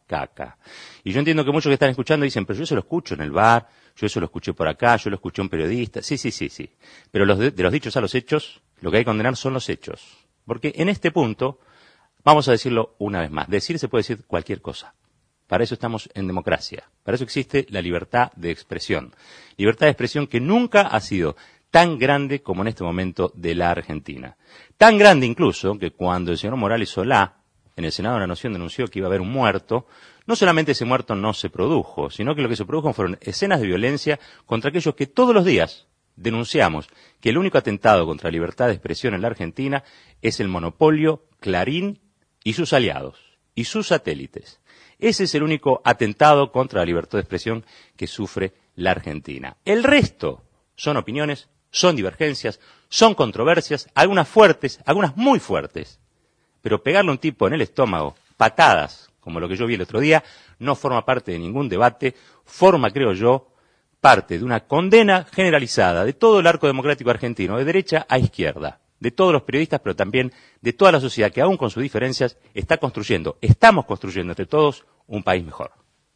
caca. Y yo entiendo que muchos que están escuchando dicen, pero yo se lo escucho en el bar, yo eso lo escuché por acá, yo lo escuché a un periodista. Sí, sí, sí, sí. Pero los de, de los dichos a los hechos, lo que hay que condenar son los hechos. Porque en este punto, vamos a decirlo una vez más, decir se puede decir cualquier cosa. Para eso estamos en democracia. Para eso existe la libertad de expresión. Libertad de expresión que nunca ha sido tan grande como en este momento de la Argentina. Tan grande incluso que cuando el señor Morales Solá, en el Senado de la Nación, denunció que iba a haber un muerto, no solamente ese muerto no se produjo, sino que lo que se produjo fueron escenas de violencia contra aquellos que todos los días denunciamos que el único atentado contra la libertad de expresión en la Argentina es el monopolio Clarín y sus aliados, y sus satélites. Ese es el único atentado contra la libertad de expresión que sufre la Argentina. El resto son opiniones, son divergencias, son controversias, algunas fuertes, algunas muy fuertes. Pero pegarle a un tipo en el estómago, patadas, como lo que yo vi el otro día, no forma parte de ningún debate, forma, creo yo, parte de una condena generalizada de todo el arco democrático argentino, de derecha a izquierda, de todos los periodistas, pero también de toda la sociedad que, aún con sus diferencias, está construyendo, estamos construyendo entre todos un país mejor.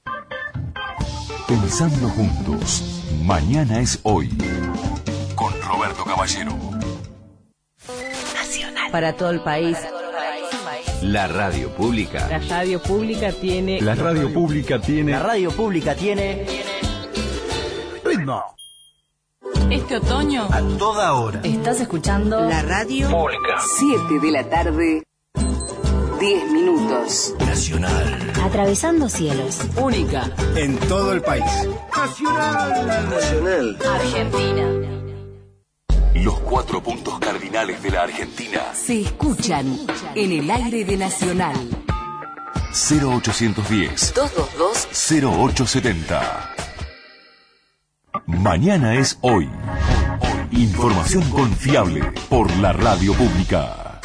Pensando juntos, mañana es hoy, con Roberto Caballero. Nacional. Para todo el país. La radio pública. La radio pública tiene... La radio pública tiene... La radio pública tiene... ritmo. Este otoño... A toda hora. Estás escuchando... La radio pública. siete de la tarde... diez minutos. Nacional. Atravesando cielos. Única. En todo el país. Nacional. Nacional. Argentina. Los cuatro puntos cardinales de la Argentina Se escuchan en el aire de Nacional. cero ochocientos diez, dos dos dos, cero ocho setenta. Mañana es hoy. Información confiable por la radio pública.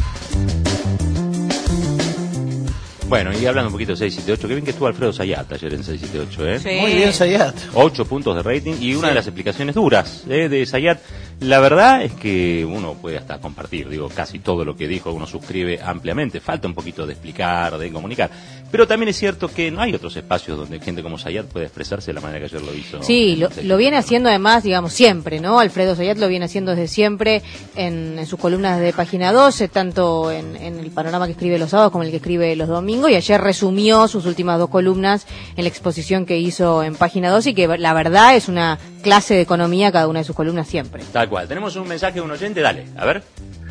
Bueno, y hablando un poquito de seis siete ocho, qué bien que estuvo Alfredo Zayat ayer en seis siete ocho, ¿eh? Sí. Muy bien, Zayat. Ocho puntos de rating y una Sí. de las explicaciones duras ¿eh? de Zayat. La verdad es que uno puede hasta compartir, digo, casi todo lo que dijo, uno suscribe ampliamente. Falta un poquito de explicar, de comunicar. Pero también es cierto que no hay otros espacios donde gente como Zayat puede expresarse de la manera que ayer lo hizo. Sí, lo, lo viene haciendo además, digamos, siempre, ¿no? Alfredo Zayat lo viene haciendo desde siempre en, en sus columnas de Página doce, tanto en, en el panorama que escribe los sábados como el que escribe los domingos, y ayer resumió sus últimas dos columnas en la exposición que hizo en Página doce, y que la verdad es una clase de economía cada una de sus columnas siempre. Tal cual. Tenemos un mensaje de un oyente, dale, a ver.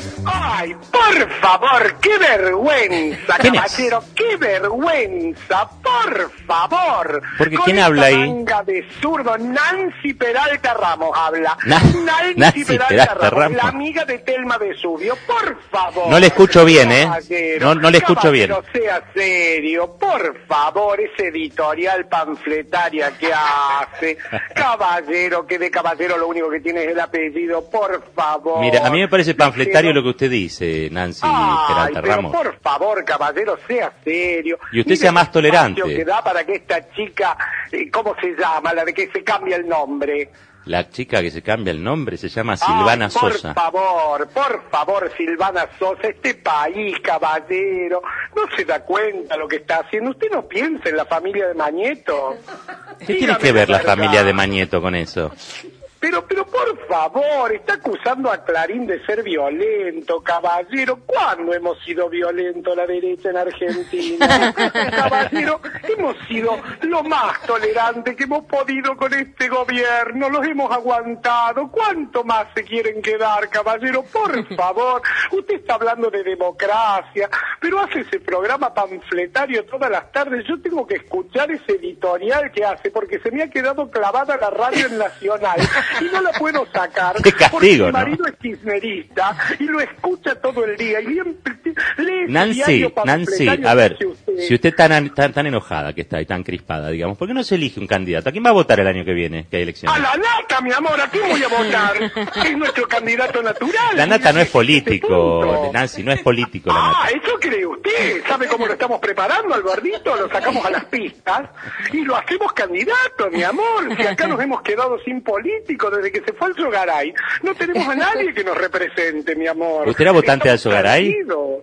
¡Ay, por favor! ¡Qué vergüenza, ¿Quién es? caballero! ¡Qué vergüenza! ¡Por favor! Porque Con ¿quién esta habla ahí? manga de zurdo, Nancy Peralta Ramos habla. Na- Nancy, Nancy Peralta, Peralta Ramos, Ramos. la amiga de Telma Vesubio. Por favor. No le escucho bien, ¿eh? Caballero, No, no le escucho bien. caballero, sea serio, por favor, ese editorial panfletaria que hace. Caballero, que de caballero lo único que tiene es el apellido, por favor. Mira, a mí me parece panfletario lo que usted dice, Nancy Ay, Peralta pero Ramos. por favor, caballero, sea serio. Y usted Mire sea más el espacio tolerante. que da para que esta chica, eh, ¿cómo se llama? La de que se cambia el nombre. La chica que se cambia el nombre se llama Silvana Ay, por Sosa. favor, por favor, Silvana Sosa, este país, caballero, no se da cuenta lo que está haciendo. Usted no piensa en la familia de Mañeto. ¿Qué tiene Dígame que ver la verdad. familia de Mañeto con eso? Pero, pero por favor, está acusando a Clarín de ser violento, caballero. ¿Cuándo hemos sido violentos la derecha en Argentina? Caballero, hemos sido lo más tolerante que hemos podido con este gobierno. Los hemos aguantado. ¿Cuánto más se quieren quedar, caballero? Por favor, usted está hablando de democracia, pero hace ese programa panfletario todas las tardes. Yo tengo que escuchar ese editorial que hace, porque se me ha quedado clavada la radio en Nacional. Y no la puedo sacar. Qué castigo, porque mi ¿no? marido es kirchnerista y lo escucha todo el día. Y bien, lee ese Nancy, diario Nancy, panfletario a ver, que hace usted. si usted tan, tan, tan enojada que está y tan crispada, digamos, ¿por qué no se elige un candidato? ¿A quién va a votar el año que viene, que hay elecciones? A la nata, mi amor, ¿a quién voy a votar? Es nuestro candidato natural. La nata no es Este político, punto. Nancy, no es político la Ah, nata. ¿eso cree usted? ¿Sabe cómo lo estamos preparando al gordito? Lo sacamos a las pistas y lo hacemos candidato, mi amor. Si acá nos hemos quedado sin político desde que se fue al Sogaray, no tenemos a nadie que nos represente, mi amor. ¿Usted era votante de Estamos Alzogaray? perdidos.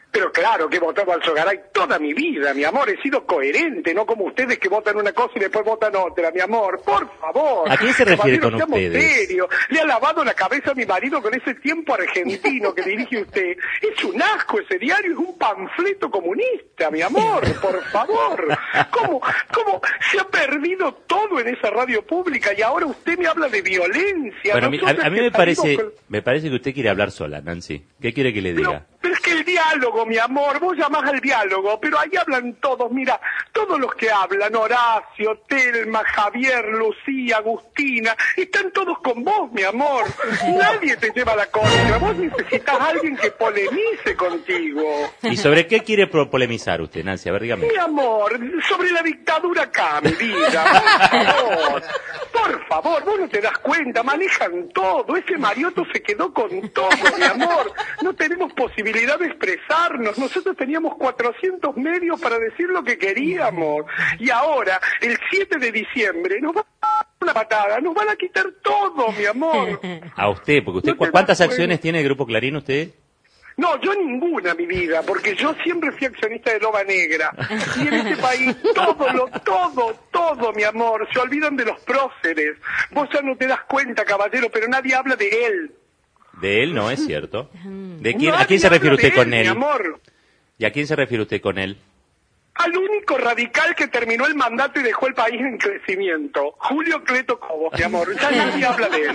Pero claro que he votado al Alzogaray toda mi vida, mi amor, he sido coherente, no como ustedes que votan una cosa y después votan otra, mi amor, por favor. ¿A quién se refiere con seamos ustedes? Serios. Le ha lavado la cabeza a mi marido con ese Tiempo Argentino que dirige usted. Es un asco ese diario, es un panfleto comunista, mi amor, por favor. ¿Cómo, cómo se ha perdido todo en esa radio pública y ahora usted me habla de violencia? Bueno, a, Nosotros a mí que me parece, salimos con- me parece que usted quiere hablar sola, Nancy. ¿Qué quiere que le diga? Pero es que el diálogo, mi amor, vos llamás al diálogo, pero ahí hablan todos, mira, todos los que hablan, Horacio, Telma, Javier, Lucía, Agustina, están todos con vos, mi amor. Nadie te lleva la contra, vos necesitas a alguien que polemice contigo. ¿Y sobre qué quiere pro- polemizar usted, Nancy? A ver, dígame. Mi amor, sobre la dictadura acá, mi vida, por favor, por favor, vos no te das cuenta, manejan todo, ese Mariotto se quedó con todo, mi amor, no tenemos posibilidad de expresarnos, nosotros teníamos cuatrocientos medios para decir lo que queríamos, y ahora, el siete de diciembre, nos van a dar una patada, nos van a quitar todo, mi amor. A usted, porque usted, No te ¿cu- ¿cuántas das acciones cuenta. tiene el Grupo Clarín usted? No, yo ninguna, mi vida, porque yo siempre fui accionista de Loba Negra. Y en este país todo, lo, todo, todo, mi amor, se olvidan de los próceres. Vos ya no te das cuenta, caballero, pero nadie habla de él. De él no es cierto. ¿De quién, Nadie ¿A quién se habla refiere usted de con él, él? mi amor. ¿Y a quién se refiere usted con él? Al único radical que terminó el mandato y dejó el país en crecimiento, Julio Cleto Cobos, mi amor, ya nadie habla de él.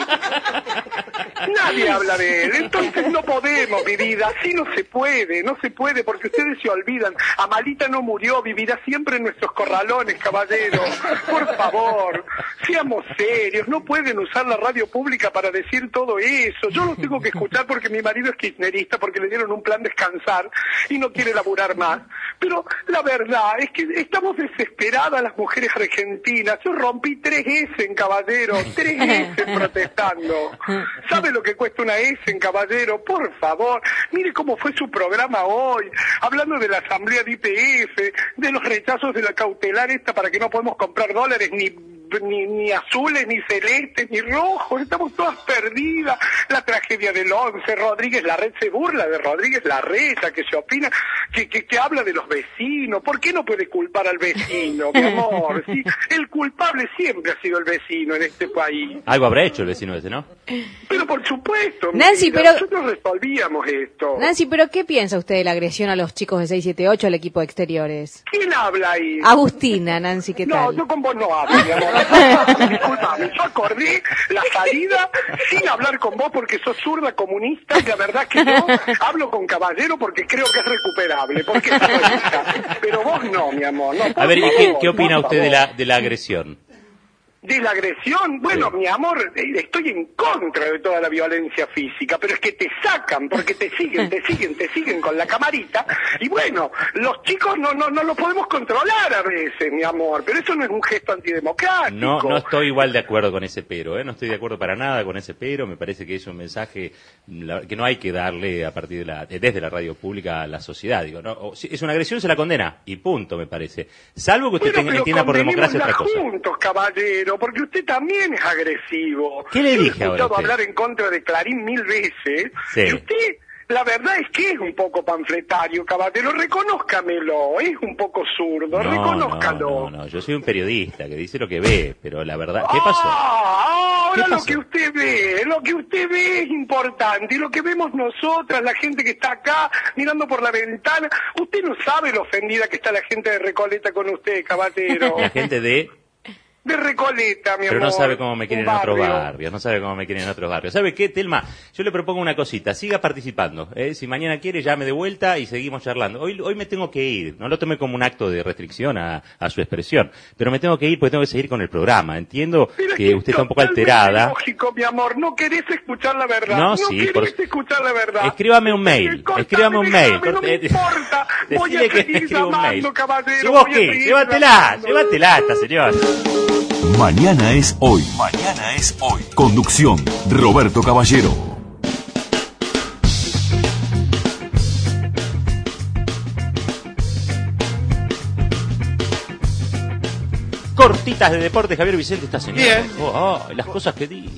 Nadie habla de él, entonces no podemos, mi vida, así no se puede, no se puede, porque ustedes se olvidan, Amalita no murió, vivirá siempre en nuestros corralones, caballero, por favor, seamos serios, no pueden usar la radio pública para decir todo eso, yo lo tengo que escuchar porque mi marido es kirchnerista, porque le dieron un plan descansar y no quiere laburar más, pero la verdad es que estamos desesperadas las mujeres argentinas, yo rompí tres S en caballero, tres S protestando, ¿sabe lo que cuesta una S en caballero? Por favor, mire cómo fue su programa hoy, hablando de la asamblea de I P F, de los rechazos de la cautelar esta para que no podemos comprar dólares ni Ni, ni azules, ni celestes, ni rojos, estamos todas perdidas. La tragedia del once, Rodríguez Larreta, se burla de Rodríguez Larreta, que se opina, que, que, que habla de los vecinos. ¿Por qué no puede culpar al vecino, mi amor? ¿Sí? El culpable siempre ha sido el vecino en este país. Algo habrá hecho el vecino ese, ¿no? Pero por supuesto, mi Nancy, vida, pero- nosotros resolvíamos esto. Nancy, ¿pero qué piensa usted de la agresión a los chicos de seis siete ocho al equipo de exteriores? ¿Quién habla ahí? Agustina, Nancy, ¿qué No, tal? yo con vos no hablo, mi amor. Disculpame, yo acordé la salida sin hablar con vos porque sos zurda comunista y la verdad que yo hablo con caballero porque creo que es recuperable, porque es realista. Pero vos no, mi amor. No, por A ver, ¿y favor, qué, qué opina por usted de favor. la, de la agresión? ¿De la agresión? Bueno, mi amor, eh, estoy en contra de toda la violencia física, pero es que te sacan, porque te siguen, te siguen, te siguen con la camarita, y bueno, los chicos no no no lo podemos controlar a veces, mi amor, pero eso no es un gesto antidemocrático. No, no estoy igual de acuerdo con ese pero, ¿eh? No estoy de acuerdo para nada con ese pero. Me parece que es un mensaje la- que no hay que darle a partir de la, desde la radio pública a la sociedad. Digo, no, o si es una agresión, se la condena y punto, me parece. Salvo que usted Bueno, tenga, pero entienda por democracia otra condenémosla cosa. juntos, caballero, porque usted también es agresivo. ¿Qué le Yo dije he ahora a escuchado usted? hablar en contra de Clarín mil veces, Sí. y usted, la verdad es que es un poco panfletario, caballero, reconózcamelo, es un poco zurdo, No, reconózcalo. no, no, no, yo soy un periodista que dice lo que ve, pero la verdad, ¿qué pasó? Ah, ahora ¿Qué lo pasó? que usted ve, lo que usted ve es importante, y lo que vemos nosotras, la gente que está acá mirando por la ventana, usted no sabe lo ofendida que está la gente de Recoleta con usted, caballero. La gente de... De Recoleta, mi Pero amor. no sabe cómo me quieren un en otros barrio. barrios, no sabe cómo me quieren en otros barrios. ¿Sabe qué, Telma? Yo le propongo una cosita, siga participando. ¿eh? Si mañana quiere, llame de vuelta y seguimos charlando. Hoy, hoy me tengo que ir, no lo tome como un acto de restricción a, a su expresión, pero me tengo que ir porque tengo que seguir con el programa. Entiendo Pero que es usted está un poco totalmente alterada. lógico, mi amor, no querés escuchar la verdad. No, No, sí, querés por- escuchar la verdad. Escríbame un mail, Cortame, escríbame un mail. déjame, no me corte- importa. Voy a Decile que seguir escriba un mail. llamando, caballero. ¿Y vos voy a qué? seguir Llévatela, llamando. llévatela esta señora. Mañana es hoy. Mañana es hoy. Conducción, Roberto Caballero. Cortitas de deporte, Javier Vicente, esta señora. Bien. Oh, oh, las cosas que dice.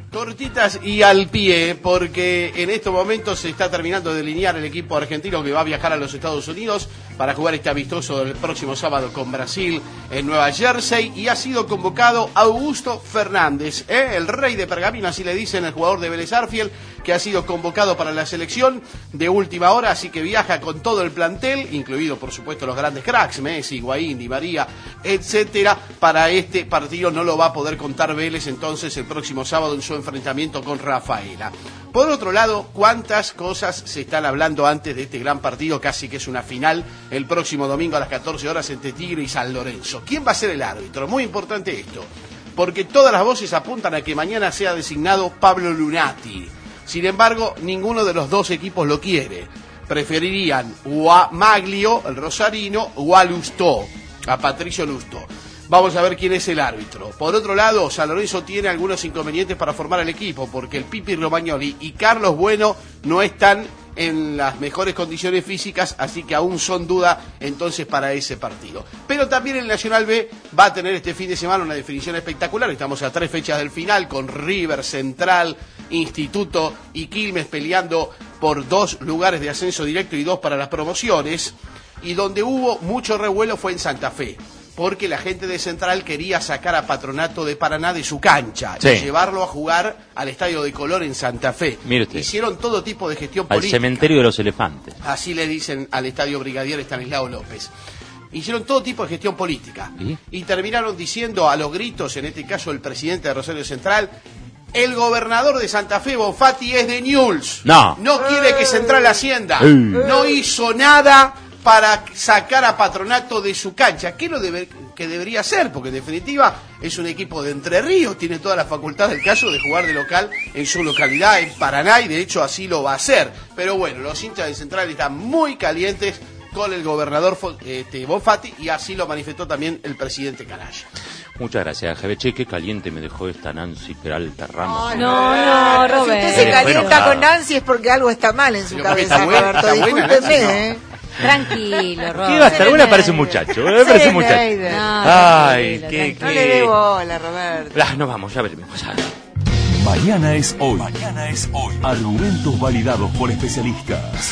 Cortitas y al pie, porque en estos momentos se está terminando de delinear el equipo argentino que va a viajar a los Estados Unidos para jugar este amistoso el próximo sábado con Brasil en Nueva Jersey, y ha sido convocado Augusto Fernández, ¿eh? el rey de Pergamino, así le dicen, el jugador de Vélez Arfiel, que ha sido convocado para la selección de última hora, así que viaja con todo el plantel, incluido por supuesto los grandes cracks, Messi, Higuaín, Di María, etcétera. Para este partido no lo va a poder contar Vélez entonces el próximo sábado en su enfrentamiento con Rafaela. Por otro lado, cuántas cosas se están hablando antes de este gran partido, casi que es una final, el próximo domingo a las catorce horas entre Tigre y San Lorenzo. ¿Quién va a ser el árbitro? Muy importante esto, porque todas las voces apuntan a que mañana sea designado Pablo Lunati. Sin embargo, ninguno de los dos equipos lo quiere. Preferirían o a Maglio, el rosarino, o a Lustó, a Patricio Lustó. Vamos a ver quién es el árbitro. Por otro lado, San Lorenzo tiene algunos inconvenientes para formar el equipo, porque el Pipi Romagnoli y Carlos Bueno no están en las mejores condiciones físicas, así que aún son duda entonces para ese partido. Pero también el Nacional B va a tener este fin de semana una definición espectacular. Estamos a tres fechas del final, con River, Central, Instituto y Quilmes peleando por dos lugares de ascenso directo y dos para las promociones. Y donde hubo mucho revuelo fue en Santa Fe, porque la gente de Central quería sacar a Patronato de Paraná de su cancha, sí, y llevarlo a jugar al Estadio de Colón en Santa Fe. Mire usted. Hicieron todo tipo de gestión al política. Al cementerio de los elefantes. Así le dicen al Estadio Brigadier Estanislao López. Hicieron todo tipo de gestión política. ¿Y? y terminaron diciendo a los gritos, en este caso el presidente de Rosario Central, el gobernador de Santa Fe, Bonfatti, es de Newell's. No. No quiere que Central ascienda. Eh. No hizo nada para sacar a Patronato de su cancha. ¿Qué es lo debe, que debería hacer? Porque en definitiva es un equipo de Entre Ríos, tiene toda la facultad del caso de jugar de local en su localidad, en Paraná, y de hecho así lo va a hacer. Pero bueno, los hinchas de Central están muy calientes con el gobernador este, Bonfatti, y así lo manifestó también el presidente Canalla. Muchas gracias, Javier. Che, qué caliente me dejó esta Nancy Peralta Ramos. Oh, no, no, Roberto. Si usted se calienta con Nancy es porque algo está mal en su Pero cabeza, buena, Roberto. Discúlpeme, ¿eh? Tranquilo, Roberto. ¿Qué va a estar? Bueno, parece un muchacho. Me parece un muchacho. No, Ay, qué, no le dé bola, Roberto. Ah, no, vamos, ya veremos. Mañana es hoy. Mañana es hoy. Argumentos validados por especialistas.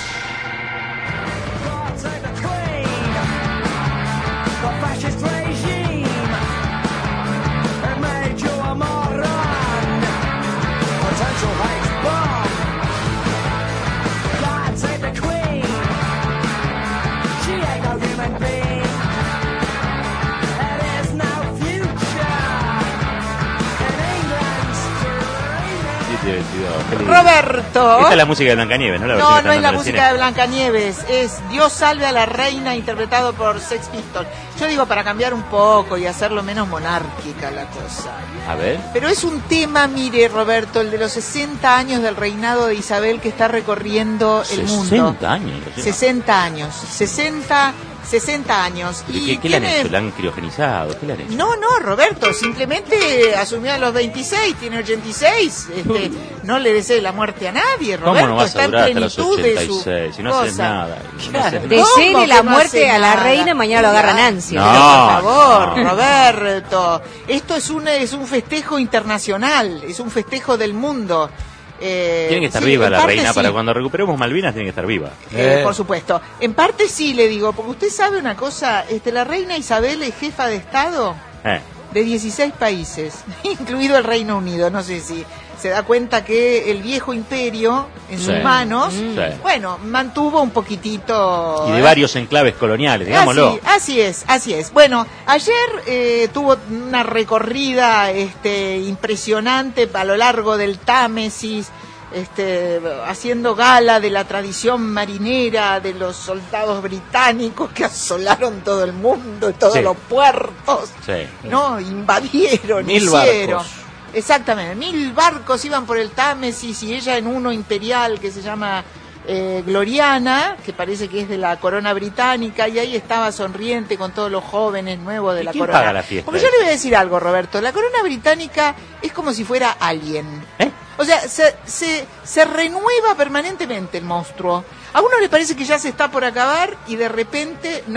Roberto. Esta es la música de Blancanieves, ¿no? La no, no es la música de Blancanieves, es Dios salve a la reina, interpretado por Sex Pistols. Yo digo para cambiar un poco y hacerlo menos monárquica la cosa. A ver. Pero es un tema, mire, Roberto, el de los sesenta años del reinado de Isabel, que está recorriendo el mundo. sesenta años. sesenta años. sesenta sesenta años. ¿Y qué, qué le han hecho? ¿Le han criogenizado? ¿Qué le han hecho? No, no, Roberto, simplemente asumió a los veintiséis, tiene ochenta y seis. Este, no le desee la muerte a nadie, Roberto. ¿Cómo no vas está a durar en hasta plenitud los ochenta y seis? De su si no cosa. haces nada. Claro. No Deseele la no muerte a la nada? reina, mañana lo agarra Nancy. No, por favor, no. Roberto. Esto es un, es un festejo internacional, es un festejo del mundo. Eh, tiene que estar sí, viva la reina, sí. para cuando recuperemos Malvinas tiene que estar viva. Eh, eh. Por supuesto. En parte sí, le digo, porque usted sabe una cosa, este, la reina Isabel es jefa de Estado Eh. de dieciséis países, incluido el Reino Unido. No sé si se da cuenta que el viejo imperio en Sí. sus manos, Sí. bueno, mantuvo un poquitito... Y de ¿eh? varios enclaves coloniales, digámoslo. Así, así es, así es. Bueno, ayer eh, tuvo una recorrida este, impresionante a lo largo del Támesis, este, haciendo gala de la tradición marinera de los soldados británicos que asolaron todo el mundo, todos Sí. los puertos, Sí. no, invadieron, Mil hicieron. barcos. Exactamente, mil barcos iban por el Támesis y ella en uno imperial que se llama eh, Gloriana, que parece que es de la corona británica, y ahí estaba sonriente con todos los jóvenes nuevos de ¿Y la quién corona. paga la fiesta? Porque yo le voy a decir algo, Roberto, la corona británica es como si fuera Alien. ¿Eh? O sea, se, se, se renueva permanentemente el monstruo. A uno le parece que ya se está por acabar y de repente, no.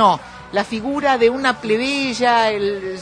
la figura de una plebeya, el,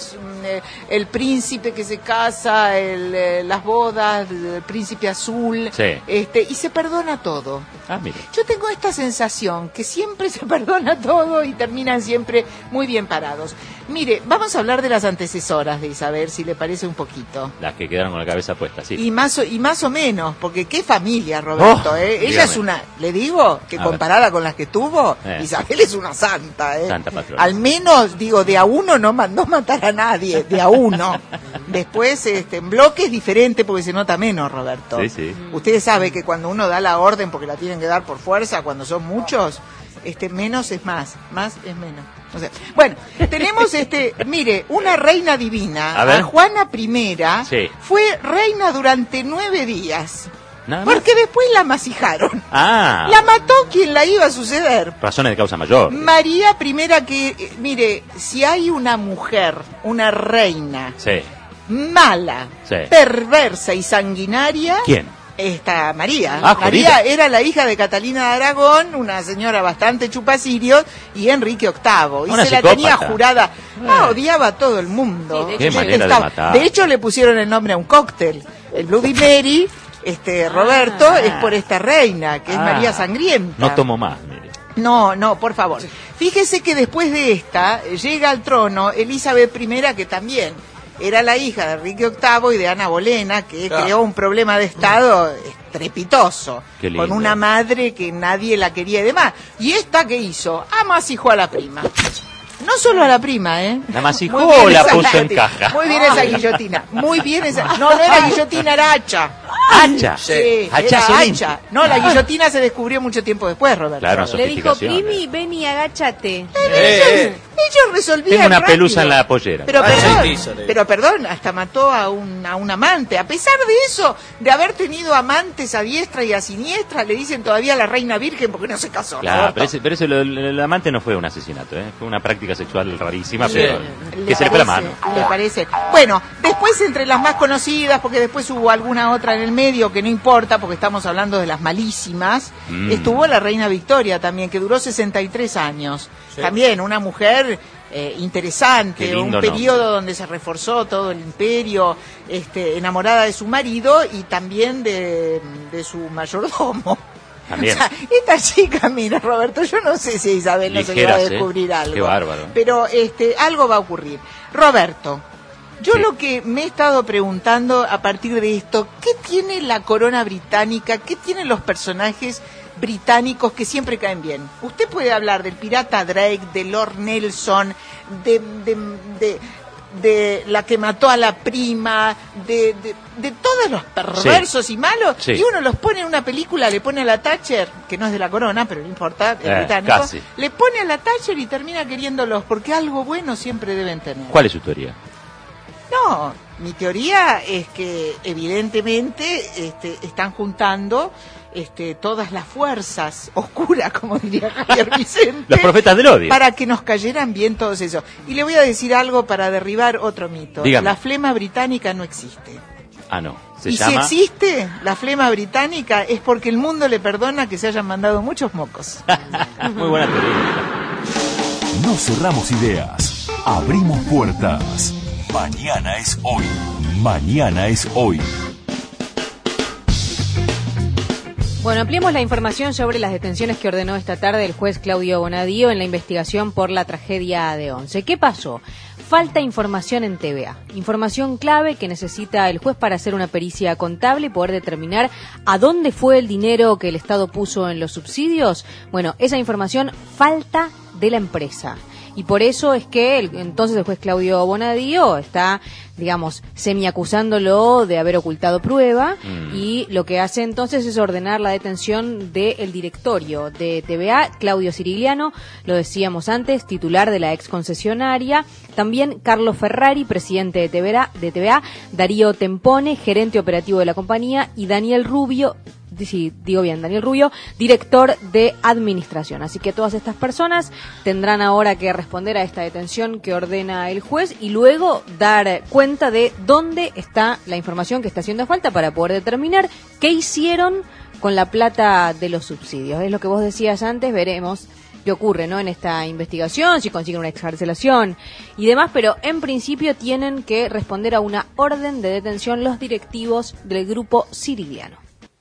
el príncipe que se casa, el, las bodas, el príncipe azul, sí. este, y se perdona todo. Ah, mire. Yo tengo esta sensación que siempre se perdona todo y terminan siempre muy bien parados. Mire, vamos a hablar de las antecesoras de Isabel, si le parece un poquito. Las que quedaron con la cabeza puesta, sí. Y más o, y más o menos, porque qué familia, Roberto, Oh, ¿eh? Ella dígame. es una, le digo, que A comparada ver. con las que tuvo, eh. Isabel es una santa, ¿eh? Santa patrona. Al menos, digo, de a uno no mandó matar a nadie, de a uno. Después, este, en bloque es diferente porque se nota menos, Roberto. Sí, sí. Ustedes saben que cuando uno da la orden, porque la tienen que dar por fuerza, cuando son muchos, este, menos es más, más es menos. O sea, bueno, tenemos este, mire, una reina divina, A ver. a Juana primera, Sí. fue reina durante nueve días. Nada más. Porque después la masijaron. Ah, La mató quien la iba a suceder. razones de causa mayor. María primera que, eh, mire, si hay una mujer, una reina, Sí. mala, Sí. perversa y sanguinaria, ¿Quién? esta María. Ah, María Jovita. era la hija de Catalina de Aragón, una señora bastante chupacirios, y Enrique octavo. Y Una se la psicópata. tenía jurada. Ah, odiaba a todo el mundo. Sí, de Qué hecho, manera de Estaba- matar. de hecho, le pusieron el nombre a un cóctel. El Bloody Mary, este Roberto, Ah. es por esta reina, que es Ah. María Sangrienta. No tomo más, mire. No, no, por favor. Fíjese que después de esta, eh, llega al trono Elizabeth primera, que también era la hija de Enrique octavo y de Ana Bolena, que Ah. creó un problema de Estado estrepitoso, Qué lindo. con una madre que nadie la quería y demás. ¿Y esta qué hizo? Amasijó a la prima. No solo a la prima, ¿eh? ¿La masijó Muy bien o la esa puso en guillotina. caja? Muy bien esa guillotina. Muy bien esa. No, no era guillotina, era hacha. Hacha. Sí, Hachazo era limpio. hacha. No, la guillotina se descubrió mucho tiempo después, Roberto. Claro, Le dijo, sofisticación. Primi, ven y agáchate. Ellos, ellos resolvían Tengo una rápido. pelusa en la pollera. Pero Ah, perdón, sí, sí, sí. pero perdón, hasta mató a un, a un amante. A pesar de eso, de haber tenido amantes a diestra y a siniestra, le dicen todavía a la reina virgen porque no se casó. Claro, Roberto. pero ese, pero ese lo- el, el amante no fue un asesinato, ¿eh? Fue una práctica sexual rarísima, Sí. pero ¿Le que se le fue la parece? mano. ¿Le parece? Bueno, después entre las más conocidas, porque después hubo alguna otra en el medio que no importa, porque estamos hablando de las malísimas, Mm. estuvo la reina Victoria también, que duró sesenta y tres años. Sí. También una mujer eh, interesante, Qué un lindo periodo nombre. donde se reforzó todo el imperio, este, enamorada de su marido y también de, de su mayordomo. También. O sea, esta chica, mira, Roberto, yo no sé si a Isabel no se le va a Ligeras, ¿eh? descubrir algo. Qué bárbaro. Pero este, algo va a ocurrir. Roberto, yo Sí. lo que me he estado preguntando a partir de esto, ¿qué tiene la corona británica? ¿Qué tienen los personajes británicos que siempre caen bien? Usted puede hablar del pirata Drake, de Lord Nelson, de, de, de, de la que mató a la prima, de, de, de todos los perversos Sí. y malos, Sí. y uno los pone en una película, le pone a la Thatcher, que no es de la corona, pero no importa, es Eh, británico, casi. le pone a la Thatcher y termina queriéndolos, porque algo bueno siempre deben tener. ¿Cuál es su teoría? No, mi teoría es que evidentemente este, están juntando este, todas las fuerzas oscuras, como diría Javier Vicente, Los profetas del odio. para que nos cayeran bien todos esos. Y le voy a decir algo para derribar otro mito. Dígame. La flema británica no existe. Ah, no. Se y llama... si existe la flema británica es porque el mundo le perdona que se hayan mandado muchos mocos. Muy buena teoría. No cerramos ideas, abrimos puertas. Mañana es hoy. Mañana es hoy. Bueno, ampliemos la información sobre las detenciones que ordenó esta tarde el juez Claudio Bonadío en la investigación por la tragedia de Once. ¿Qué pasó? Falta información en T V A. Información clave que necesita el juez para hacer una pericia contable y poder determinar a dónde fue el dinero que el Estado puso en los subsidios. Bueno, esa información falta de la empresa. Y por eso es que el, entonces el juez Claudio Bonadío está, digamos, semiacusándolo de haber ocultado prueba Mm. y lo que hace entonces es ordenar la detención del directorio de T V A, Claudio Sirigliano, lo decíamos antes, titular de la ex concesionaria, también Carlos Ferrari, presidente de T V A, de T V A, Darío Tempone, gerente operativo de la compañía, y Daniel Rubio, sí, digo bien, Daniel Rubio, director de administración. Así que todas estas personas tendrán ahora que responder a esta detención que ordena el juez y luego dar cuenta de dónde está la información que está haciendo falta para poder determinar qué hicieron con la plata de los subsidios. Es lo que vos decías antes, veremos qué ocurre, ¿no?, en esta investigación, si consiguen una excarcelación y demás, pero en principio tienen que responder a una orden de detención los directivos del grupo Cirigliano.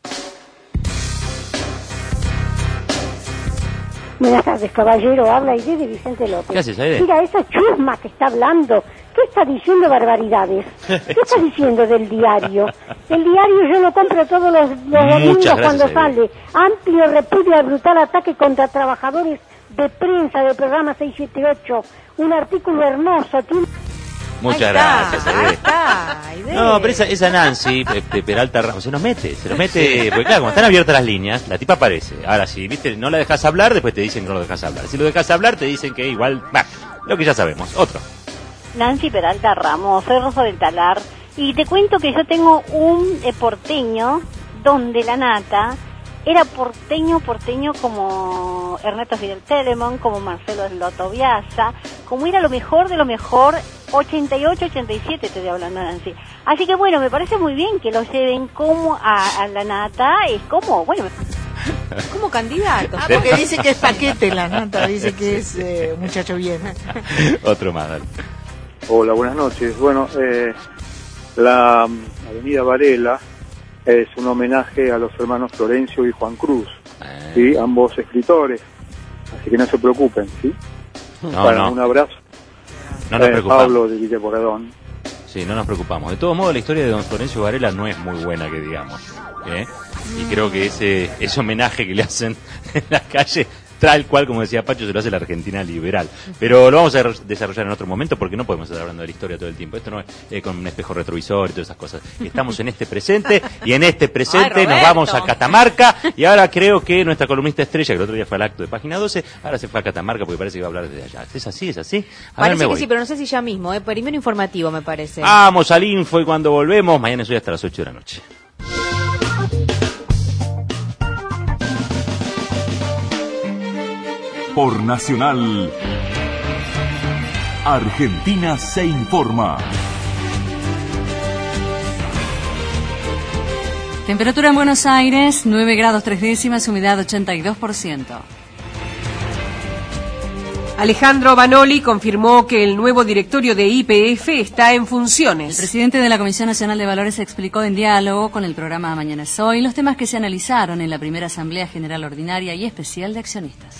Buenas tardes, caballero. Habla Aide de Vicente López. ¿Qué haces, Aide? Mira, esa chusma que está hablando, ¿qué está diciendo barbaridades? ¿Qué está diciendo del diario? El diario yo lo compro todos los, los domingos cuando Aide. sale. Amplio repudio al brutal ataque contra trabajadores de prensa del programa seis siete ocho. Un artículo hermoso. Tiene... Muchas Ahí está, gracias, ahí Aide. está, Aide. No, pero esa, esa Nancy de, de Peralta Ramos se nos mete, se nos mete, porque claro, como están abiertas las líneas, la tipa aparece. Ahora si, viste, no la dejas hablar, después te dicen que no lo dejas hablar. Si lo dejas hablar, te dicen que igual, bah, lo que ya sabemos. Otro. Nancy Peralta Ramos, soy Rosa del Talar, y te cuento que yo tengo un eh, porteño donde la nata era porteño, porteño como Ernesto Fidel Telemón, como Marcelo Loto Biasa, como era lo mejor de lo mejor, ochenta y ocho, ochenta y siete te estoy hablando, Nancy. Así que bueno, me parece muy bien que lo lleven como a, a la nata, es como, bueno... Como candidato. Ah, porque dice que es paquete la nata, dice que es eh, muchacho bien. Otro más, dale. Hola, buenas noches. Bueno, eh, la um, Avenida Varela es un homenaje a los hermanos Florencio y Juan Cruz, eh. ¿sí? Ambos escritores, así que no se preocupen, ¿sí? No, Bueno, no. un abrazo. No nos Eh, preocupamos. Pablo de Villa Porredón. Sí, no nos preocupamos. De todos modos, la historia de don Florencio Varela no es muy buena, que digamos. ¿eh? Y creo que ese, ese homenaje que le hacen en la calle, tal cual, como decía Pacho, se lo hace la Argentina liberal. Pero lo vamos a desarrollar en otro momento porque no podemos estar hablando de la historia todo el tiempo. Esto no es eh, con un espejo retrovisor y todas esas cosas. Estamos en este presente y en este presente Ay, nos vamos a Catamarca. Y ahora creo que nuestra columnista estrella, que el otro día fue al acto de Página doce, ahora se fue a Catamarca porque parece que va a hablar desde allá. ¿Es así? ¿Es así? A ver, Parece me que voy. sí, pero no sé si ya mismo, ¿eh? Primero informativo, me parece. Vamos al info y cuando volvemos, mañana soy hasta las ocho de la noche. Por Nacional, Argentina se informa. Temperatura en Buenos Aires, nueve grados tres décimas, humedad ochenta y dos por ciento. Alejandro Banoli confirmó que el nuevo directorio de Y P F está en funciones. El presidente de la Comisión Nacional de Valores explicó en diálogo con el programa Mañana es Hoy los temas que se analizaron en la primera Asamblea General Ordinaria y Especial de Accionistas.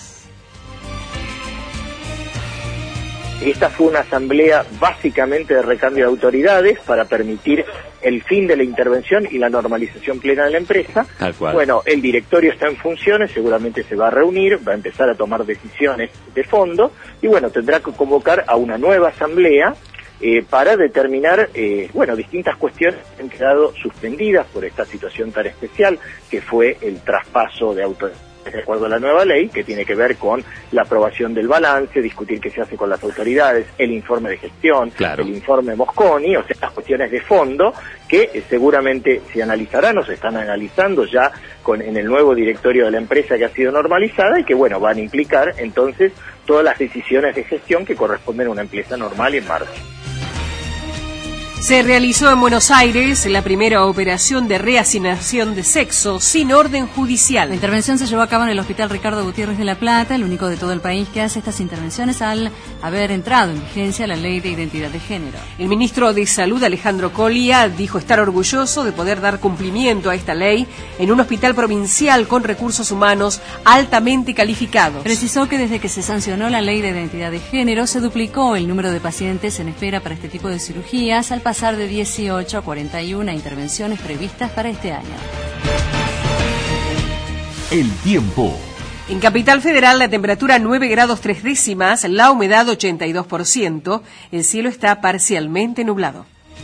Esta fue una asamblea básicamente de recambio de autoridades para permitir el fin de la intervención y la normalización plena de la empresa. Tal cual. Bueno, el directorio está en funciones, seguramente se va a reunir, va a empezar a tomar decisiones de fondo y bueno, tendrá que convocar a una nueva asamblea eh, para determinar, eh, bueno, distintas cuestiones que han quedado suspendidas por esta situación tan especial que fue el traspaso de autoridades de acuerdo a la nueva ley, que tiene que ver con la aprobación del balance, discutir qué se hace con las autoridades, el informe de gestión, claro. el informe Mosconi, o sea, las cuestiones de fondo que eh, seguramente se analizarán o se están analizando ya con, en el nuevo directorio de la empresa que ha sido normalizada y que, bueno, van a implicar entonces todas las decisiones de gestión que corresponden a una empresa normal y en marcha. Se realizó en Buenos Aires la primera operación de reasignación de sexo sin orden judicial. La intervención se llevó a cabo en el Hospital Ricardo Gutiérrez de La Plata, el único de todo el país que hace estas intervenciones al haber entrado en vigencia la Ley de Identidad de Género. El ministro de Salud, Alejandro Colia, dijo estar orgulloso de poder dar cumplimiento a esta ley en un hospital provincial con recursos humanos altamente calificados. Precisó que desde que se sancionó la Ley de Identidad de Género se duplicó el número de pacientes en espera para este tipo de cirugías al pasar de dieciocho a cuarenta y una intervenciones previstas para este año. El tiempo. En Capital Federal la temperatura nueve grados tres décimas, la humedad ochenta y dos por ciento, el cielo está parcialmente nublado.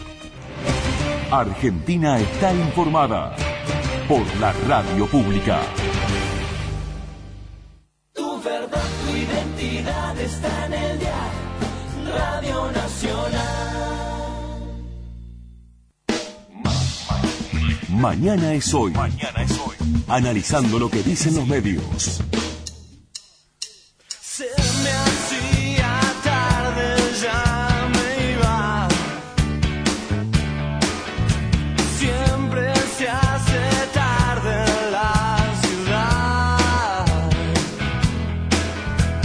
Argentina está informada por la radio pública. Tu verdad, tu identidad está en el diario Radio Nacional. Mañana es hoy. Mañana es hoy. Analizando lo que dicen los medios. Se me hacía tarde, ya me iba. Siempre se hace tarde en la ciudad.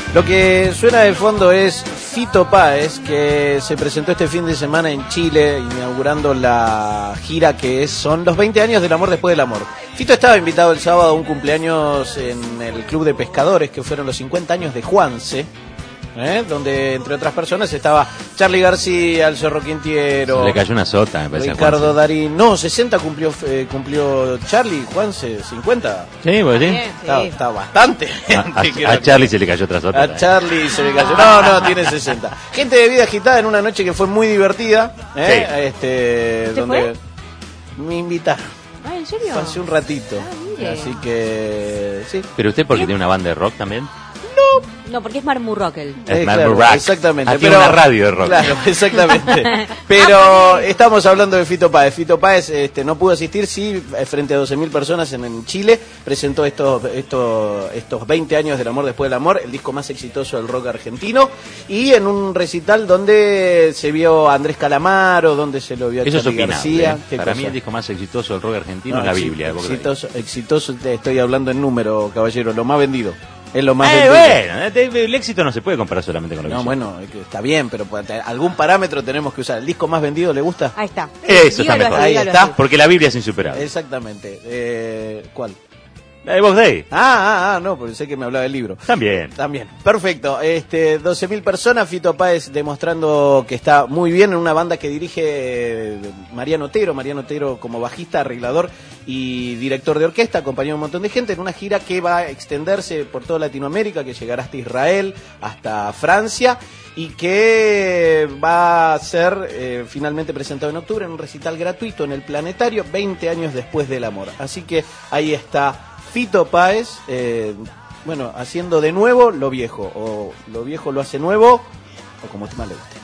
Lo que suena de fondo es Fito Páez, que se presentó este fin de semana en Chile, inaugurando la gira que es, son los veinte años del amor después del amor. Fito estaba invitado el sábado a un cumpleaños en el Club de Pescadores, que fueron los cincuenta años de Juanse, ¿eh? Donde, entre otras personas, estaba Charly García, el Zorro Quintiero. Se le cayó una sota, me parece. Ricardo Darín. No, sesenta cumplió eh, cumplió Charly, Juanse, cincuenta. Sí, pues sí. Está, está bastante. A, a, a Charly se le cayó otra sota. A Charly se le cayó. No, no, tiene sesenta. Gente de vida agitada en una noche que fue muy divertida. ¿eh? Sí. Este, ¿Usted donde fue? me invitaron. Ah, ¿en serio? Fue hace un ratito. mire. Así que sí. ¿Pero usted porque tiene una banda de rock también? No, porque es Marmurrockel. Es Eh, Marble claro, Rock. exactamente. Ah, tiene una radio de rock. Claro, exactamente. Pero estamos hablando de Fito Páez. Fito Páez este, no pudo asistir, sí, frente a doce mil personas en, en Chile. Presentó estos, estos, estos veinte años del amor después del amor, el disco más exitoso del rock argentino. Y en un recital donde se vio a Andrés Calamaro, donde se lo vio a Eso es Charly opinable. García. ¿eh? ¿Qué Para cosa? mí el disco más exitoso del rock argentino No, es la exi- Biblia. de Boca Raton. Exitoso, exitoso, te estoy hablando en número, caballero, lo más vendido. Es lo más Eh, vendido. bueno, eh, el éxito no se puede comparar solamente con lo que No, hizo. bueno, es que está bien, pero pues, algún parámetro tenemos que usar. ¿El disco más vendido le gusta? Ahí está. Eso está Dígalo mejor. así, Ahí dígalo está. así. Porque la Biblia es insuperable. Exactamente. Eh, ¿Cuál? La de Box Day. Ah, ah, ah, no, pensé que me hablaba del libro. También. También. Perfecto. Este, doce mil personas, Fito Páez demostrando que está muy bien en una banda que dirige eh, Mariano Otero. Mariano Otero como bajista, arreglador y director de orquesta, acompañado de un montón de gente en una gira que va a extenderse por toda Latinoamérica, que llegará hasta Israel, hasta Francia y que va a ser eh, finalmente presentado en octubre en un recital gratuito en el Planetario, veinte años después del amor. Así que ahí está Fito Páez, eh, bueno, haciendo de nuevo lo viejo, o lo viejo lo hace nuevo, o como a usted más le guste.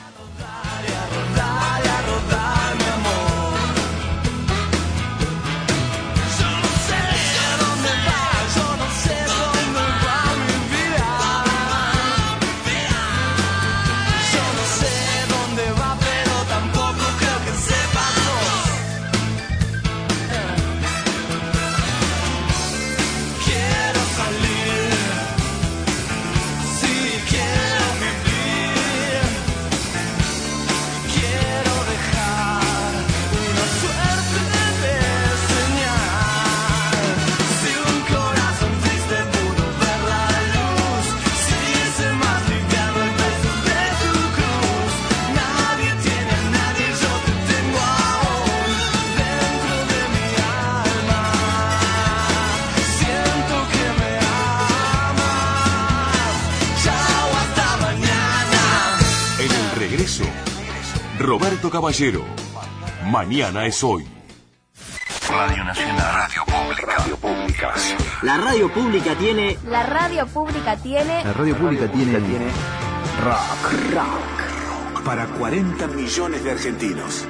Roberto Caballero. Mañana es hoy. Radio Nacional. Radio Pública. Radio Pública. La radio pública tiene... La radio pública tiene... La radio pública tiene... tiene Rock. Rock. Para cuarenta millones de argentinos.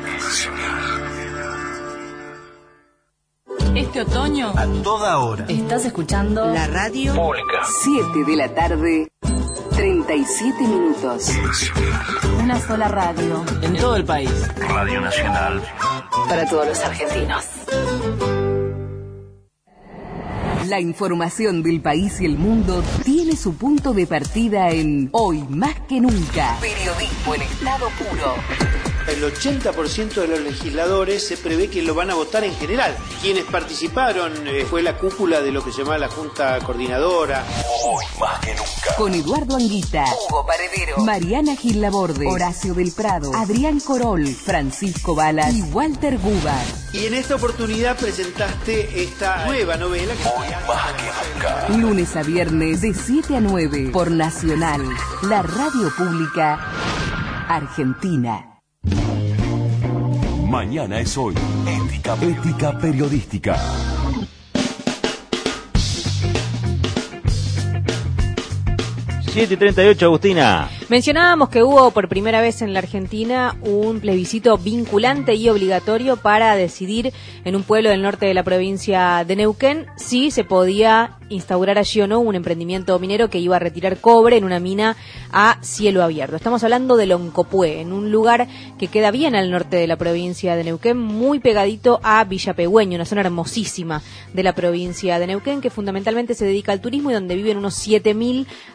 Este otoño, a toda hora. estás escuchando La radio Pública. siete de la tarde, treinta y siete minutos. una sola radio. En todo el país. Radio Nacional. Para todos los argentinos. La información del país y el mundo tiene su punto de partida en Hoy Más que Nunca. Periodismo en estado puro. El ochenta por ciento de los legisladores se prevé que lo van a votar en general. Quienes participaron eh, fue la cúpula de lo que se llama la Junta Coordinadora. Hoy más que nunca. Con Eduardo Anguita, Hugo Paredero, Mariana Gil Laborde, Horacio del Prado, Adrián Corol, Francisco Balas y Walter Gubar. Y en esta oportunidad presentaste esta nueva novela. Que Hoy más que nunca. Lunes a viernes de siete a nueve por Nacional, la radio pública argentina. Mañana es hoy. Ética, ética periodística. siete y treinta y ocho, Agustina. Mencionábamos que hubo por primera vez en la Argentina un plebiscito vinculante y obligatorio para decidir en un pueblo del norte de la provincia de Neuquén si se podía instaurar allí o no un emprendimiento minero que iba a retirar cobre en una mina a cielo abierto. Estamos hablando de Loncopué, en un lugar que queda bien al norte de la provincia de Neuquén, muy pegadito a Villa Pegüeño, una zona hermosísima de la provincia de Neuquén que fundamentalmente se dedica al turismo y donde viven unos siete mil habitantes.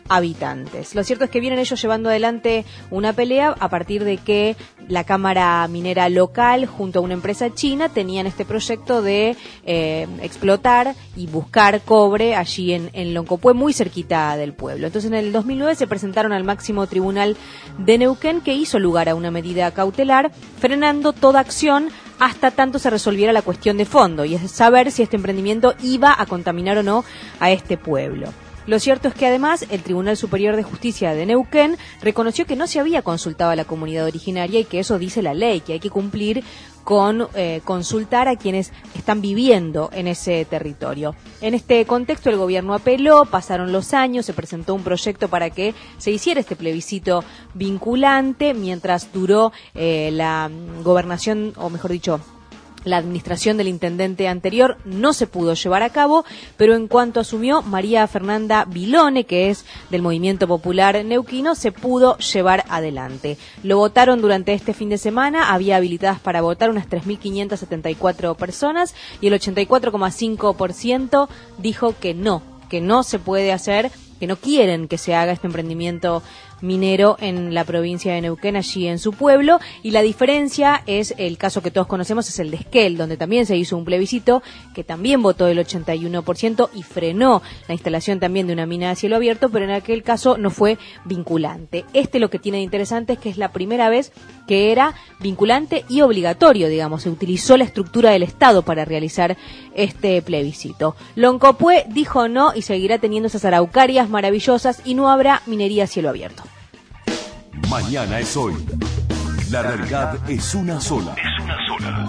importantes. Lo cierto es que vienen ellos llevando adelante una pelea a partir de que la Cámara Minera local, junto a una empresa china, tenían este proyecto de eh, explotar y buscar cobre allí en, en Loncopué, muy cerquita del pueblo. Entonces, en el dos mil nueve se presentaron al máximo tribunal de Neuquén, que hizo lugar a una medida cautelar, frenando toda acción hasta tanto se resolviera la cuestión de fondo, y es saber si este emprendimiento iba a contaminar o no a este pueblo. Lo cierto es que además el Tribunal Superior de Justicia de Neuquén reconoció que no se había consultado a la comunidad originaria y que eso dice la ley, que hay que cumplir con eh, consultar a quienes están viviendo en ese territorio. En este contexto el gobierno apeló, pasaron los años, se presentó un proyecto para que se hiciera este plebiscito vinculante, mientras duró eh, la gobernación, o mejor dicho, la administración del intendente anterior, no se pudo llevar a cabo, pero en cuanto asumió María Fernanda Vilone, que es del Movimiento Popular Neuquino, se pudo llevar adelante. Lo votaron durante este fin de semana, había habilitadas para votar unas tres mil quinientas setenta y cuatro personas y el ochenta y cuatro coma cinco por ciento dijo que no, que no se puede hacer, que no quieren que se haga este emprendimiento minero en la provincia de Neuquén, allí en su pueblo, y la diferencia es el caso que todos conocemos, es el de Esquel, donde también se hizo un plebiscito que también votó el ochenta y uno por ciento y frenó la instalación también de una mina a cielo abierto, pero en aquel caso no fue vinculante. Este lo que tiene de interesante es que es la primera vez que era vinculante y obligatorio, digamos, se utilizó la estructura del Estado para realizar este plebiscito. Loncopué dijo no y seguirá teniendo esas araucarias maravillosas y no habrá minería a cielo abierto. Mañana es hoy. La realidad es una sola. Es una sola.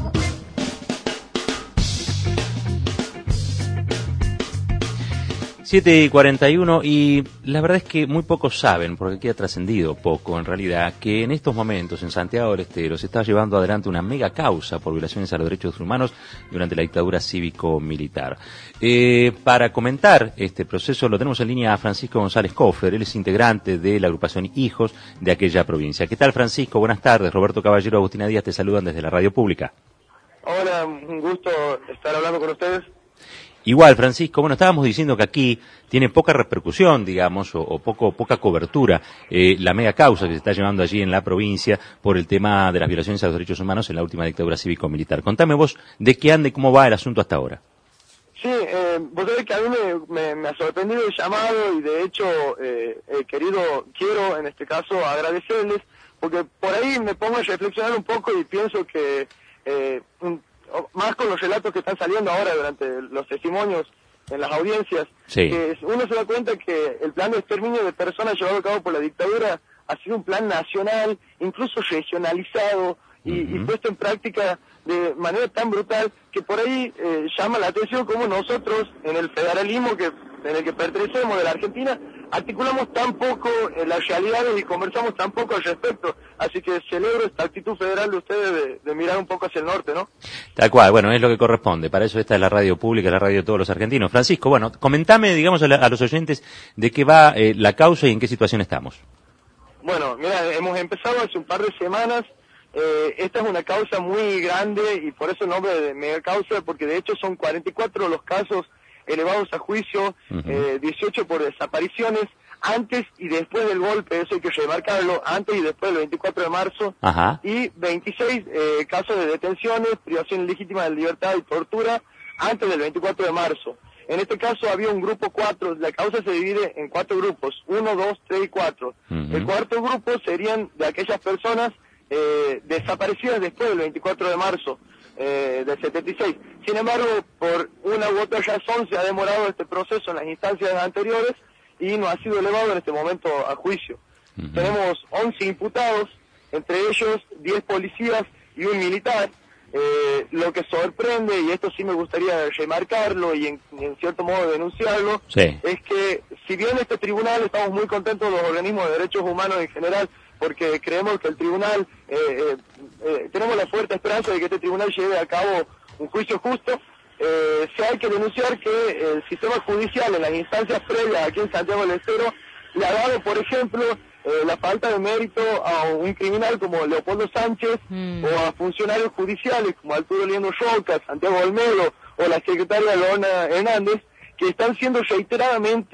siete y cuarenta y uno, y la verdad es que muy pocos saben, porque aquí ha trascendido poco en realidad, que en estos momentos en Santiago del Estero se está llevando adelante una mega causa por violaciones a los derechos humanos durante la dictadura cívico-militar. Eh, para comentar este proceso lo tenemos en línea a Francisco González Coffer, él es integrante de la agrupación Hijos de aquella provincia. ¿Qué tal, Francisco? Buenas tardes. Roberto Caballero, Agustina Díaz te saludan desde la radio pública. Hola, un gusto estar hablando con ustedes. Igual, Francisco, bueno, estábamos diciendo que aquí tiene poca repercusión, digamos, o, o poco poca cobertura eh, la mega causa que se está llevando allí en la provincia por el tema de las violaciones a los derechos humanos en la última dictadura cívico-militar. Contame vos de qué anda y cómo va el asunto hasta ahora. Sí, eh, vos sabés que a mí me, me, me ha sorprendido el llamado y de hecho eh, he querido, quiero en este caso agradecerles, porque por ahí me pongo a reflexionar un poco y pienso que eh, un, más con los relatos que están saliendo ahora durante los testimonios en las audiencias, sí. que uno se da cuenta que el plan de exterminio de personas llevado a cabo por la dictadura ha sido un plan nacional, incluso regionalizado y, uh-huh. y puesto en práctica de manera tan brutal que por ahí eh, llama la atención como nosotros en el federalismo que en el que pertenecemos de la Argentina articulamos tan poco eh, las realidades y conversamos tan poco al respecto, así que celebro esta actitud federal de ustedes de, de mirar un poco hacia el norte, ¿no? Tal cual, bueno, es lo que corresponde, para eso esta es la radio pública, la radio de todos los argentinos. Francisco, bueno, comentame, digamos, a, la, a los oyentes de qué va eh, la causa y en qué situación estamos. Bueno, mira, hemos empezado hace un par de semanas. Eh, esta es una causa muy grande y por eso el nombre de mega causa, porque de hecho son cuarenta y cuatro los casos elevados a juicio, uh-huh. eh, dieciocho por desapariciones, antes y después del golpe, eso hay que remarcarlo, antes y después del veinticuatro de marzo, Ajá. y veintiséis eh, casos de detenciones, privación ilegítima de libertad y tortura, antes del veinticuatro de marzo. En este caso había un grupo cuatro, la causa se divide en cuatro grupos, uno, dos, tres y cuatro. Uh-huh. El cuarto grupo serían de aquellas personas eh, desaparecidas después del veinticuatro de marzo. Eh, del setenta y seis. Sin embargo, por una u otra razón se ha demorado este proceso en las instancias anteriores y no ha sido elevado en este momento a juicio. Uh-huh. Tenemos once imputados, entre ellos diez policías y un militar. Eh, lo que sorprende, y esto sí me gustaría remarcarlo y en, en cierto modo denunciarlo, sí. es que si bien este tribunal, estamos muy contentos los organismos de derechos humanos en general, porque creemos que el tribunal, eh, eh, eh, tenemos la fuerte esperanza de que este tribunal lleve a cabo un juicio justo, eh, se hay que denunciar que el sistema judicial en las instancias previas aquí en Santiago del Estero le ha dado, por ejemplo, eh, la falta de mérito a un criminal como Leopoldo Sánchez mm. o a funcionarios judiciales como Arturo Liendo Roca, Santiago Olmedo o la secretaria Lorna Hernández, que están siendo reiteradamente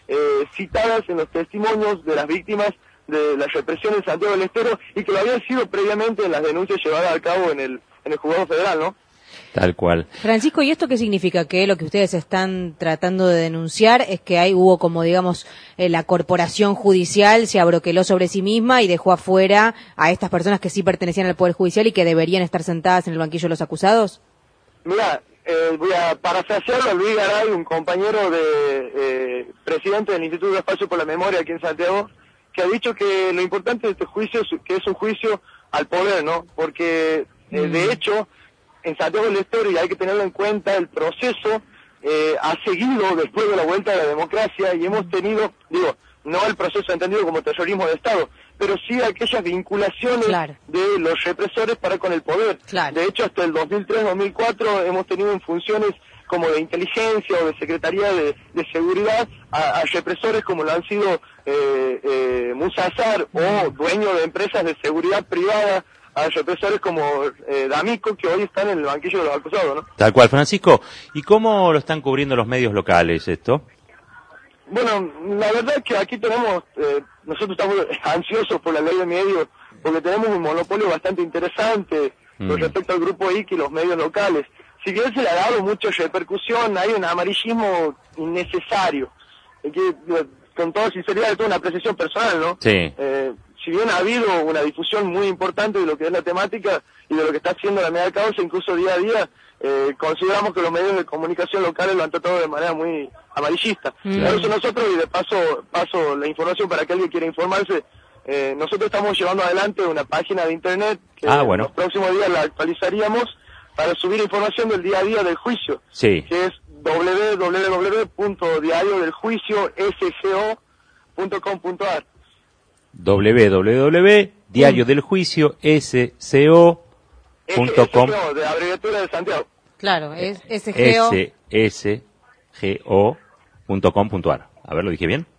eh, citadas en los testimonios de las víctimas de la represión en Santiago del Estero y que lo habían sido previamente en las denuncias llevadas a cabo en el, en el juzgado federal, ¿no? Tal cual. Francisco, ¿y esto qué significa? Que lo que ustedes están tratando de denunciar es que ahí hubo como, digamos, eh, la corporación judicial se abroqueló sobre sí misma y dejó afuera a estas personas que sí pertenecían al Poder Judicial y que deberían estar sentadas en el banquillo de los acusados. Mira, eh, voy a parafrasearlo a Luis Garay, un compañero de eh, presidente del Instituto de Espacio por la Memoria aquí en Santiago, que ha dicho que lo importante de este juicio es que es un juicio al poder, ¿no? Porque, eh, mm. de hecho, en Santiago del Estero, y hay que tenerlo en cuenta, el proceso eh, ha seguido después de la vuelta de la democracia y hemos tenido, digo, no el proceso entendido como terrorismo de Estado, pero sí aquellas vinculaciones claro. de los represores para con el poder. Claro. De hecho, hasta el dos mil tres dos mil cuatro hemos tenido en funciones como de inteligencia o de Secretaría de, de Seguridad a, a represores como lo han sido eh, eh, Musa Azar o dueños de empresas de seguridad privada, a represores como eh, D'Amico, que hoy están en el banquillo de los acusados, ¿no? Tal cual, Francisco. ¿Y cómo lo están cubriendo los medios locales esto? Bueno, la verdad es que aquí tenemos, eh, nosotros estamos ansiosos por la ley de medios, porque tenemos un monopolio bastante interesante mm. con respecto al grupo I C y los medios locales. Si bien se le ha dado mucha repercusión, hay un amarillismo innecesario. Es que, con toda sinceridad, es toda una apreciación personal, ¿no? Sí. Eh, si bien ha habido una difusión muy importante de lo que es la temática y de lo que está haciendo la media causa, incluso día a día, eh, consideramos que los medios de comunicación locales lo han tratado de manera muy amarillista. Mm. Por eso nosotros, y de paso paso la información para aquel que quiera informarse, eh, nosotros estamos llevando adelante una página de internet que ah, bueno. en los próximos días la actualizaríamos para subir información del día a día del juicio, sí. que es doble u doble u doble u punto diario del juicio s g o punto com punto a r. doble u doble u doble u punto diario del juicio s c o punto com. De abreviatura de Santiago. Claro, es S G O. S G O punto com punto a r. A ver, ¿lo dije bien?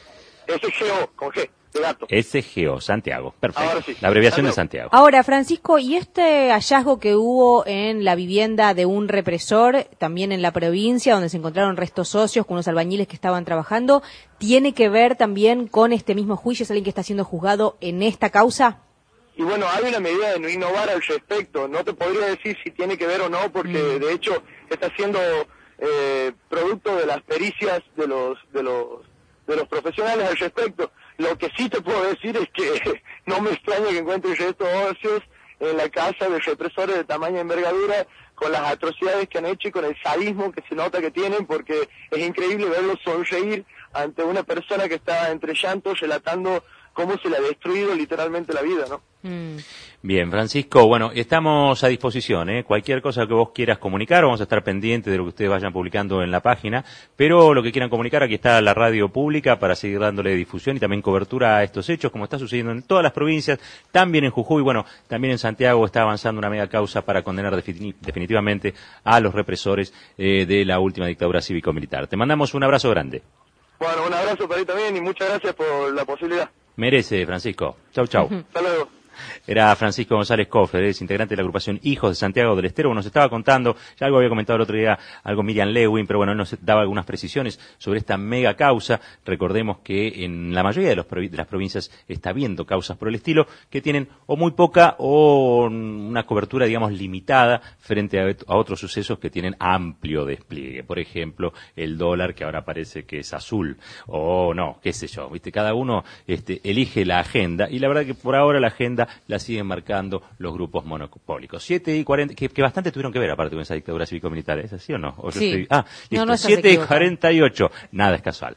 S G O, con G, de gato. S G O, Santiago. Perfecto. Ahora sí. La abreviación de Santiago. Ahora, Francisco, ¿y este hallazgo que hubo en la vivienda de un represor, también en la provincia, donde se encontraron restos óseos con unos albañiles que estaban trabajando, tiene que ver también con este mismo juicio? ¿Es alguien que está siendo juzgado en esta causa? Y bueno, hay una medida de no innovar al respecto. No te podría decir si tiene que ver o no, porque mm. de hecho está siendo eh, producto de las pericias de los de los de los profesionales al respecto. Lo que sí te puedo decir es que no me extraña que encuentres restos óseos en la casa de represores de tamaña y envergadura, con las atrocidades que han hecho y con el sadismo que se nota que tienen, porque es increíble verlos sonreír ante una persona que está entre llantos relatando cómo se le ha destruido literalmente la vida, ¿no? Mm. Bien, Francisco, bueno, estamos a disposición, ¿eh? Cualquier cosa que vos quieras comunicar, vamos a estar pendientes de lo que ustedes vayan publicando en la página, pero lo que quieran comunicar, aquí está la radio pública para seguir dándole difusión y también cobertura a estos hechos, como está sucediendo en todas las provincias, también en Jujuy, bueno, también en Santiago está avanzando una mega causa para condenar defini- definitivamente a los represores eh, de la última dictadura cívico-militar. Te mandamos un abrazo grande. Bueno, un abrazo para ti también y muchas gracias por la posibilidad. Merece, Francisco. Chau, chau. Hasta luego. Era Francisco González Cofre, es integrante de la agrupación Hijos de Santiago del Estero. Nos estaba contando, ya algo había comentado el otro día, algo Miriam Lewin, pero bueno, él nos daba algunas precisiones sobre esta mega causa. Recordemos que en la mayoría de, los, de las provincias está habiendo causas por el estilo que tienen o muy poca o una cobertura, digamos, limitada frente a, a otros sucesos que tienen amplio despliegue. Por ejemplo, el dólar, que ahora parece que es azul, o no, qué sé yo, viste, cada uno este, elige la agenda, y la verdad que por ahora la agenda la siguen marcando los grupos monopólicos. siete y cuarenta, que, que bastante tuvieron que ver aparte con esa dictadura cívico-militar, ¿es así o no? ¿O sí. Estoy, ah, listo, no, no siete y cuarenta y ocho, nada es casual.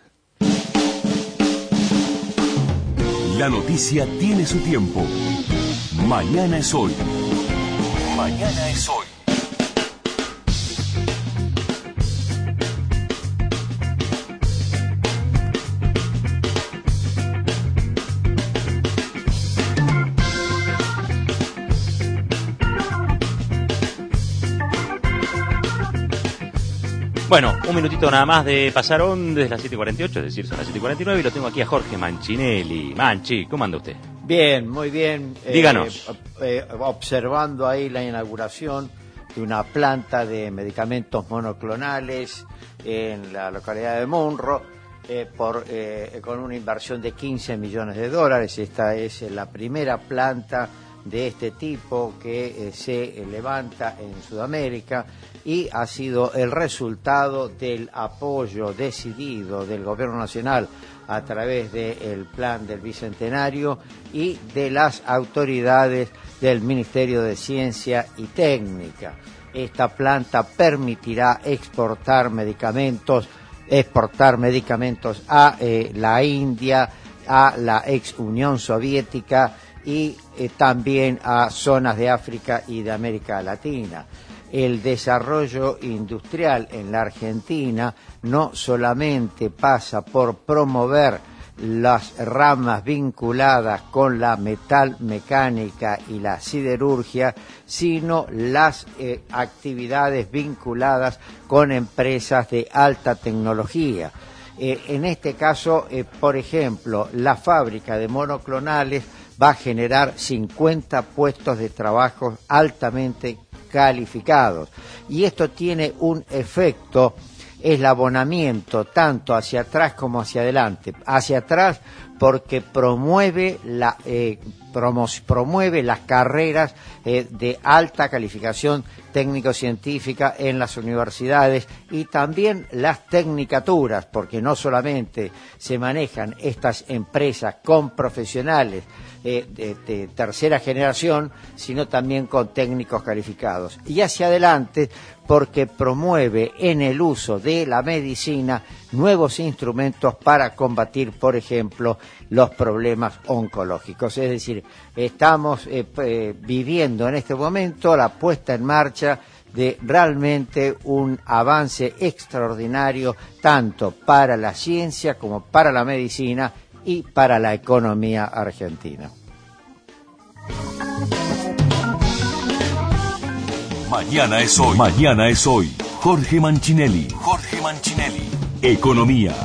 La noticia tiene su tiempo. Mañana es hoy. Mañana es hoy. Bueno, un minutito nada más de pasaron desde las siete y cuarenta y ocho, es decir, son las siete y cuarenta y nueve, y lo tengo aquí a Jorge Manchinelli. Manchi, ¿cómo anda usted? Bien, muy bien. Díganos. Eh, eh, observando ahí la inauguración de una planta de medicamentos monoclonales en la localidad de Munro. eh, por, eh, con una inversión de quince millones de dólares. Esta es la primera planta de este tipo que eh, se eh, levanta en Sudamérica y ha sido el resultado del apoyo decidido del Gobierno Nacional a través del Plan del Bicentenario y de las autoridades del Ministerio de Ciencia y Técnica. Esta planta permitirá exportar medicamentos, exportar medicamentos a eh, la India, a la ex Unión Soviética y eh, también a zonas de África y de América Latina. El desarrollo industrial en la Argentina no solamente pasa por promover las ramas vinculadas con la metalmecánica y la siderurgia, sino las eh, actividades vinculadas con empresas de alta tecnología. Eh, en este caso, eh, por ejemplo, la fábrica de monoclonales va a generar cincuenta puestos de trabajo altamente calificados. Y esto tiene un efecto eslabonamiento tanto hacia atrás como hacia adelante. Hacia atrás porque promueve la eh, promo, promueve las carreras eh, de alta calificación técnico-científica en las universidades y también las tecnicaturas, porque no solamente se manejan estas empresas con profesionales eh, de, de tercera generación, sino también con técnicos calificados. Y hacia adelante porque promueve en el uso de la medicina nuevos instrumentos para combatir, por ejemplo, los problemas oncológicos. Es decir, estamos eh, eh, viviendo en este momento la puesta en marcha de realmente un avance extraordinario tanto para la ciencia como para la medicina y para la economía argentina. Mañana es hoy. Mañana es hoy. Jorge Manchinelli. Jorge Manchinelli. Economía.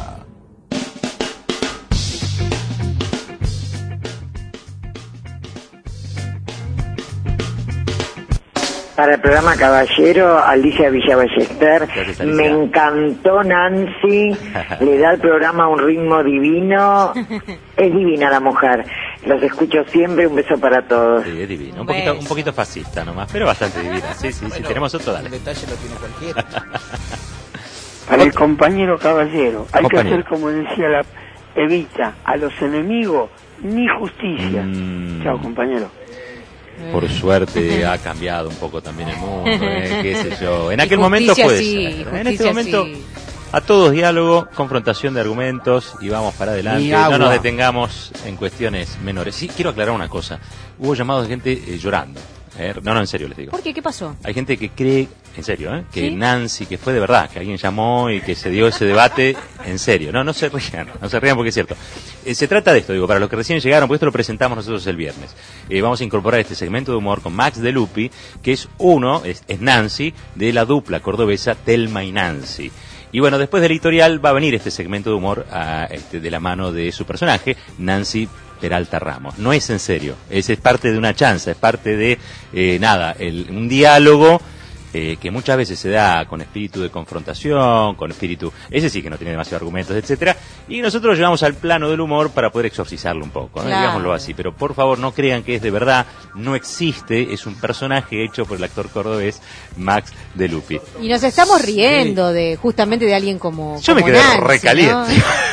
Para el programa Caballero, Alicia Villavallester, me encantó Nancy, le da al programa un ritmo divino, es divina la mujer, los escucho siempre, un beso para todos. Sí, es divino, un poquito, un poquito fascista nomás, pero bastante divina, sí, sí, bueno, sí, tenemos otro, dale. El detalle lo tiene cualquiera. Para el compañero Caballero, hay compañero. que hacer como decía la Evita, a los enemigos, ni justicia. Mm. Chao, compañero. Por suerte ha cambiado un poco también el mundo, ¿eh? Qué sé yo. En aquel momento puede sí, ser. En este momento, sí. A todos diálogo, confrontación de argumentos y vamos para adelante. No nos detengamos en cuestiones menores. Sí, quiero aclarar una cosa. Hubo llamados de gente eh, llorando. ¿eh? No, no, en serio les digo. ¿Por qué? ¿Qué pasó? Hay gente que cree, en serio, ¿eh? que ¿Sí? Nancy, que fue de verdad, que alguien llamó y que se dio ese debate, en serio. No, no se rían, no se rían porque es cierto. Eh, se trata de esto, digo, para los que recién llegaron, porque esto lo presentamos nosotros el viernes. Eh, vamos a incorporar este segmento de humor con Max de Lupi, que es uno, es, es Nancy, de la dupla cordobesa Telma y Nancy. Y bueno, después del editorial va a venir este segmento de humor a, este, de la mano de su personaje, Nancy Peralta Ramos. No es en serio, es, es parte de una chanza, es parte de, eh, nada, el, un diálogo eh, que muchas veces se da con espíritu de confrontación, con espíritu, ese sí que no tiene demasiados argumentos, etcétera, y nosotros lo llevamos al plano del humor para poder exorcizarlo un poco, ¿no? Claro. Digámoslo así, pero por favor no crean que es de verdad, no existe, es un personaje hecho por el actor cordobés Max de Lupi. Y nos estamos riendo de justamente de alguien como Yo como me quedé Nancy, recaliente.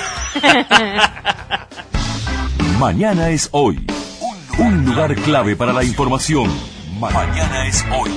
¿no? Mañana es hoy. Un lugar clave para la información. Mañana es hoy.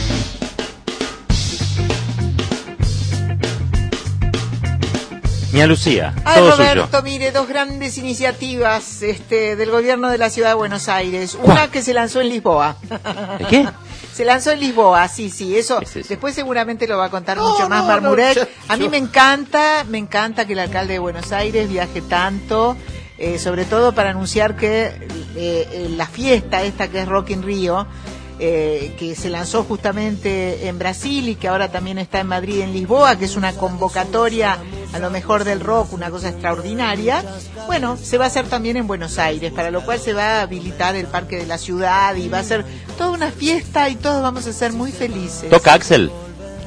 Mía Lucía, Ay, todo Roberto, suyo. mire, dos grandes iniciativas este, del gobierno de la ciudad de Buenos Aires. Una que se lanzó en Lisboa. ¿De qué? Se lanzó en Lisboa, sí, sí, eso. Es eso. Después seguramente lo va a contar No, mucho no, más no, Marmurek. yo- A mí yo- me encanta, me encanta que el alcalde de Buenos Aires viaje tanto, eh, sobre todo para anunciar que eh, eh, la fiesta esta que es Rock in Rio, eh, que se lanzó justamente en Brasil y que ahora también está en Madrid, en Lisboa, que es una convocatoria a lo mejor del rock, una cosa extraordinaria. Bueno, se va a hacer también en Buenos Aires, para lo cual se va a habilitar el Parque de la Ciudad y va a ser toda una fiesta y todos vamos a ser muy felices. ¿Toca Axel?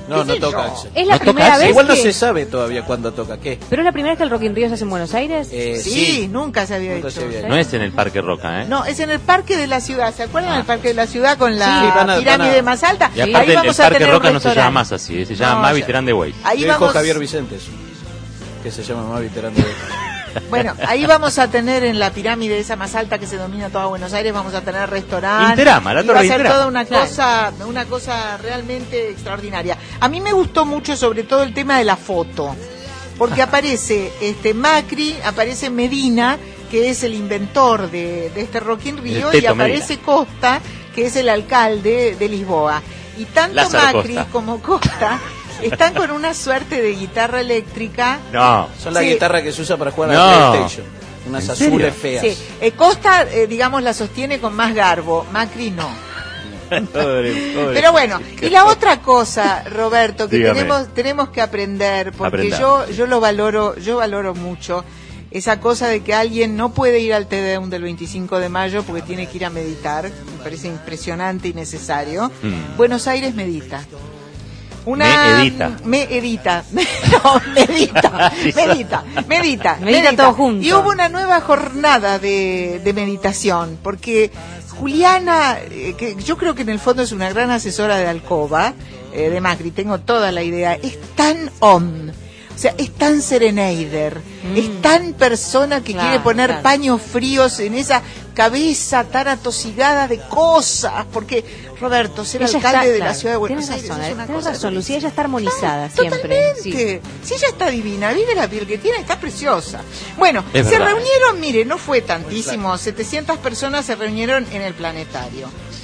No, no sé toca yo? Axel. Es la No primera toca Axel. vez Igual no que- se sabe todavía cuándo toca qué. ¿Pero es la primera vez que el Rock in Rio se hace en Buenos Aires? Eh, Sí, sí. nunca se había Nunca hecho. se había hecho. No es en el Parque Roca, ¿eh? No, es en el Parque de la Ciudad. ¿Se acuerdan Ah. del Parque de la Ciudad con la Sí, van a- pirámide van a- más alta? Y aparte Ahí el, el vamos a Parque tener Roca un no se llama restaurante. más así, se llama No, Mavi ya- Terán de Way. Ahí Lo dijo vamos, Javier Vicentes, que se llama Mavi Terán de Way. bueno, ahí vamos a tener en la pirámide esa más alta que se domina toda Buenos Aires, vamos a tener restaurante. Interama, la y va a Torre ser Interama. toda una Claro. cosa, una cosa realmente extraordinaria. A mí me gustó mucho sobre todo el tema de la foto, porque aparece este Macri, aparece Medina, que es el inventor de, de este Rock in Rio, El y Teto aparece Costa, que es el alcalde de Lisboa. Y tanto Lázaro Macri Costa. como Costa están con una suerte de guitarra eléctrica. No. Son la Sí. guitarra que se usa para jugar No. a la PlayStation. Unas ¿En azules serio? feas. Sí, eh, Costa, eh, digamos, la sostiene con más garbo, Macri no. Pobre, pobre. Pero bueno, y la otra cosa, Roberto, que Dígame. tenemos tenemos que aprender, porque Aprendamos. yo yo lo valoro, yo valoro mucho esa cosa de que alguien no puede ir al Te Deum del veinticinco de mayo porque tiene que ir a meditar, me parece impresionante y necesario. Mm. Buenos Aires medita. Una, Me edita. Me edita. No, medita. Sí, medita. Medita. Medita todo junto. Y hubo una nueva jornada de, de meditación, porque Juliana, eh, que yo creo que en el fondo es una gran asesora de Alcoba, eh, de Macri, tengo toda la idea, es tan on. O sea, es tan sereneider, es tan persona que Claro, quiere poner claro. paños fríos en esa cabeza tan atosigada de cosas, porque Roberto, ser Ella alcalde está- de claro, la ciudad de Buenos tienes Aires razón, es eh, una tienes cosa razón, de- Lucía, ella está armonizada siempre. Totalmente. Si ella está divina, vive la piel que tiene, está preciosa. Bueno, Es se verdad. reunieron, mire, no fue tantísimo, setecientas personas se reunieron en el planetario.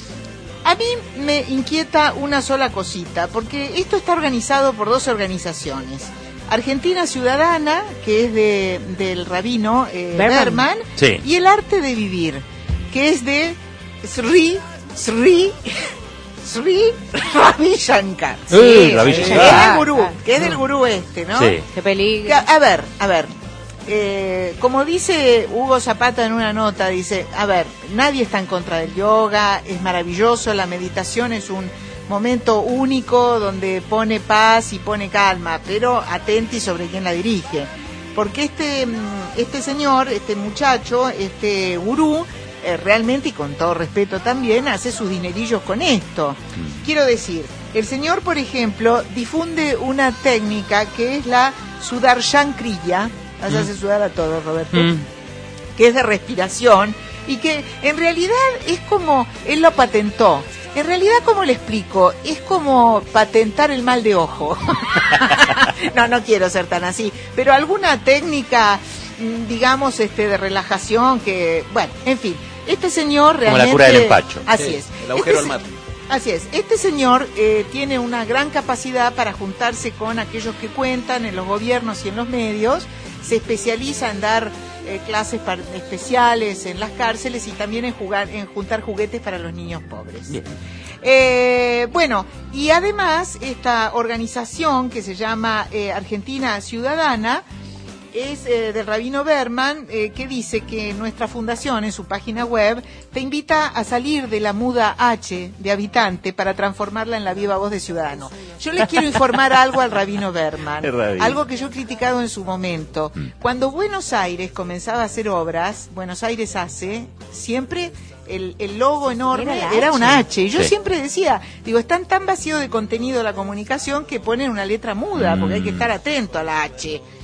A mí me inquieta una sola cosita, porque esto está organizado por dos organizaciones. Argentina Ciudadana, que es de del rabino eh, Berman. Berman, Sí. y El Arte de Vivir, que es de Sri Sri Sri Ravi Shankar. Sí, Ravi que Shankar. es del gurú, que es del gurú este, ¿no? Sí. Qué peligro. Que, A ver, a ver. Eh, como dice Hugo Zapata en una nota, dice, a ver, nadie está en contra del yoga, es maravilloso, la meditación es un momento único donde pone paz y pone calma, pero atenti sobre quién la dirige. Porque este, mm, este señor, este muchacho, este gurú, eh, realmente, y con todo respeto también, hace sus dinerillos con esto. Quiero decir, el señor, por ejemplo, difunde una técnica que es la Sudarshan Kriya, allá hace sudar a todos, Roberto, Mm. que es de respiración, y que en realidad es como, él lo patentó. En realidad, ¿cómo le explico? Es como patentar el mal de ojo. No, no quiero ser tan así, pero alguna técnica, mm, digamos, este, de relajación que, bueno, en fin, este señor Como realmente... la cura del empacho. Así Sí, es. el agujero Este al se- mate. Así es, este señor eh, tiene una gran capacidad para juntarse con aquellos que cuentan en los gobiernos y en los medios, se especializa en dar eh, clases par- especiales en las cárceles y también en, jugar, en juntar juguetes para los niños pobres. Bien. Eh, bueno, y además esta organización que se llama eh, Argentina Ciudadana es eh, del rabino Berman, eh, que dice que nuestra fundación en su página web te invita a salir de la muda H de habitante para transformarla en la viva voz de ciudadano. Yo les quiero informar algo al rabino Berman, El rabino. algo que yo he criticado en su momento. Cuando Buenos Aires comenzaba a hacer obras, Buenos Aires hace, siempre el, el logo enorme Era la era, H. una H. Y yo Sí. siempre decía, digo, están tan vacío de contenido la comunicación que ponen una letra muda, porque hay que estar atento a la H.